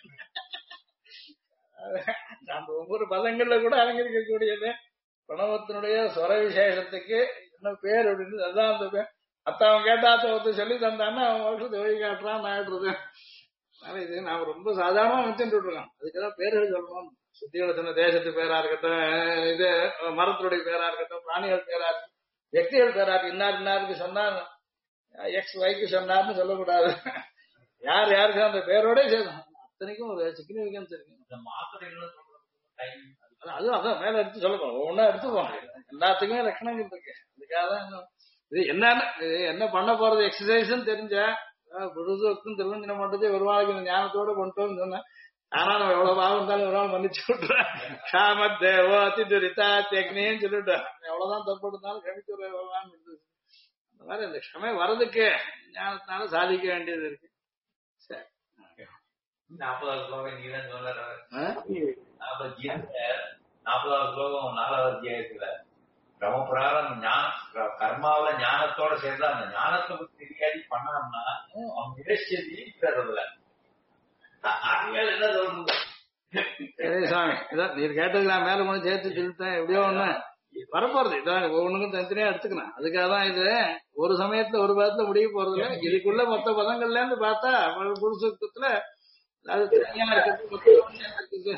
அந்த ஒவ்வொரு பதங்கள்ல கூட அலங்கரிக்கக்கூடியது. பிரணவத்தினுடைய ஸ்வர விசேஷத்துக்கு என்ன பேர் அப்படின்னு அதுதான் அந்த பேர். அவன் கேட்டாத்த ஒருத்தர் சொல்லி தந்தான்னா அவன் வருஷத்து வழி காட்டுறான் ஆயிடுறது. அதனால இது நாம ரொம்ப சாதாரணமா நினைச்சுட்டு இருக்கோம். அதுக்குதான் பேர்கள் சொல்லணும். சுத்தியோட சொன்ன தேசத்து பேரா இருக்கட்டும், இது மரத்தினுடைய பேரா இருக்கட்டும், பிராணிகள் பேரா இருக்கட்டும், వ్యక్తిகள் பேரா இருக்கு. இன்னாருக்கு சொன்னா எக்ஸ் ஒய்க்கு சொன்னார்னு சொல்லக்கூடாது. யார் யாருக்கு அந்த பேரோட சேர்க்கணும். அத்தனைக்கும் ஒரு சிக்னிபிகன்ஸ் இருக்கு. அதான் மேல எடுத்து சொல்லணும், ஒவ்வொன்னா எடுத்துப்போம். எல்லாத்துக்குமே லட்சணங்கள் இருக்கு. அதுக்காக தான் இது என்னன்னு என்ன பண்ண போறது எக்ஸசைஸ் தெரிஞ்சா புதுசுக்கும் திருவஞ்சனம் பண்றது ஒரு நாளைக்கு இந்த ஞானத்தோட கொண்டு சொன்னேன். ஆனா நம்ம எவ்வளவு பாவம் இருந்தாலும் ஒரு நாள் மன்னிச்சு விட்டுறேன். ஷாமத் தேவோ அதி துரிதா தெக்னின்னு சொல்லிட்டேன். எவ்வளவுதான் தப்பு இருந்தாலும் கணித்து வருவான்னு இருந்தது. அந்த மாதிரி அந்த க்ஷமை வர்றதுக்கு ஞானத்தினால சாதிக்க வேண்டியது இருக்கு. சரி 40வது ஸ்லோகம் நீதான் சொல்ற 40வது ஸ்லோகம் 4வது அத்தியாயத்துல பிரமபுராரம் கர்மாவில ஞானத்தோட சேர்ந்து அந்த ஞானத்தை பத்தி தெரியாதி பண்ணாம்னா அவன் நிகழ்ச்சியை இருக்கிறதுல என்ன சொல்றது. சரி சாமி, இதான் நீர் கேட்டதுக்கு நான் மேல கொண்டு சேர்த்து சொல்லிட்டேன். எப்படியோ ஒண்ணு வரப்போறது இதான் ஒவ்வொன்றுக்கும் தனித்தனியா எடுத்துக்கணும். அதுக்காக தான் இது ஒரு சமயத்துல ஒரு பதத்துல முடிய போறது இல்ல. இதுக்குள்ள மொத்த பதங்கள்ல இருந்து பார்த்தா புருஷத்துல அது தனியா இருக்கிறது மொத்த இருக்குது.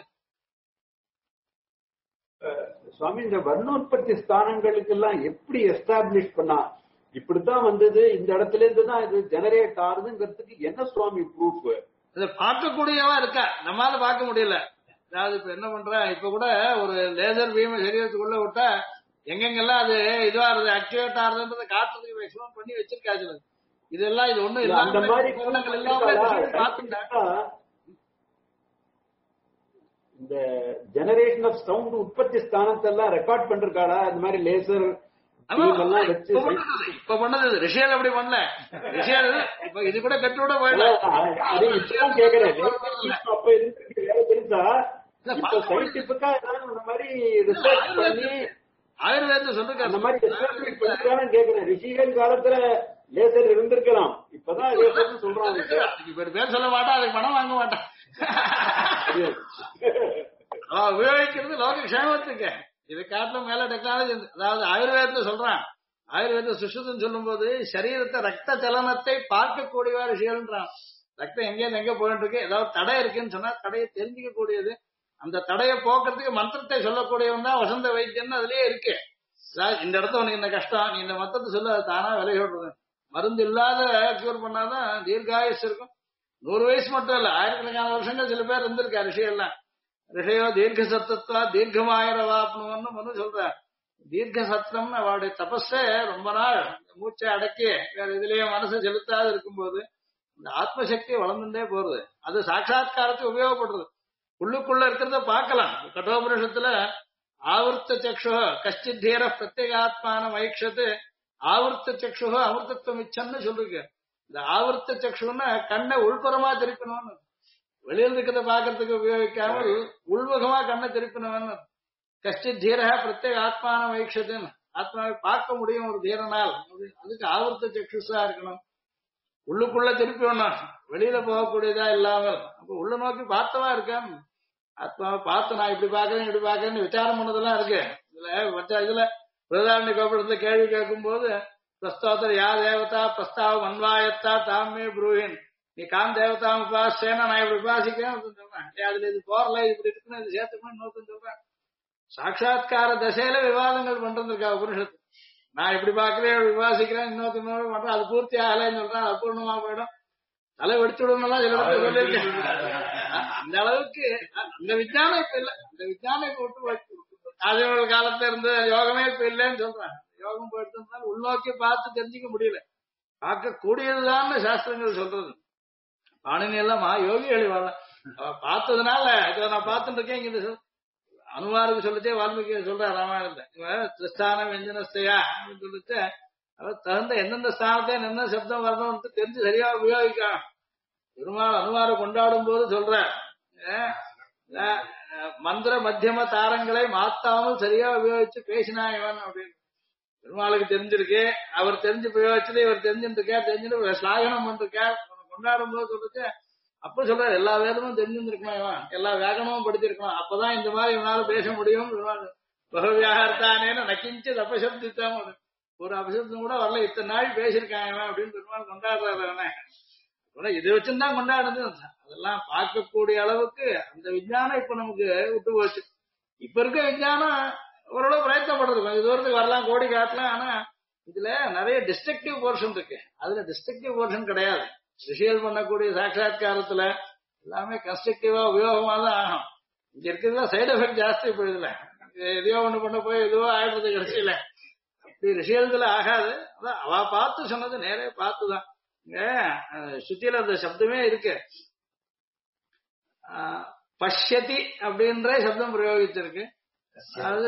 சுவாமி இந்த வர்ணோற்பத்தி ஸ்தானங்களுக்கு எல்லாம் எப்படி எஸ்டாப்ளிஷ் பண்ணா இப்படித்தான் வந்தது, இந்த இடத்துல இருந்து தான் இது ஜெனரேட் ஆகுதுங்கிறதுக்கு என்ன சுவாமி ப்ரூஃப்? இதை பார்க்கக்கூடியவா இருக்கா, நம்மளால பார்க்க முடியல. அதாவது இப்ப என்ன பண்ற, இப்ப கூட ஒரு லேசர் பீம் சரீரத்துக்குள்ள விட்டா எங்கெங்கெல்லாம் அது இதுவா இருது ஆக்டிவேட் ஆகுதுன்றதை காட்டுறதுக்கு எக்ஸ்பிளைன் பண்ணி வச்சிருக்காது. இதெல்லாம் இது ஒண்ணும் இல்ல, அந்த மாதிரி இல்லாம எல்லாமே பார்த்துட்டா இந்த ஜெனரேஷன் ஆஃப் சவுண்ட் உற்பத்தி ஸ்தானத்தை எல்லாம் ரெக்கார்ட் பண்றாளா? இந்த மாதிரி லேசர் எல்லாம் வச்சு இப்ப பண்ணது ரிஷியல் அப்படி பண்ணல. ரிஷியல் இப்ப இது கூட கட்டு விட போயிடலாம். அது இப்பதான் கேக்குறேன். அப்ப இருக்கு வேற தெரிஞ்சா இப்ப சயின்டிபிக்கா ஏதாவது இந்த மாதிரி ரிசர்ச் பண்ணி ஆயுர்வேதம் சொல்லிருக்காரு. அந்த மாதிரி எஸ்டாப்ளிஷ் பண்ணிருக்கான்னு கேக்குறேன். ரிஷிகள் காலத்துல லேசர் இருந்திருக்கலாம், இப்பதான் லேசர்னு சொல்றாங்க. இப்ப பேர் சொல்ல மாட்டான், அதுக்கு பணம் வாங்க மாட்டான். உபயோகிக்கிறது லோக க்ஷேமத்துக்கு. இது காட்டிலும் மேல டெக்னாலஜி. அதாவது ஆயுர்வேதத்துல சொல்றான், ஆயுர்வேத சுஷுதம் சொல்லும் போது சரீரத்தை ரத்த சலனத்தை பார்க்கக்கூடியவா ரிஷிகள்ன்றான். ரத்தம் எங்கேருந்து எங்க போயிட்டு இருக்கு, ஏதாவது தடை இருக்குன்னு சொன்னா தடையை தெரிஞ்சுக்க கூடியது, அந்த தடையை போக்குறதுக்கு மந்திரத்தை சொல்லக்கூடியவன் தான் வசந்த வைத்தியன். அதுலயே இருக்கு. இந்த இடத்துல உனக்கு இந்த கஷ்டம், நீ இந்த மந்திரத்தை சொல்ல அது தானா விலை சொல்றது. மருந்து இல்லாத கியூர் பண்ணாதான் தீர்காயுஸ் இருக்கும். 100 வயசு மட்டும் இல்ல, ஆயிரக்கணக்கான வருஷங்கள் சில பேர் இருந்திருக்கா ரிஷியெல்லாம். ரிஷையோ தீர்க்க சத்தத்துவா தீர்க்கமாயிரவாப்னு ஒண்ணு சொல்ற. தீர்க்க சத்தம் அவளுடைய தபஸே ரொம்ப நாள் மூச்சை அடக்கி வேற இதுலயே மனசை செலுத்தாது இருக்கும்போது இந்த ஆத்மசக்தி வளர்ந்துட்டே போறது. அது சாட்சா்காரத்துக்கு உபயோகப்படுறது. உள்ளுக்குள்ள இருக்கிறத பார்க்கலாம். கட்டோபனிஷத்துல ஆவர்த்த சக்ஷு கஷ்டித் தீர பிரத்யேகாத்மான வைக்ஷத்து ஆவர்த்த சக்ஷு அமிர்தத்துவம் இச்சன்னு சொல்லிருக்கு. இந்த ஆவர்த்த சக்ஷுன்னா கண்ணை உள்புறமா திருப்பணும்னு, வெளியில் இருக்கிறத பாக்கிறதுக்கு உபயோகிக்காமல் உள்முகமா கண்ணை திருப்பினவன். கஷ்டித் தீர பிரத்யேக ஆத்மான வைக்ஷத்துன்னு ஆத்மாவை பார்க்க முடியும் ஒரு தீரனால். அதுக்கு ஆவர்த்த சக்ஷுஷா இருக்கணும். உள்ளுக்குள்ள திருப்பி வேணும், வெளியில போகக்கூடியதா இல்லாமல். அப்ப உள்ள நோக்கி பார்த்தவா இருக்கான். ஆத்மாவை பார்த்து நான் இப்படி பாக்குறேன் இப்படி பாக்குறேன்னு விசாரம் பண்ணதெல்லாம் இருக்கு. இதுல பிரதாரணி கோபுரத்துல கேள்வி கேட்கும் போது பிரஸ்தோத்தர் யா தேவதா பிரஸ்தாவம் அன்வாயத்தா தாமே புரூஹின், நீ காம் தேவதா உபாசேனா நான் இப்படி உபாசிக்கிறேன் சொல்றேன். அதுல இது போறல இப்படி இருக்குன்னு இது சேர்த்துக்கணும் இன்னொருத்தன் சொல்றேன். சாட்சா்கார தசையில விவாதங்கள் பண்றதுக்கா உபனிஷத்து. நான் இப்படி பாக்குறேன் இப்படி விவாசிக்கிறேன் இன்னொருத்தர் பண்றேன், அது பூர்த்தி ஆகலைன்னு சொல்றேன், அபூர்ணமா போயிடும், தலை வெடிச்சு விடணும்லாம் சில இடத்துல சொல்லியிருக்கேன். அந்த அளவுக்கு அந்த விஞ்ஞானம் இப்ப இல்ல. இந்த விஞ்ஞானம் இப்ப விட்டு ஆதிவ காலத்துல இருந்து யோகமே இப்ப இல்லைன்னு சொல்றேன். யோகம் போயிட்டு உள்நோக்கி பார்த்து தெரிஞ்சுக்க முடியல. பார்க்க கூடியதுதான் சாஸ்திரங்கள் சொல்றது. பாணினி எல்லாம் யோகி வாழ பார்த்ததுனால இதை நான் பார்த்துட்டு இருக்கேன். இங்க அனுமாருக்கு சொல்லிச்சே வால்மீகி சொல்ற ராமாயணத்தை திரிஸ்தான வெஞ்சனஸ்தையா அப்படின்னு சொல்லிட்டு அவர் தகுந்த எந்தெந்த ஸ்தானத்தை எந்த சப்தம் வரணும்னு தெரிஞ்சு சரியா உபயோகிக்கலாம். பெருமாள் அனுமாரை கொண்டாடும் போது சொல்ற மந்திர மத்தியம தாரங்களை மாத்தாமல் சரியா உபயோகிச்சு பேசினா இவன் அப்படின்னு. பெருமாளுக்கு தெரிஞ்சிருக்கு, அவர் தெரிஞ்சு உபயோகிச்சது இவர் தெரிஞ்சுட்டு இருக்கார், தெரிஞ்சுட்டு ஸ்லாகனம் பண்ணிருக்கார். கொண்டாடும் போது சொல்லிட்டு அப்ப சொல்றாரு எல்லா வேதமும் தெரிஞ்சிருக்கணும், இவன் எல்லா வேகனமும் படிச்சிருக்கணும், அப்பதான் இந்த மாதிரி இவனால பேச முடியும். பகவியாகத்தானேன்னு நக்கிஞ்சு அபசப்தித்தான் ஒரு அபசப்தம் கூட வரல, இத்தனை நாள் பேசியிருக்காங்க இவன் அப்படின்னு பெருமாள் கொண்டாடுறாரு. அவனை இதை வச்சுதான் கொண்டாடுறது. அதெல்லாம் பார்க்கக்கூடிய அளவுக்கு அந்த விஞ்ஞானம் இப்ப நமக்கு விட்டு போச்சு. இப்ப இருக்க விஞ்ஞானம் ஓரளவு பிரயத்தனப்படுறது, கொஞ்சம் தூரத்துக்கு வரலாம், கோடி காட்டலாம். ஆனா இதுல நிறைய டிஸ்ட்ரக்டிவ் போர்ஷன் இருக்கு, அதுல டிஸ்ட்ரக்டிவ் போர்ஷன் கிடையாது. ரிஷியல் பண்ணக்கூடிய சாட்சா்காரத்துல எல்லாமே கன்ஸ்ட்ரக்டிவா உபயோகமா தான் ஆகும். இங்க இருக்கிறதுல சைடு எஃபெக்ட் ஜாஸ்தி போயிடுதுல, எதையோ ஒண்ணு பண்ண போய் எதுவோ ஆயிடுறது கடைசியில. அப்படி ரிஷியல்ல ஆகாது. அதான் அவ பார்த்து சொன்னது நேரே பார்த்துதான். சுத்தியில அந்த சப்தமே இருக்கு. பஷ்யதி அப்படின்ற சப்தம் பிரயோகிச்சிருக்கு. அதாவது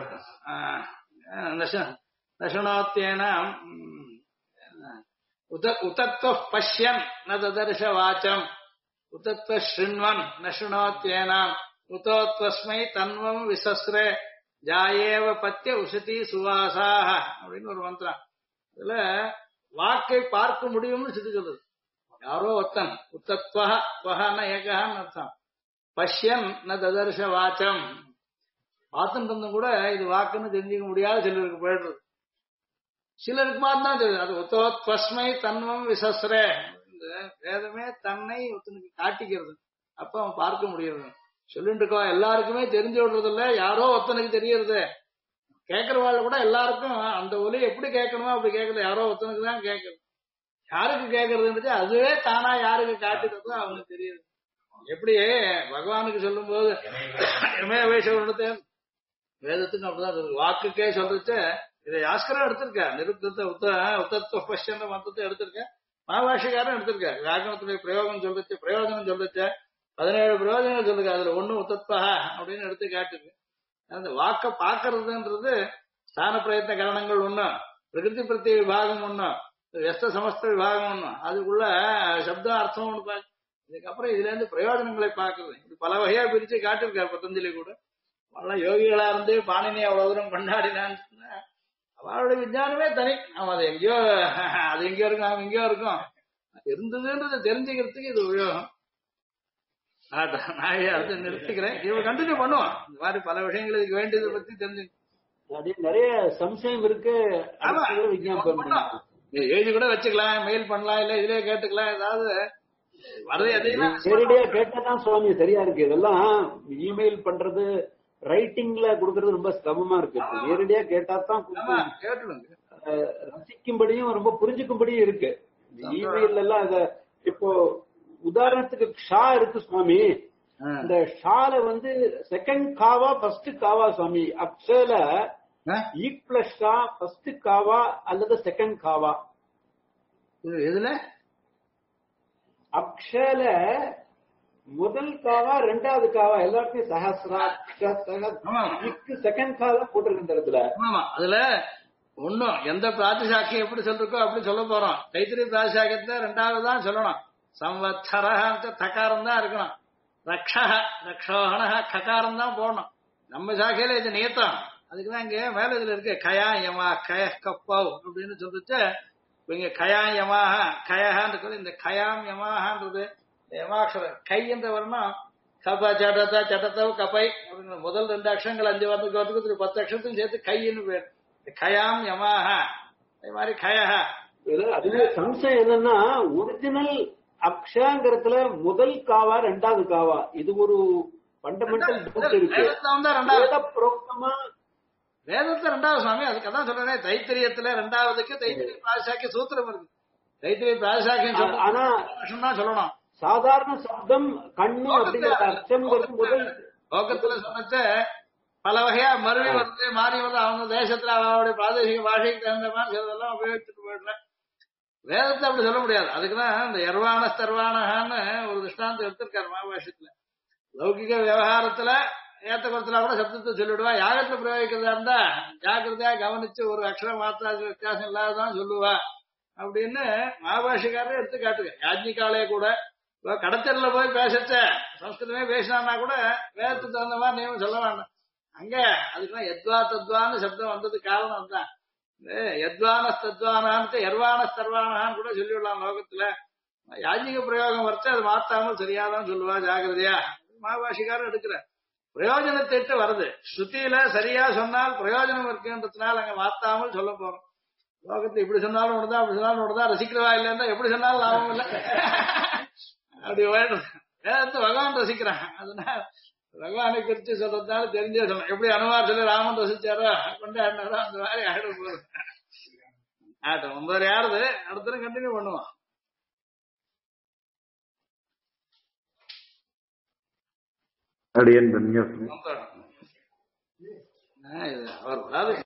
நஷணோத்தியன உதத்வ பஷ்யன் ந ததர்ஷ வாச்சம் உதத்வ ஸ்ருண்வன் நஷணோத்தியனாம் உதோத்வஸ்மை தன்வம் விசஸ்ரே ஜாயேவ பத்திய உசதி சுவாசாக அப்படின்னு ஒரு மந்திரம். இதுல வாக்கை பார்க்க முடியும்னு சொல்லி சொல்றது. யாரோ ஒத்தன் உத்தத்வஹ ஏகஹன்னு அர்த்தம். பஷ்யன் ந ததர்ஷ வாச்சம், பார்த்துட்டு இருந்தும் கூட இது வாக்குன்னு தெரிஞ்சுக்க முடியாத சிலருக்கு போயிடுறது. சிலருக்கு மாத்தான் தெரியுது. அது உத்தோத்வஸ்மை தன்வம் விசஸ்ரே, இந்த வேதமே தன்னை ஒருத்தனுக்கு காட்டிக்கிறது. அப்ப அவன் பார்க்க முடியுது. சொல்லிட்டு இருக்கோம் எல்லாருக்குமே தெரிஞ்சு விடுறது இல்ல, யாரோ ஒருத்தனுக்கு தெரியறது. கேட்கறவாள் கூட எல்லாருக்கும் அந்த ஒலி எப்படி கேட்கணுமோ அப்படி கேட்கறது, யாரோ ஒருத்தனுக்கு தான் கேட்கறது. யாருக்கு கேட்கறதுன்றது அதுவே தானா யாருக்கு காட்டுறதோ அவனுக்கு தெரியுது. எப்படி பகவானுக்கு சொல்லும் போது இமயவேஷத்தை வேதத்துக்கு அப்படிதான் இருக்கு. வாக்குக்கே சொல்றச்சு இதை யாஸ்கரம் எடுத்திருக்க, நிருப்தத்தை உத்தத்துவ பஷ்யன்ற மந்தத்தை எடுத்திருக்க, மகாபாஷிகாரன் எடுத்திருக்க. வியாக்கரணத்துடைய பிரயோகம் சொல்றச்சு, பிரயோஜனம் சொல்றச்ச 17 பிரயோஜனம் சொல்லுங்க. அதுல ஒண்ணு உத்தத்வா அப்படின்னு எடுத்து காட்டுது. அந்த வாக்க பாக்குறதுன்றது ஸ்தான பிரயத்ன கரணங்கள் ஒண்ணும், பிரகிருதி பிரத்ய விபாகம் ஒண்ணும், வெஸ்த சமஸ்த விபாகம் ஒண்ணும், அதுக்குள்ள சப்த அர்த்தம் ஒண்ணு பார்க்க. இதுக்கப்புறம் இதுல இருந்து பிரயோஜனங்களை பார்க்கறது இது பல வகையா பிரிச்சு காட்டிருக்காரு பத்தஞ்சலி கூட. அவெல்லாம் யோகிகளா இருந்து பாணினி அவ்வளவு தூரம் கொண்டாடினான்னு சொன்னா அவளுடைய விஞ்ஞானமே தனி. அவன் அது எங்கேயோ இருக்கும், அவன் எங்கேயோ இருக்கும். இருந்ததுன்றது தெரிஞ்சுக்கிறதுக்கு இது உபயோகம். நான் அதை நிறுத்திக்கிறேன். இவ கண்டினியூ பண்ணுவான். இந்த மாதிரி பல விஷயங்கள் இதுக்கு வேண்டியதை பத்தி தெரிஞ்சு நிறைய சம்சயம் இருக்கு. எழுதி கூட வச்சுக்கலாம், மெயில் பண்ணலாம், இல்ல இதுலயே கேட்டுக்கலாம். ஏதாவது வரது எதையும் நேரடியா கேட்டதான் சுவாமி சரியா இருக்கு. இதெல்லாம் இமெயில் பண்றது ரைட்டிங்ல கொடுக்கறது ரொம்ப சிரமமா இருக்கு. நேரடியா கேட்டாதான் கேட்டுடுங்க, ரசிக்கும்படியும் ரொம்ப புரிஞ்சுக்கும்படியும் இருக்கு. இமெயில் எல்லாம் இத இப்போ உதாரணத்துக்கு ஷா இருக்கு சுவாமி. இந்த ஷால செகண்ட் காவா ஃபர்ஸ்ட் காவா சுவாமி? அக்ஷல ஈக் பிளஸ் ஷா ஃபர்ஸ்ட் காவா அல்லது செகண்ட் காவா? எதுல அக்ஷல முதல் காவா ரெண்டாவது காவா? எல்லாருக்கும் சஹஸ்ரா செகண்ட் காவா போட்டிருக்கு இந்த இடத்துல. அதுல ஒன்னும் எந்த பிராதிசாக்கியம் எப்படி சொல்றோம் அப்படி சொல்ல போறோம். தைத்திரி பிராதிசாக்கியத்துல ரெண்டாவது தான் சொல்லணும். சம்வத்சர தகாரம் தான் இருக்கணும். ரக்ஷோஹண ககாரம் தான் போடணும். நம்ம சாக்கையில இது நியத்தம். அதுக்குதான் இங்க மேல இதுல இருக்கு கயா யமா கய கப்பவ் அப்படின்னு சொல்லிட்டு இங்க கயா யமாக கயஹான்னு இந்த கயாம் யமாகன்றது யமாட்சரம் கை என்ற வரணும். கப சடத சடத்தவ் கபை அப்படின்னு முதல் 2 அக்ஷரங்கள் 5 வரதுக்கு 10 அக்ஷரத்துக்கும் சேர்த்து கைன்னு பேர். கயாம் யமாக அதே மாதிரி கயஹா. அதுவே சம்சயம் என்னன்னா ஒரிஜினல் அக்ஷாங்கிறதுல முதல் காவா ரெண்டாவது காவா? இது ஒரு ஃபண்டமெண்டல் டவுட் இருக்கு. வேதத்துல ரெண்டாவது சுவாமி. அதுக்கு அதான் சொல்றேன், தைத்திரியத்துல ரெண்டாவதுக்கு தைத்திரிய பிராதிசாக்கிய சூத்திரம் இருக்கு. தைத்திரிய பிராதிசாக்கியம் ஆனா சொல்லணும். சாதாரண சப்தம் கண்ணு அப்படிங்கிற அர்த்தம் முதல் லோகத்துல சொன்னச்ச பல வகையா மறுபடி வந்து மாறி வந்து அவங்க தேசத்துல அவனுடைய பிராதேசிக பாஷைக்கு தகுந்த மாதிரி சிலதெல்லாம் உபயோகிச்சுட்டு போயிடுறேன். வேதத்தை அப்படி சொல்ல முடியாது. அதுக்குதான் இந்த யர்வான ஸ்தர்வானகான்னு ஒரு திருஷ்டாந்தம் எடுத்திருக்காரு மகாபாஷ்யத்துல. லௌகிக விவகாரத்துல ஏத்த குறத்துல கூட சப்தத்தை சொல்லிடுவா. யாகத்துல பிரயோகிக்கிறதா இருந்தா ஜாக்கிரதையா கவனிச்சு ஒரு அக்ஷரம் மாத்திர வித்தியாசம் இல்லாததான் சொல்லுவா அப்படின்னு மகாபாஷிக்காரே எடுத்து காட்டுங்க. யாஜ்ஞிகாலே கூட கடத்தல போய் பேசச்ச சம்ஸ்கிருதமே பேசினான்னா கூட வேதத்துக்கு தகுந்த மாதிரி நியமம் சொல்ல வேண்டாம். அங்க அதுக்குதான் எத்வா தத்வான்னு சப்தம் வந்தது காரணம் தான். யத்வானஸ்தத்வானான்னு யர்வானஸ்தர்வானான்னு கூட சொல்லிவிடலாம் லோகத்துல. யாஜ்ஞிக பிரயோகம் வரைச்சு அது மாத்தாமல் சரியாதான் சொல்லுவா ஜாகிரதையா. மகாபாஷிக்காரன் எடுக்கிற பிரயோஜனத்திட்டு வருது. ஸ்ருதியில சரியா சொன்னால் பிரயோஜனம் இருக்குன்றதுனால அங்க மாத்தாமல் சொல்ல போறோம். லோகத்தை இப்படி சொன்னாலும் ஒண்ணுதான் அப்படி சொன்னாலும் ஒண்ணுதான், ரசிக்கிறவா இல்லைன்னா எப்படி சொன்னாலும் லாபம் இல்லை. அப்படி வேதத்தை பகவான் ரசிக்கிறான். அதனால பகவானை குறிச்சு சொல்றதுனால தெரிஞ்சே சொல்லணும். எப்படி அனுமார் சொல்லி ராமன் ரசிச்சாரோ கொண்டாடினாரோ அந்த மாதிரி ஆயிடும் போது ஆட்டம் 9 யாருது. அடுத்த கண்டினியூ பண்ணுவான். அடியன் தன்யம் அவர்